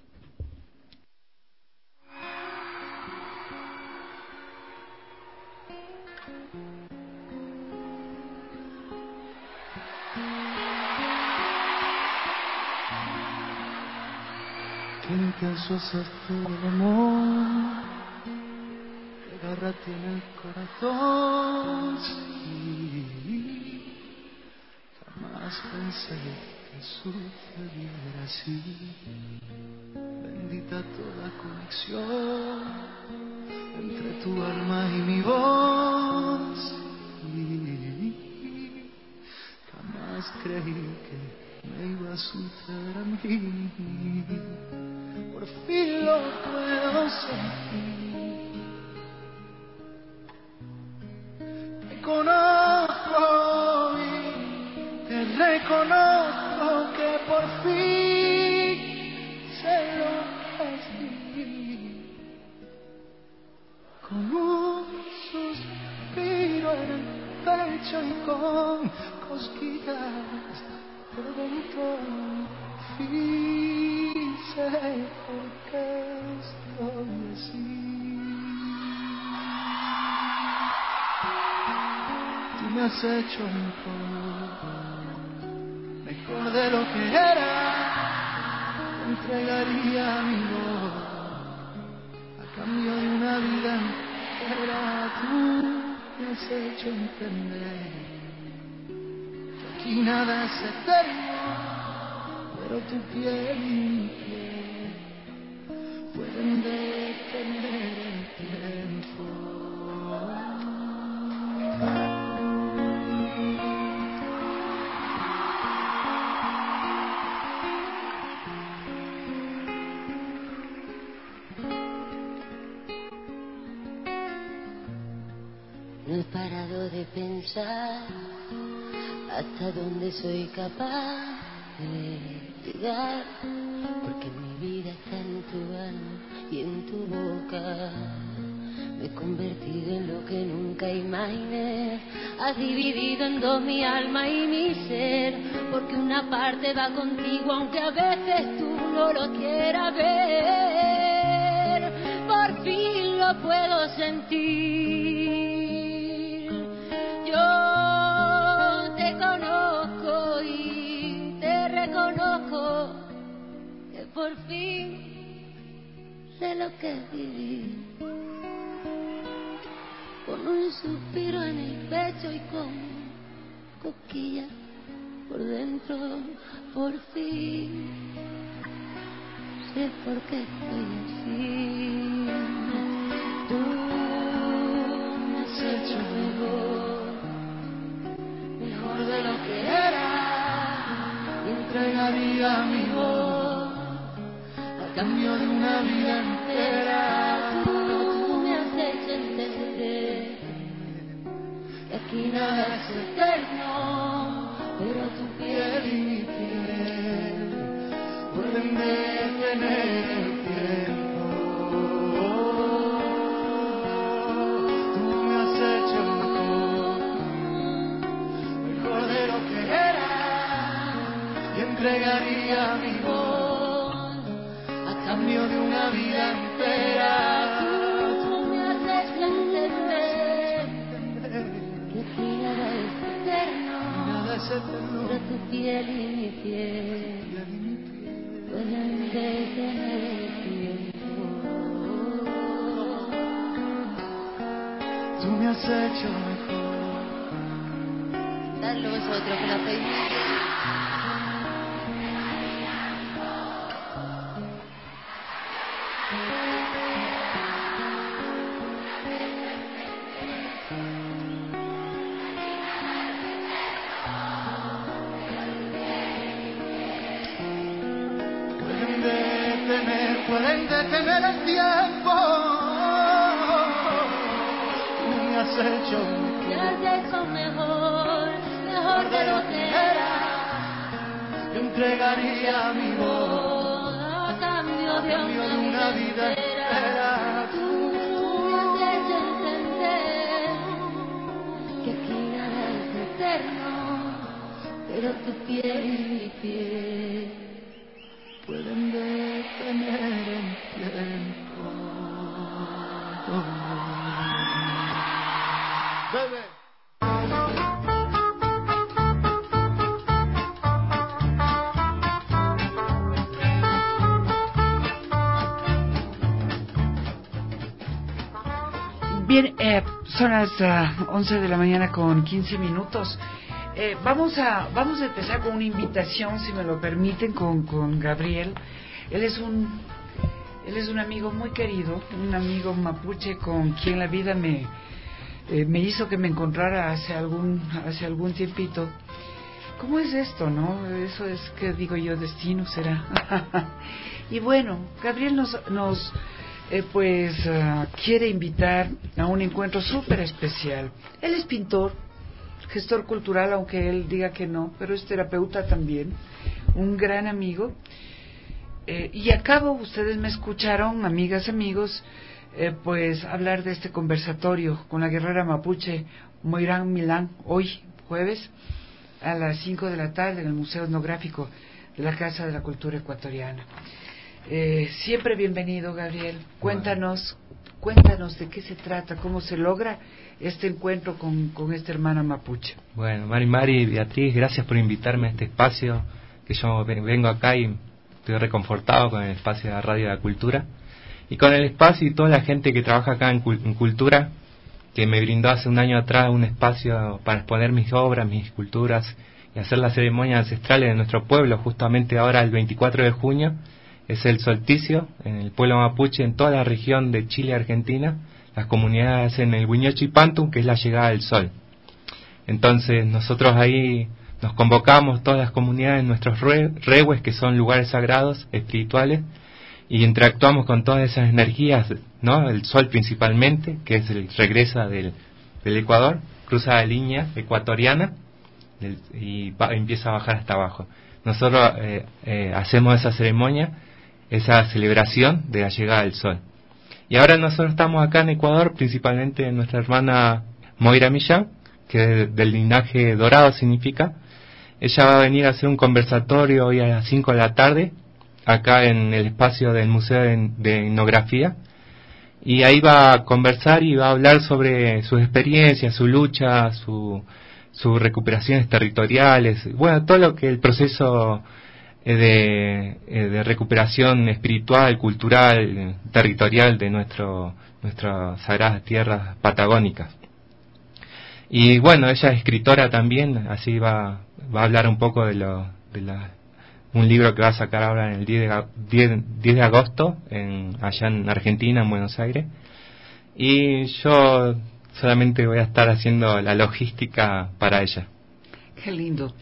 ¿Quién pensó hacer todo el amor? ¿Qué garra tiene el corazón? Sí. Jamás pensé que sucediera así. Bendita toda conexión entre tu alma y mi voz. Sí. Jamás creí que me iba a suceder a mí. Por fin lo puedo sentir. conozco y te reconozco que por fin sé lo que es vivir. Con un suspiro en el pecho y con cosquillas por dentro, fin sé por qué estoy así. Tú me has hecho mejor de lo que era. Te entregaría mi voz a cambio de una vida entera. Tú me has hecho entender que aquí nada es eterno, pero tu piel y mi piel pueden detener el tiempo. No he parado de pensar hasta dónde soy capaz de llegar, porque mi vida está en tu alma y en tu boca. Me he convertido en lo que nunca imaginé. Has dividido en dos mi alma y mi ser, porque una parte va contigo aunque a veces tú no lo quieras ver. Por fin lo puedo sentir. Yo te conozco y te reconozco que por fin sé lo que es vivir. Con un suspiro en el pecho y con cosquillas por dentro, por fin sé por qué estoy así. Tú me has hecho mejor de lo que era, y entregaría mi voz a cambio de una vida entera. Tú me has hecho entender que aquí nada es eterno, pero tu piel y mi piel pueden detener el tiempo. Tú me has hecho mejor de lo que era, y entregaría mi voz a cambio de una vida entera. Tú me has hecho entender que aquí nada es eterno, pero tu piel y mi piel pueden detener el tiempo. Tú me has hecho mejor. Darlo vosotros que lo hacéis muy bien. Pueden detener el tiempo. Tú me has hecho mejor, mejor de lo que era. Yo entregaría mi voz a cambio de una vida entera. Tú me has hecho entender que aquí nada es eterno, pero tu piel y mi piel pueden detener el tiempo. Bebe. Bien, son las 11 de la mañana con 15 minutos. Vamos a empezar con una invitación, si me lo permiten, con Gabriel. Él es un amigo muy querido, un amigo mapuche con quien la vida me hizo que me encontrara hace algún tiempito. ¿Cómo es esto, no? Eso es, que digo yo, destino será. Y bueno, Gabriel nos quiere invitar a un encuentro súper especial. Él es pintor, gestor cultural, aunque él diga que no, pero es terapeuta también, un gran amigo. Y acabo, ustedes me escucharon, amigas, amigos, hablar de este conversatorio con la guerrera mapuche Moira Milán, hoy jueves a las 5 de la tarde en el Museo Etnográfico de la Casa de la Cultura Ecuatoriana. Siempre bienvenido, Gabriel. Cuéntanos de qué se trata, cómo se logra este encuentro con esta hermana mapuche. Bueno, Mari y Beatriz, gracias por invitarme a este espacio, que yo vengo acá y estoy reconfortado con el espacio de la Radio de la Cultura y con el espacio y toda la gente que trabaja acá en cultura, que me brindó hace un año atrás un espacio para exponer mis obras, mis esculturas y hacer las ceremonias ancestrales de nuestro pueblo. Justamente ahora, el 24 de junio, es el solsticio en el pueblo mapuche, en toda la región de Chile y Argentina. Las comunidades hacen el Huiñochipantum, que es la llegada del sol. Entonces nosotros ahí nos convocamos, todas las comunidades, en nuestros rehues, que son lugares sagrados, espirituales, y interactuamos con todas esas energías, ¿no? El sol principalmente, que es regresa del Ecuador, cruza la línea ecuatoriana y empieza a bajar hasta abajo. Nosotros hacemos esa ceremonia, esa celebración de la llegada del sol. Y ahora nosotros estamos acá en Ecuador, principalmente nuestra hermana Moira Millán, que del linaje dorado significa. Ella va a venir a hacer un conversatorio hoy a las 5 de la tarde, acá en el espacio del Museo de Etnografía, y ahí va a conversar y va a hablar sobre sus experiencias, su lucha, sus recuperaciones territoriales, bueno, todo lo que el proceso de recuperación espiritual, cultural, territorial de nuestras sagradas tierras patagónicas. Y bueno, ella es escritora también, así va a hablar un poco de un libro que va a sacar ahora en el 10 de agosto allá en Argentina, en Buenos Aires. Y yo solamente voy a estar haciendo la logística para ella. Qué lindo.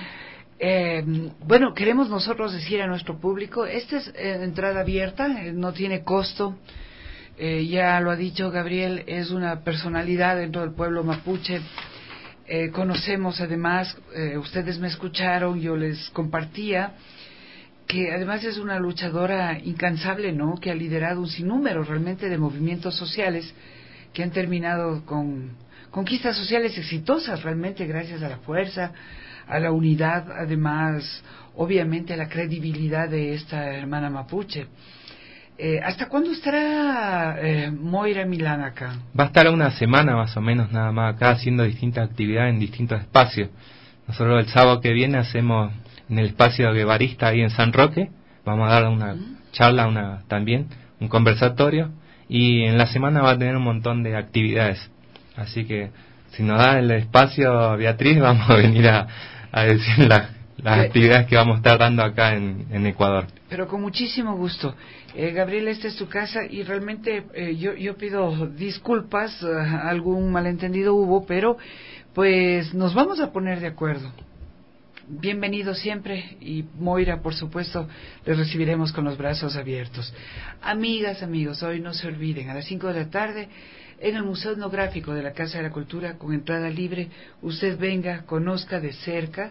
Queremos nosotros decir a nuestro público, esta es entrada abierta, no tiene costo. Ya lo ha dicho Gabriel, es una personalidad dentro del pueblo mapuche. Conocemos además, ustedes me escucharon, yo les compartía que además es una luchadora incansable, ¿no? Que ha liderado un sinnúmero realmente de movimientos sociales que han terminado con conquistas sociales exitosas, realmente gracias a la fuerza, a la unidad, además, obviamente a la credibilidad de esta hermana mapuche. ¿Hasta cuándo estará Moira Milán acá? Va a estar una semana más o menos nada más acá, haciendo distintas actividades en distintos espacios. Nosotros el sábado que viene hacemos en el espacio guevarista ahí en San Roque, vamos a dar una charla, también un conversatorio, y en la semana va a tener un montón de actividades. Así que si nos da el espacio, Beatriz, vamos a venir a decir las actividades que vamos a estar dando acá en Ecuador. Pero con muchísimo gusto. Gabriel, esta es tu casa y realmente yo pido disculpas, algún malentendido hubo, pero pues nos vamos a poner de acuerdo. Bienvenido siempre, y Moira, por supuesto, les recibiremos con los brazos abiertos. Amigas, amigos, hoy no se olviden, a las 5 de la tarde en el Museo Etnográfico de la Casa de la Cultura, con entrada libre, usted venga, conozca de cerca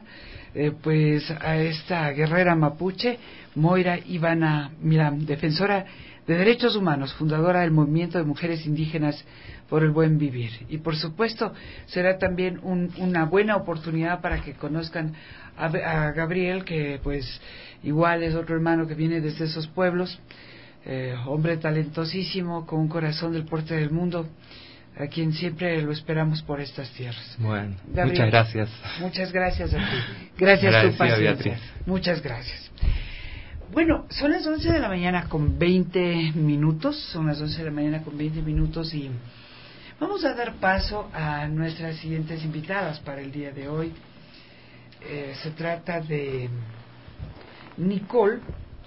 a esta guerrera mapuche, Moira Ivana Milán, defensora de derechos humanos, fundadora del movimiento de mujeres indígenas por el buen vivir. Y por supuesto será también una buena oportunidad para que conozcan a Gabriel, que pues igual es otro hermano que viene desde esos pueblos, hombre talentosísimo, con un corazón del porte del mundo, a quien siempre lo esperamos por estas tierras. Bueno, Gabriel, muchas gracias. Muchas gracias a ti. Gracias a tu paciencia. Muchas gracias. Bueno, son las 11 de la mañana con 20 minutos, y vamos a dar paso a nuestras siguientes invitadas para el día de hoy. Se trata de Nicole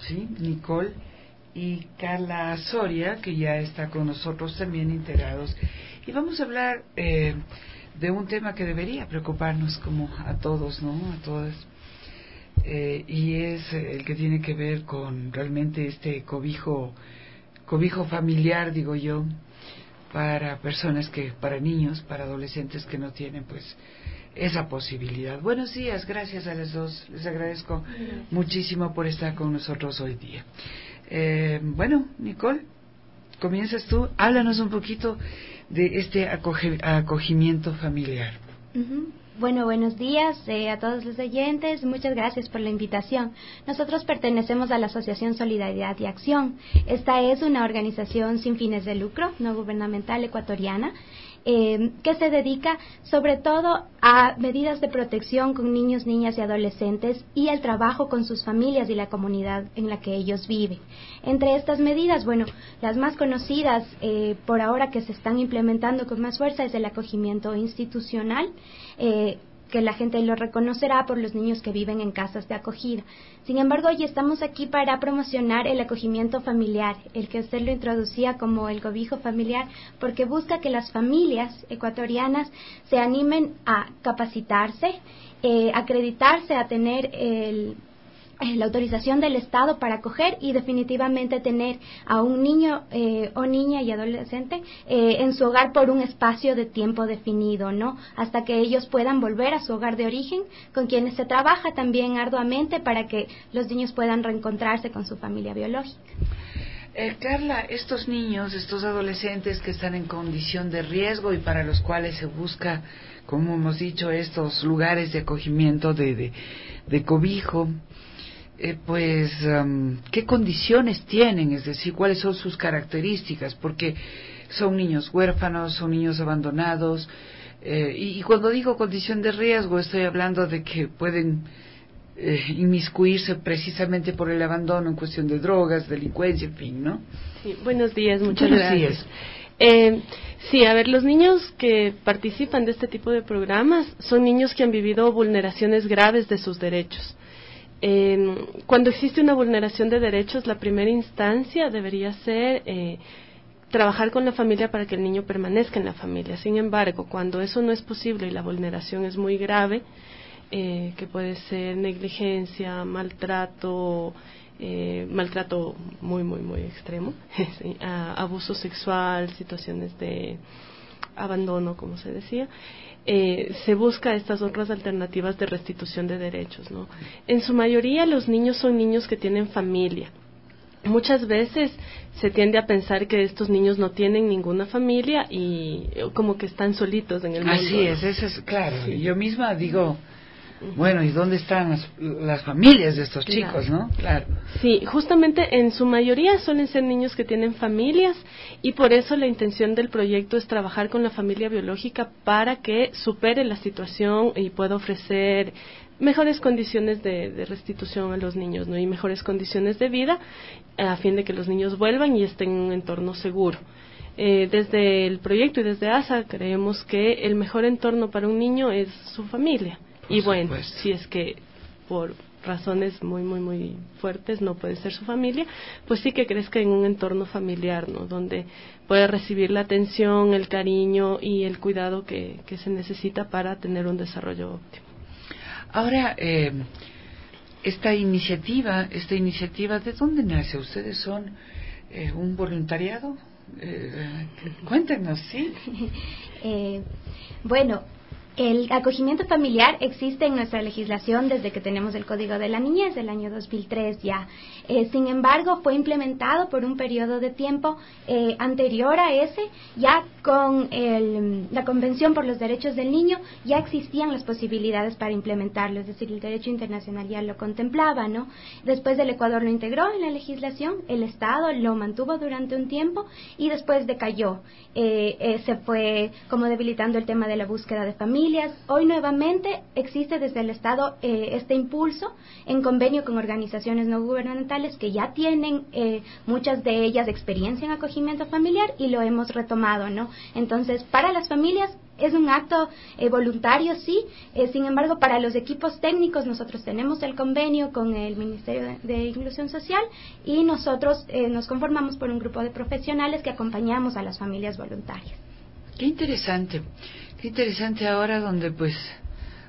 y Carla Soria, que ya está con nosotros también integrados, y vamos a hablar de un tema que debería preocuparnos como a todos, ¿no? A todas. Y es el que tiene que ver con realmente este cobijo cobijo familiar, digo yo, para personas para niños, para adolescentes que no tienen pues esa posibilidad. Buenos días, gracias a las dos, les agradezco muchísimo por estar con nosotros hoy día. Bueno, Nicole, comienzas tú, háblanos un poquito de este acogimiento familiar. Bueno, buenos días a todos los oyentes. Muchas gracias por la invitación. Nosotros pertenecemos a la Asociación Solidaridad y Acción. Esta es una organización sin fines de lucro, no gubernamental ecuatoriana, que se dedica sobre todo a medidas de protección con niños, niñas y adolescentes y al trabajo con sus familias y la comunidad en la que ellos viven. Entre estas medidas, bueno, las más conocidas por ahora que se están implementando con más fuerza es el acogimiento institucional, que la gente lo reconocerá por los niños que viven en casas de acogida. Sin embargo, hoy estamos aquí para promocionar el acogimiento familiar, el que usted lo introducía como el cobijo familiar, porque busca que las familias ecuatorianas se animen a capacitarse, acreditarse, a tener la autorización del Estado para acoger y definitivamente tener a un niño o niña y adolescente en su hogar por un espacio de tiempo definido, ¿no? Hasta que ellos puedan volver a su hogar de origen, con quienes se trabaja también arduamente para que los niños puedan reencontrarse con su familia biológica. Carla, estos niños, estos adolescentes que están en condición de riesgo y para los cuales se busca, como hemos dicho, estos lugares de acogimiento, de cobijo, ¿qué condiciones tienen? Es decir, ¿cuáles son sus características? Porque son niños huérfanos, son niños abandonados, y cuando digo condición de riesgo estoy hablando de que pueden inmiscuirse precisamente por el abandono en cuestión de drogas, delincuencia, en fin, ¿no? Sí, buenos días, muchas gracias. Sí, a ver, los niños que participan de este tipo de programas son niños que han vivido vulneraciones graves de sus derechos. Cuando existe una vulneración de derechos, la primera instancia debería ser trabajar con la familia para que el niño permanezca en la familia. Sin embargo, cuando eso no es posible y la vulneración es muy grave, que puede ser negligencia, maltrato muy, muy, muy extremo, sí, abuso sexual, situaciones de abandono, como se decía, se busca estas otras alternativas de restitución de derechos, ¿no? En su mayoría los niños son niños que tienen familia. Muchas veces se tiende a pensar que estos niños no tienen ninguna familia y como que están solitos en el mundo. Así es, eso es claro. Sí. Yo misma digo, bueno, ¿y dónde están las familias de estos chicos, no? Claro. Sí, justamente en su mayoría suelen ser niños que tienen familias y por eso la intención del proyecto es trabajar con la familia biológica para que supere la situación y pueda ofrecer mejores condiciones de restitución a los niños, ¿no? Y mejores condiciones de vida a fin de que los niños vuelvan y estén en un entorno seguro. Desde el proyecto y desde ASA creemos que el mejor entorno para un niño es su familia. Y bueno, si es que por razones muy, muy, muy fuertes no puede ser su familia, pues sí que crezca en un entorno familiar, ¿no? Donde pueda recibir la atención, el cariño y el cuidado que se necesita para tener un desarrollo óptimo. Ahora, esta iniciativa, ¿de dónde nace? ¿Ustedes son un voluntariado? Cuéntenos, ¿sí? Bueno, el acogimiento familiar existe en nuestra legislación desde que tenemos el Código de la Niñez del año 2003 ya. Sin embargo, fue implementado por un periodo de tiempo anterior a ese. Ya con la Convención por los Derechos del Niño ya existían las posibilidades para implementarlo, es decir, el derecho internacional ya lo contemplaba, ¿no? Después el Ecuador lo integró en la legislación, el Estado lo mantuvo durante un tiempo y después decayó. Se fue como debilitando el tema de la búsqueda de familias. Hoy nuevamente existe desde el Estado este impulso en convenio con organizaciones no gubernamentales que ya tienen muchas de ellas experiencia en acogimiento familiar y lo hemos retomado, ¿no? Entonces, para las familias es un acto voluntario, sí. Sin embargo, para los equipos técnicos nosotros tenemos el convenio con el Ministerio de Inclusión Social y nosotros nos conformamos por un grupo de profesionales que acompañamos a las familias voluntarias. Qué interesante ahora donde pues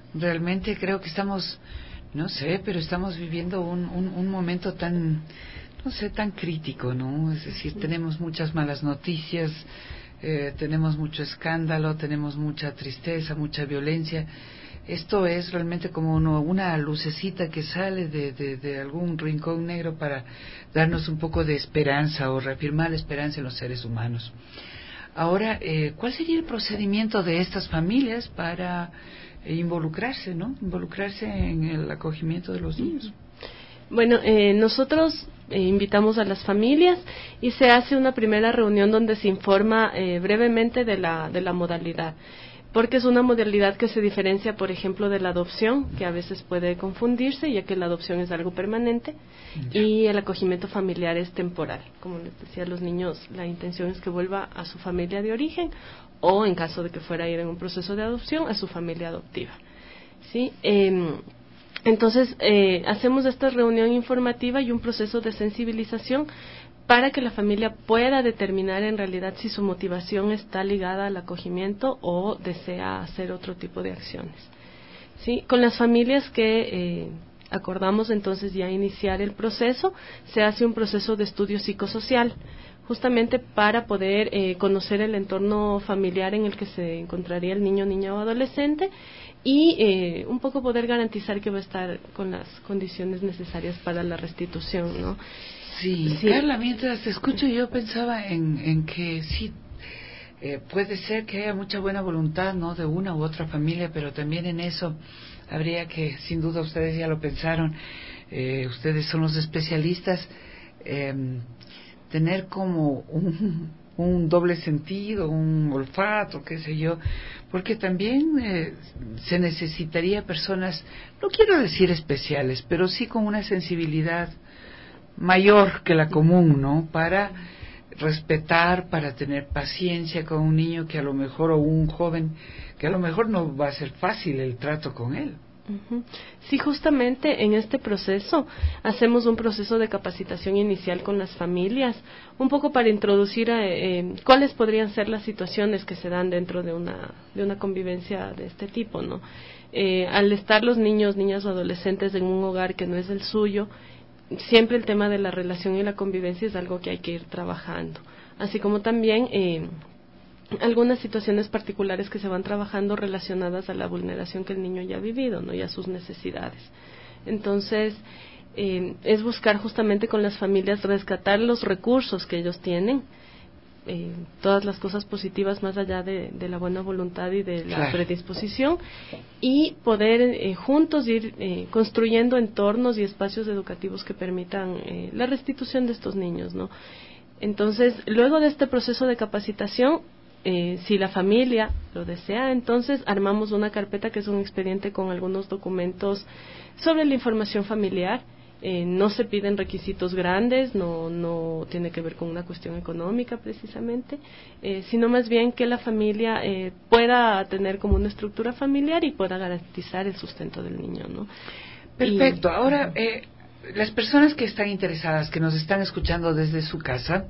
realmente creo que estamos, no sé, pero estamos viviendo un momento tan no sé, tan crítico, ¿no? Es decir, tenemos muchas malas noticias, tenemos mucho escándalo, tenemos mucha tristeza, mucha violencia. Esto es realmente como una lucecita que sale de algún rincón negro para darnos un poco de esperanza o reafirmar la esperanza en los seres humanos. Ahora, ¿cuál sería el procedimiento de estas familias para involucrarse, ¿no? Involucrarse en el acogimiento de los niños. Bueno, nosotros invitamos a las familias y se hace una primera reunión donde se informa brevemente de la modalidad, porque es una modalidad que se diferencia, por ejemplo, de la adopción, que a veces puede confundirse, ya que la adopción es algo permanente y el acogimiento familiar es temporal. Como les decía, los niños, la intención es que vuelva a su familia de origen o, en caso de que fuera a ir en un proceso de adopción, a su familia adoptiva. ¿Sí? Entonces, hacemos esta reunión informativa y un proceso de sensibilización para que la familia pueda determinar en realidad si su motivación está ligada al acogimiento o desea hacer otro tipo de acciones. ¿Sí? Con las familias que acordamos entonces ya iniciar el proceso, se hace un proceso de estudio psicosocial, justamente para poder conocer el entorno familiar en el que se encontraría el niño, niña o adolescente, y un poco poder garantizar que va a estar con las condiciones necesarias para la restitución, ¿no? Sí, Carla, mientras te escucho yo pensaba en que sí, puede ser que haya mucha buena voluntad, ¿no?, de una u otra familia, pero también en eso habría que, sin duda ustedes ya lo pensaron, ustedes son los especialistas, tener como un doble sentido, un olfato, qué sé yo, porque también se necesitaría personas, no quiero decir especiales, pero sí con una sensibilidad mayor que la común, ¿no?, para respetar, para tener paciencia con un niño que a lo mejor, o un joven que a lo mejor no va a ser fácil el trato con él. Sí, justamente en este proceso hacemos un proceso de capacitación inicial con las familias, un poco para introducir cuáles podrían ser las situaciones que se dan dentro de una convivencia de este tipo, ¿no? Al estar los niños, niñas o adolescentes en un hogar que no es el suyo, siempre el tema de la relación y la convivencia es algo que hay que ir trabajando, así como también algunas situaciones particulares que se van trabajando relacionadas a la vulneración que el niño ya ha vivido, ¿no?, y a sus necesidades. Entonces, es buscar justamente con las familias rescatar los recursos que ellos tienen, todas las cosas positivas más allá de la buena voluntad y de la predisposición, y poder juntos ir construyendo entornos y espacios educativos que permitan la restitución de estos niños, ¿no? Entonces, luego de este proceso de capacitación, si la familia lo desea, entonces armamos una carpeta que es un expediente con algunos documentos sobre la información familiar. No se piden requisitos grandes, no tiene que ver con una cuestión económica precisamente, sino más bien que la familia pueda tener como una estructura familiar y pueda garantizar el sustento del niño, ¿no? Perfecto. Ahora, las personas que están interesadas, que nos están escuchando desde su casa,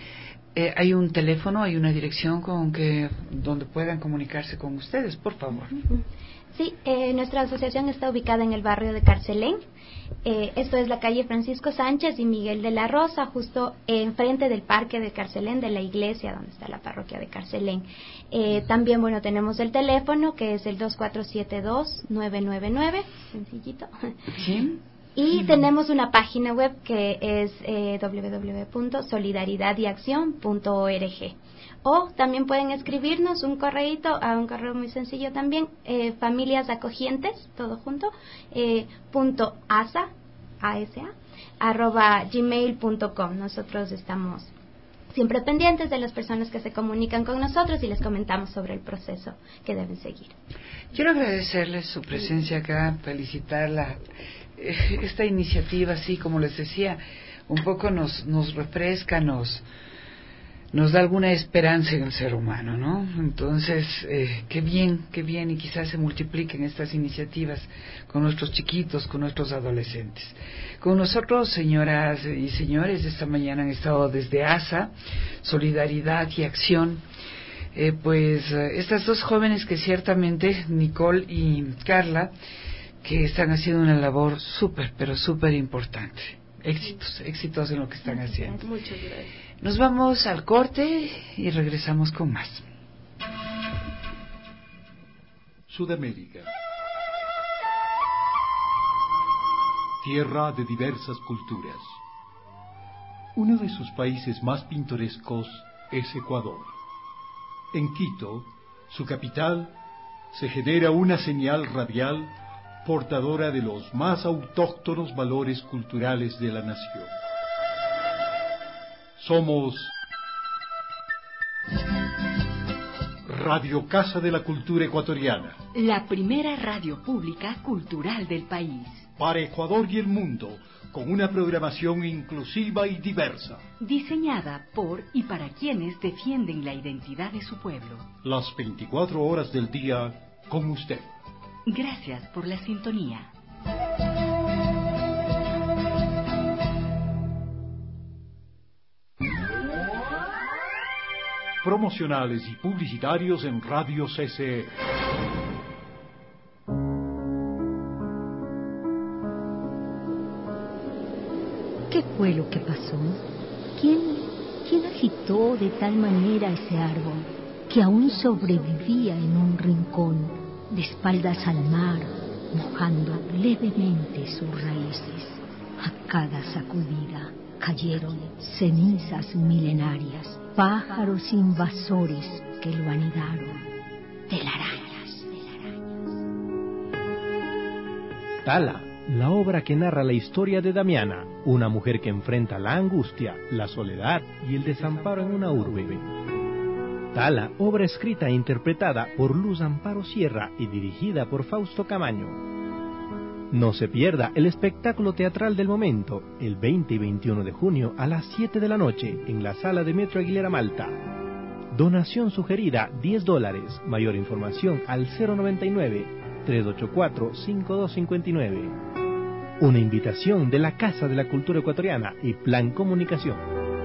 hay un teléfono, hay una dirección donde puedan comunicarse con ustedes, por favor. Sí, nuestra asociación está ubicada en el barrio de Carcelén. Esto es la calle Francisco Sánchez y Miguel de la Rosa, justo enfrente del parque de Carcelén, de la iglesia donde está la parroquia de Carcelén. También, bueno, tenemos el teléfono que es el 2472-999, sencillito. ¿Sí? Y tenemos una página web que es www.solidaridadyaccion.org. O también pueden escribirnos un correíto a un correo muy sencillo también, familiasacogientes, todo junto, @gmail.com. Nosotros estamos siempre pendientes de las personas que se comunican con nosotros y les comentamos sobre el proceso que deben seguir. Quiero agradecerles su presencia acá, felicitarla. Esta iniciativa, así como les decía, un poco nos refresca, nos da alguna esperanza en el ser humano, ¿no? Entonces, qué bien, y quizás se multipliquen estas iniciativas con nuestros chiquitos, con nuestros adolescentes. Con nosotros, señoras y señores, esta mañana han estado desde ASA, Solidaridad y Acción, estas dos jóvenes que ciertamente, Nicole y Carla, que están haciendo una labor súper, pero súper importante. éxitos en lo que están haciendo. Muchas gracias. Nos vamos al corte y regresamos con más. Sudamérica. Tierra de diversas culturas. Uno de sus países más pintorescos es Ecuador. En Quito, su capital, se genera una señal radial portadora de los más autóctonos valores culturales de la nación. Somos Radio Casa de la Cultura Ecuatoriana, la primera radio pública cultural del país. para Ecuador y el mundo, con una programación inclusiva y diversa. Diseñada por y para quienes defienden la identidad de su pueblo. Las 24 horas del día con usted. Gracias por la sintonía. Promocionales y publicitarios en Radio CCE. ¿Qué fue lo que pasó? ¿Quién agitó de tal manera ese árbol que aún sobrevivía en un rincón, de espaldas al mar, mojando levemente sus raíces? A cada sacudida cayeron cenizas milenarias, pájaros invasores que lo anidaron, telarañas. Tala, la obra que narra la historia de Damiana, una mujer que enfrenta la angustia, la soledad y el desamparo en una urbe. Tala, obra escrita e interpretada por Luz Amparo Sierra y dirigida por Fausto Camaño. No se pierda el espectáculo teatral del momento, el 20 y 21 de junio a las 7 de la noche en la sala de Metro Aguilera Malta. Donación sugerida $10. Mayor información al 099-384-5259. Una invitación de la Casa de la Cultura Ecuatoriana y Plan Comunicación.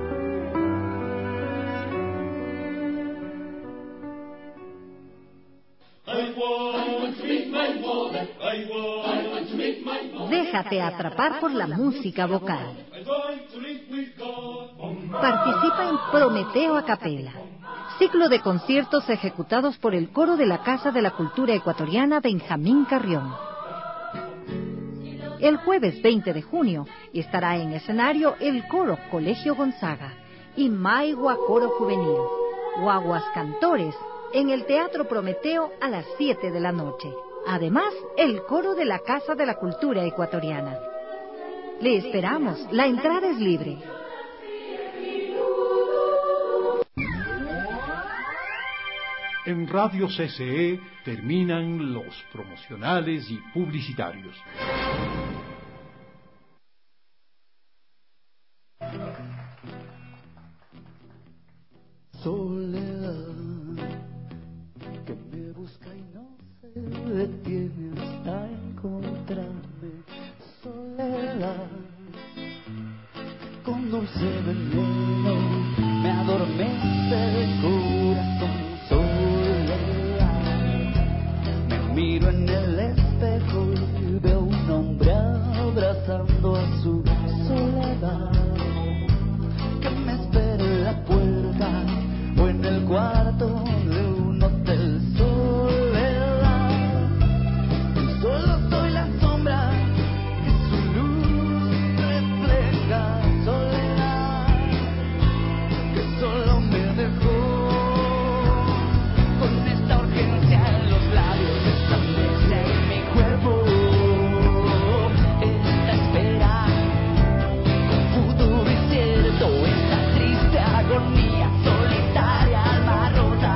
Déjate atrapar por la música vocal. Participa en Prometeo a Capela, ciclo de conciertos ejecutados por el coro de la Casa de la Cultura Ecuatoriana Benjamín Carrión. El jueves 20 de junio estará en escenario el coro Colegio Gonzaga y Maigua Coro Juvenil, Guaguas Cantores, en el Teatro Prometeo a las 7 de la noche. Además, el coro de la Casa de la Cultura Ecuatoriana. Le esperamos, la entrada es libre. En Radio CCE terminan los promocionales y publicitarios. Soledad que me busca y no se detiene hasta encontrarme. Soledad con dulce veneno me adormece el corazón. Soledad, me miro en el espejo y veo un hombre abrazando a su soledad, que me espera en la puerta o en el cuarto de un hotel. Soledad, yo solo soy la sombra que su luz refleja. Soledad, que solo me dejó con esta urgencia en los labios, esta amnesia en mi cuerpo, esta espera con futuro incierto, esta triste agonía solitaria, alma rota,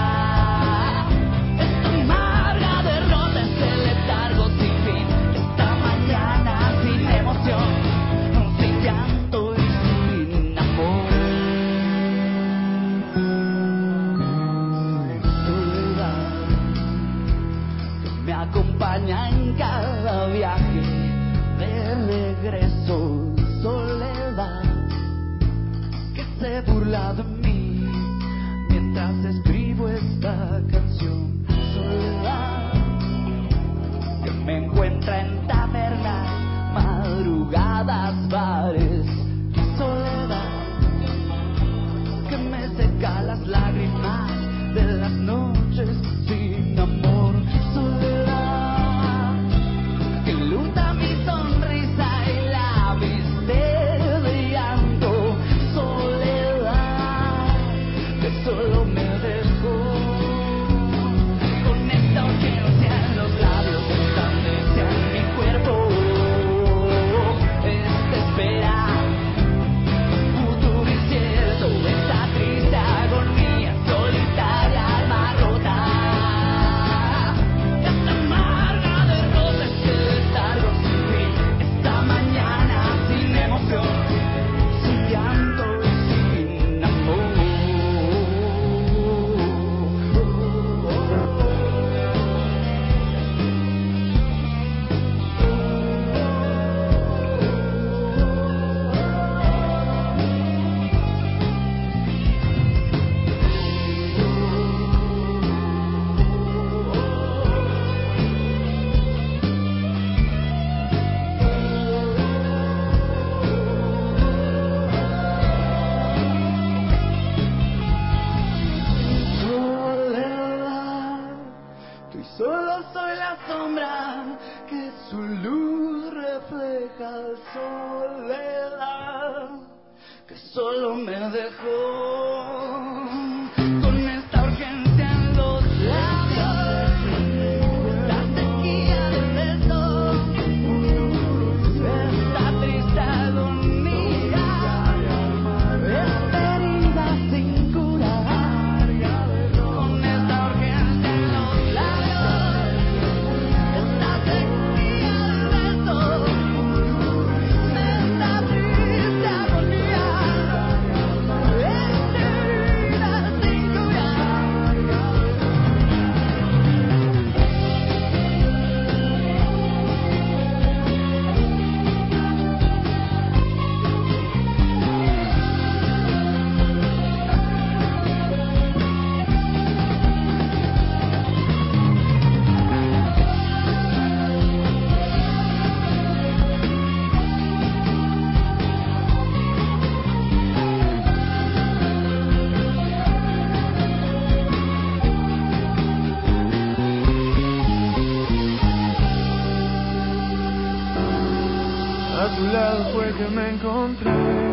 esta amarga derrota, este letargo sin fin, esta mañana sin emoción, sin llanto y sin amor. Soledad que me acompaña en cada viaje de regreso. Soledad que se burla de mí mientras escribo esta canción. Soledad que me encuentra en tabernas, madrugadas, bares. y solo soy la sombra que su luz refleja. Soledad que solo me dejó con esta urgencia en los labios, esta sequía de besos, esta triste agonía, esta herida sin curar, con esta urgencia en los labios, esta sequía de besos, esta triste agonía. A tu lado fue que me encontré.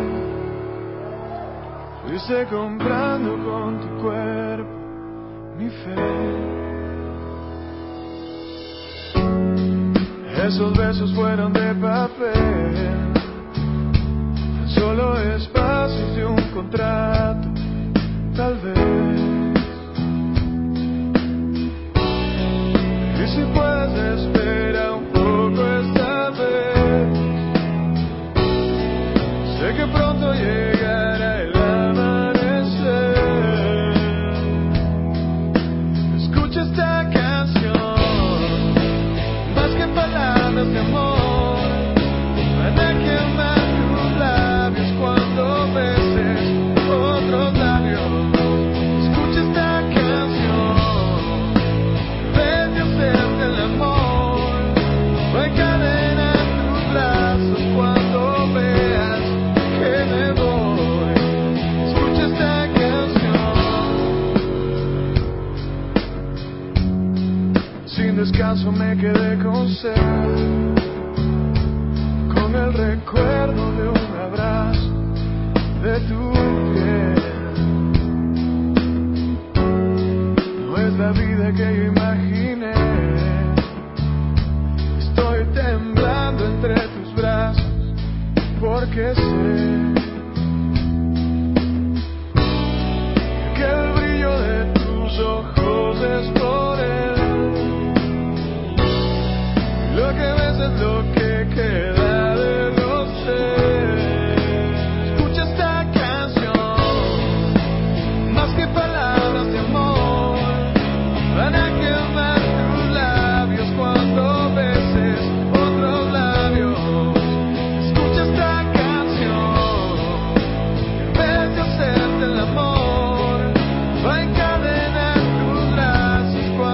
Fuiste comprando con tu cuerpo mi fe. Esos besos fueron de papel, tan solo espacios de un contrato, tal vez. Y si puedes espera un poco esta vez. Sé que pronto llegará el amanecer. Escucha esta canción, más que palabras de amor, van a quemar tus labios cuando beses otros labios. Escucha esta canción, en vez de hacerte el amor, va a encadenar tus brazos cuando veas que me voy. Escucha esta canción. Sin descanso me quedé con sed, con el recuerdo de un abrazo de tu piel. No es la vida que yo imaginé. Estoy temblando entre tus brazos porque sé que el brillo de tus ojos es por él. Lo que ves es lo que queda de los seres. Escucha esta canción, más que palabras de amor, van a quemar tus labios cuando beses otros labios. Escucha esta canción, en vez de hacerte el amor, va a encadenar tus brazos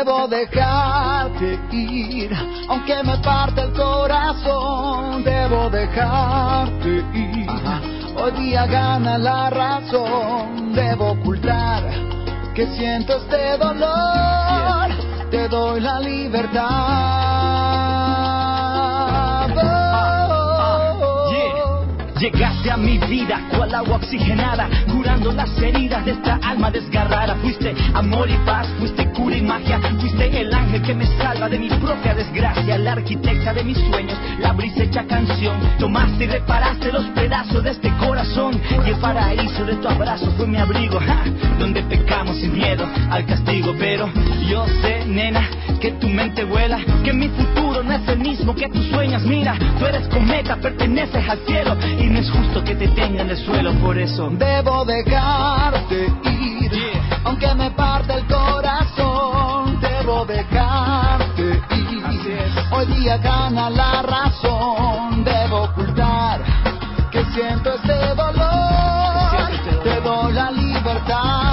Debo dejarte ir, aunque me parte el corazón. Debo dejarte ir. Hoy día gana la razón. Debo ocultar que siento este dolor. Te doy la libertad. Llegaste a mi vida cual agua oxigenada, curando las heridas de esta alma desgarrada. Fuiste amor y paz, fuiste cura y magia, fuiste el ángel que me salva de mi propia desgracia, la arquitecta de mis sueños, la brisa hecha canción. Tomaste y reparaste los pedazos de este corazón, y el paraíso de tu abrazo fue mi abrigo, donde pecamos sin miedo al castigo. Pero yo sé, nena, que tu mente vuela, que mi futuro no es el mismo que tus sueños. Mira, tú eres cometa, perteneces al cielo, y no es justo que te tenga en el suelo. Por eso debo dejarte ir, aunque me parte el corazón. Debo dejarte ir. Hoy día gana la razón. Debo ocultar que siento este dolor. Te doy la libertad.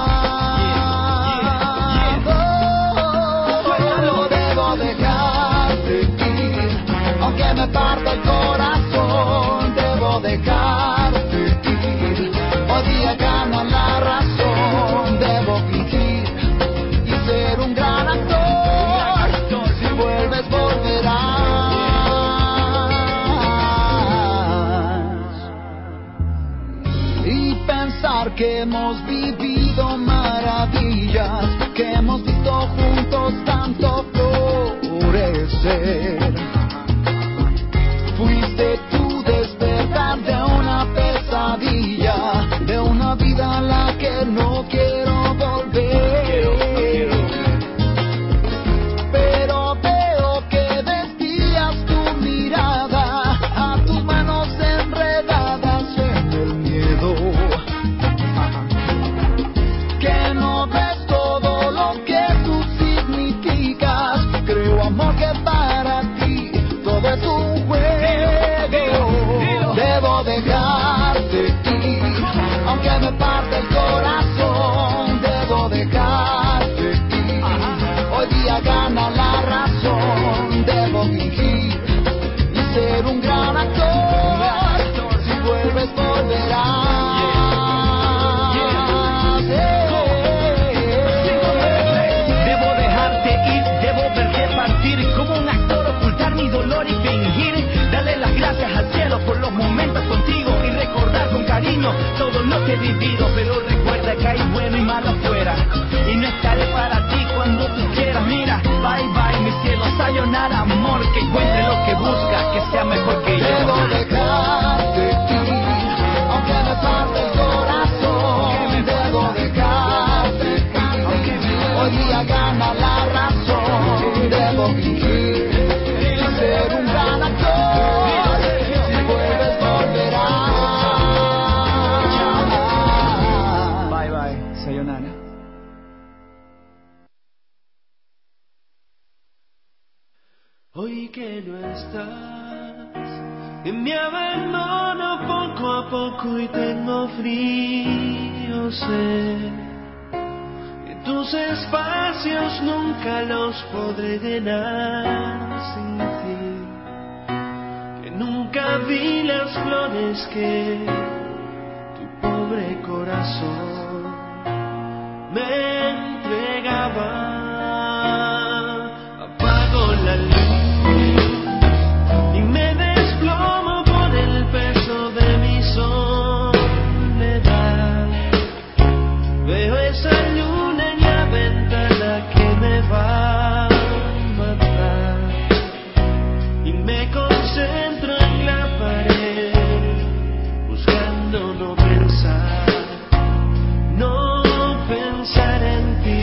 Debo dejarte ir, aunque me parte el corazón. Debo dejarte ir. Hoy día gana la razón. Debo fingir y ser un gran actor. Si vuelves volverás. Y pensar que hemos vivido maravillas, que hemos visto juntos tanto florecer. Fuiste tú despertar de una pesadilla, de una vida a la que no quiero volver. Pero veo que desvías tu mirada a tus manos enredadas en el miedo, que no ves todo lo que tú significas. Creo, amor, que para ti todo es un juego. Debo dejarte ir, aunque me parte el corazón. Debo dejarte ir. Hoy día gana la razón. Debo fingir y ser un gran actor. Si vuelves volverás. Debo dejarte ir, debo verte partir, como un actor ocultar mi dolor y fingir. Darle las gracias al cielo por los momentos contigo y recordar con cariño todo lo que he vivido. Pero recuerda que hay bueno y malo afuera, y no estaré para ti cuando tú quieras. Mira, bye bye mi cielo, sayonara amor, que encuentre lo que busca, que sea mejor que yo. Debo dejarte ir, aunque me parte el corazón. Debo dejarte ir. Hoy día gana la razón. Debo fingir y ser un gran actor. Si vuelves volverás. Bye bye, sayonara. Hoy que no estás, que me abandono poco a poco y tengo frío, sé que tus espacios nunca los podré llenar sin ti, que nunca vi las flores que tu pobre corazón me entregaba. Apago la luz y me desplomo por el peso de mi soledad. Veo esa luna en la ventana que me va a matar, y me concentro en la pared, buscando no pensar en ti.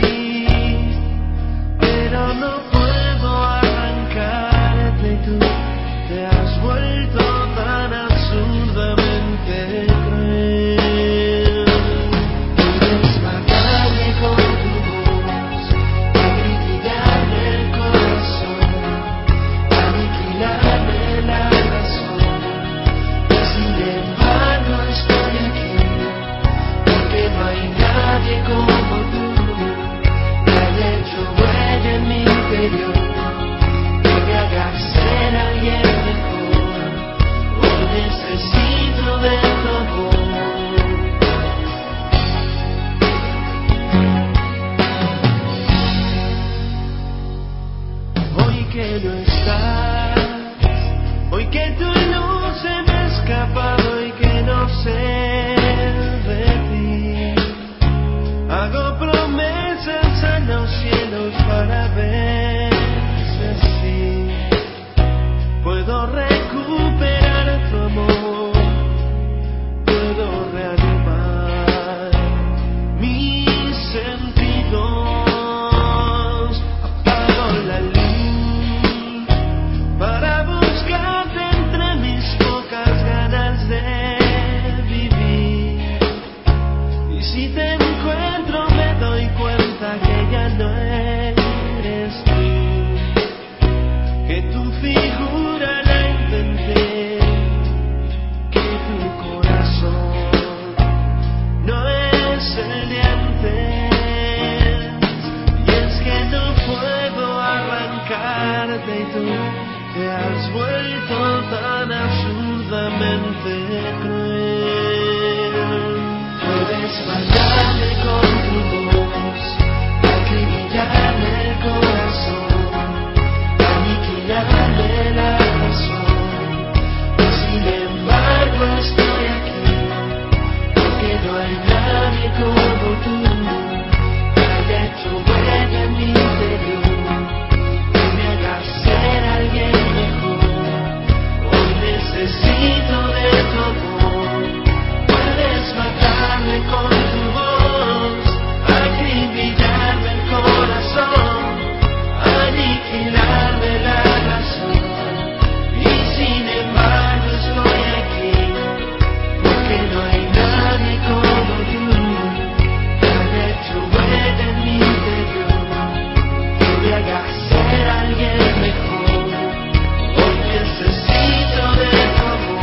mente cruel. Puedes matarme con tu voz, acribillarme el corazón, aniquilarme la razón. Sin embargo estoy aquí, porque no hay nadie como tú. Dale tu huella en mi interior, que me haga ser alguien mejor. Hoy necesito de tu amor. Puedes matarme con tu voz, acribillarme el corazón, aniquilarme la razón. Y sin embargo estoy aquí, porque no hay nadie como tú. Dale tu huella en mi interior, que me haga ser alguien mejor. Hoy necesito de tu amor.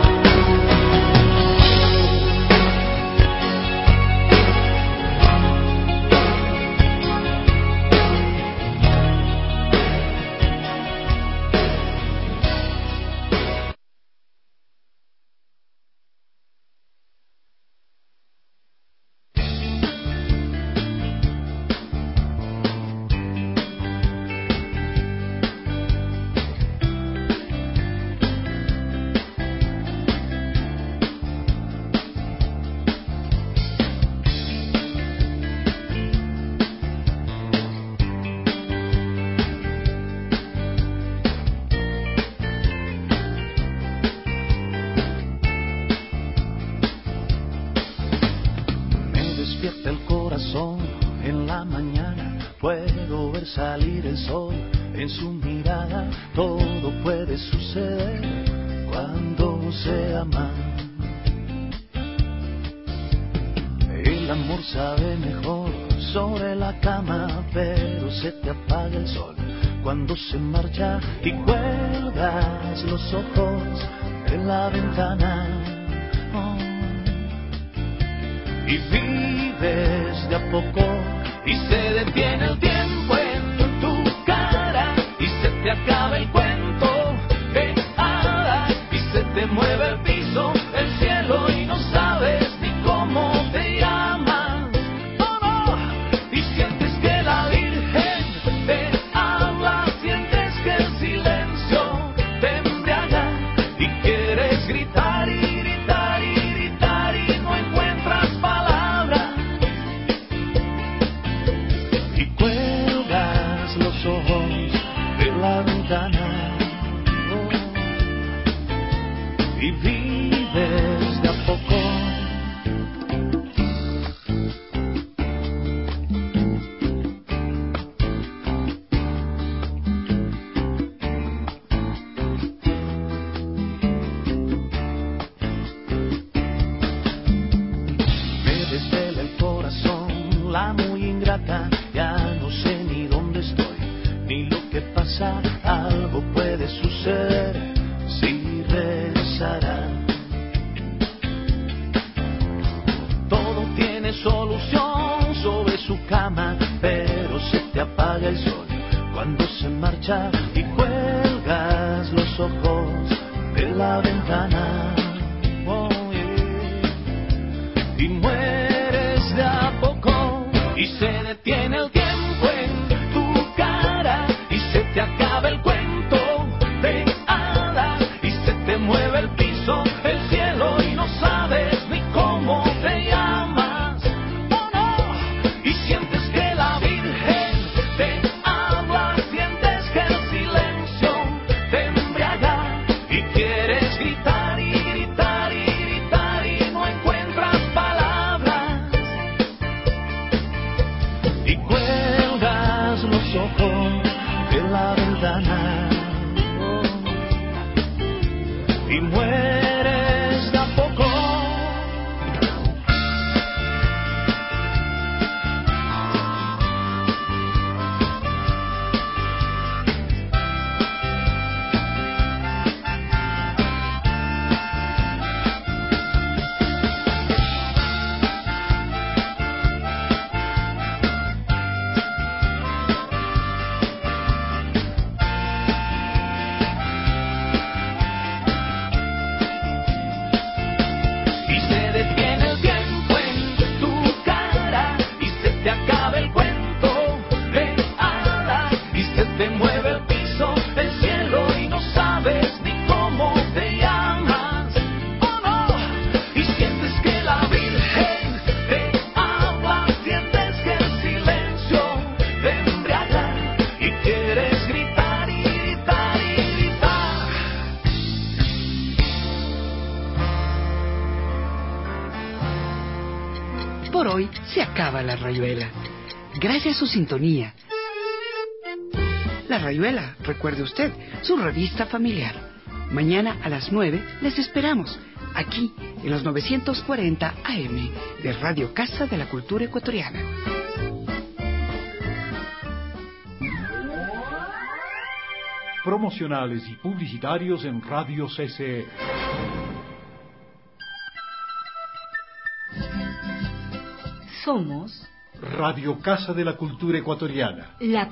Me despierta el corazón en la mañana, puedo ver salir el sol en su mirada. Todo puede suceder cuando se ama. El amor sabe mejor sobre la cama, pero se te apaga el sol cuando se marcha y cuelgas los ojos en la ventana. Y vives de a poco y se detiene el tiempo en tu cara y se te acaba el cuento de hadas y se te mueve el piso, el cielo y no sabes ni cómo te llamas. Oh, no. Y sientes que la Virgen te habla, sientes que el silencio te embriaga y quieres gritar y gritar y gritar y no encuentras palabras. Y cuelgas los ojos de la ventana. Oh. Y vives de a poco. Me desvela el corazón, la muy ingrata, ya no sé ni dónde estoy, ni lo que pasa, algo puede suceder si rezará. Todo tiene solución sobre su cama, pero se te apaga el sol cuando se marcha y cuelgas los ojos de la ventana. Oh, yeah. Y mueres de a poco y se detiene el tiempo en tu cara y se te acaba el cuento de hadas y se te mueve el piso, el cielo y no sabes ni cómo te llamas. Oh, no. Y sientes que la Virgen te habla, sientes que el silencio te embriaga y quieres gritar y gritar y gritar y no encuentras palabras. Y cuelgas los ojos de la ventana. Oh. Y mueres de a por hoy se acaba La Rayuela. Gracias a su sintonía. La Rayuela, recuerde usted, su revista familiar. Mañana a las 9 les esperamos, aquí en los 940 AM de Radio Casa de la Cultura Ecuatoriana. Promocionales y publicitarios en Radio CCE. Somos Radio Casa de la Cultura Ecuatoriana. la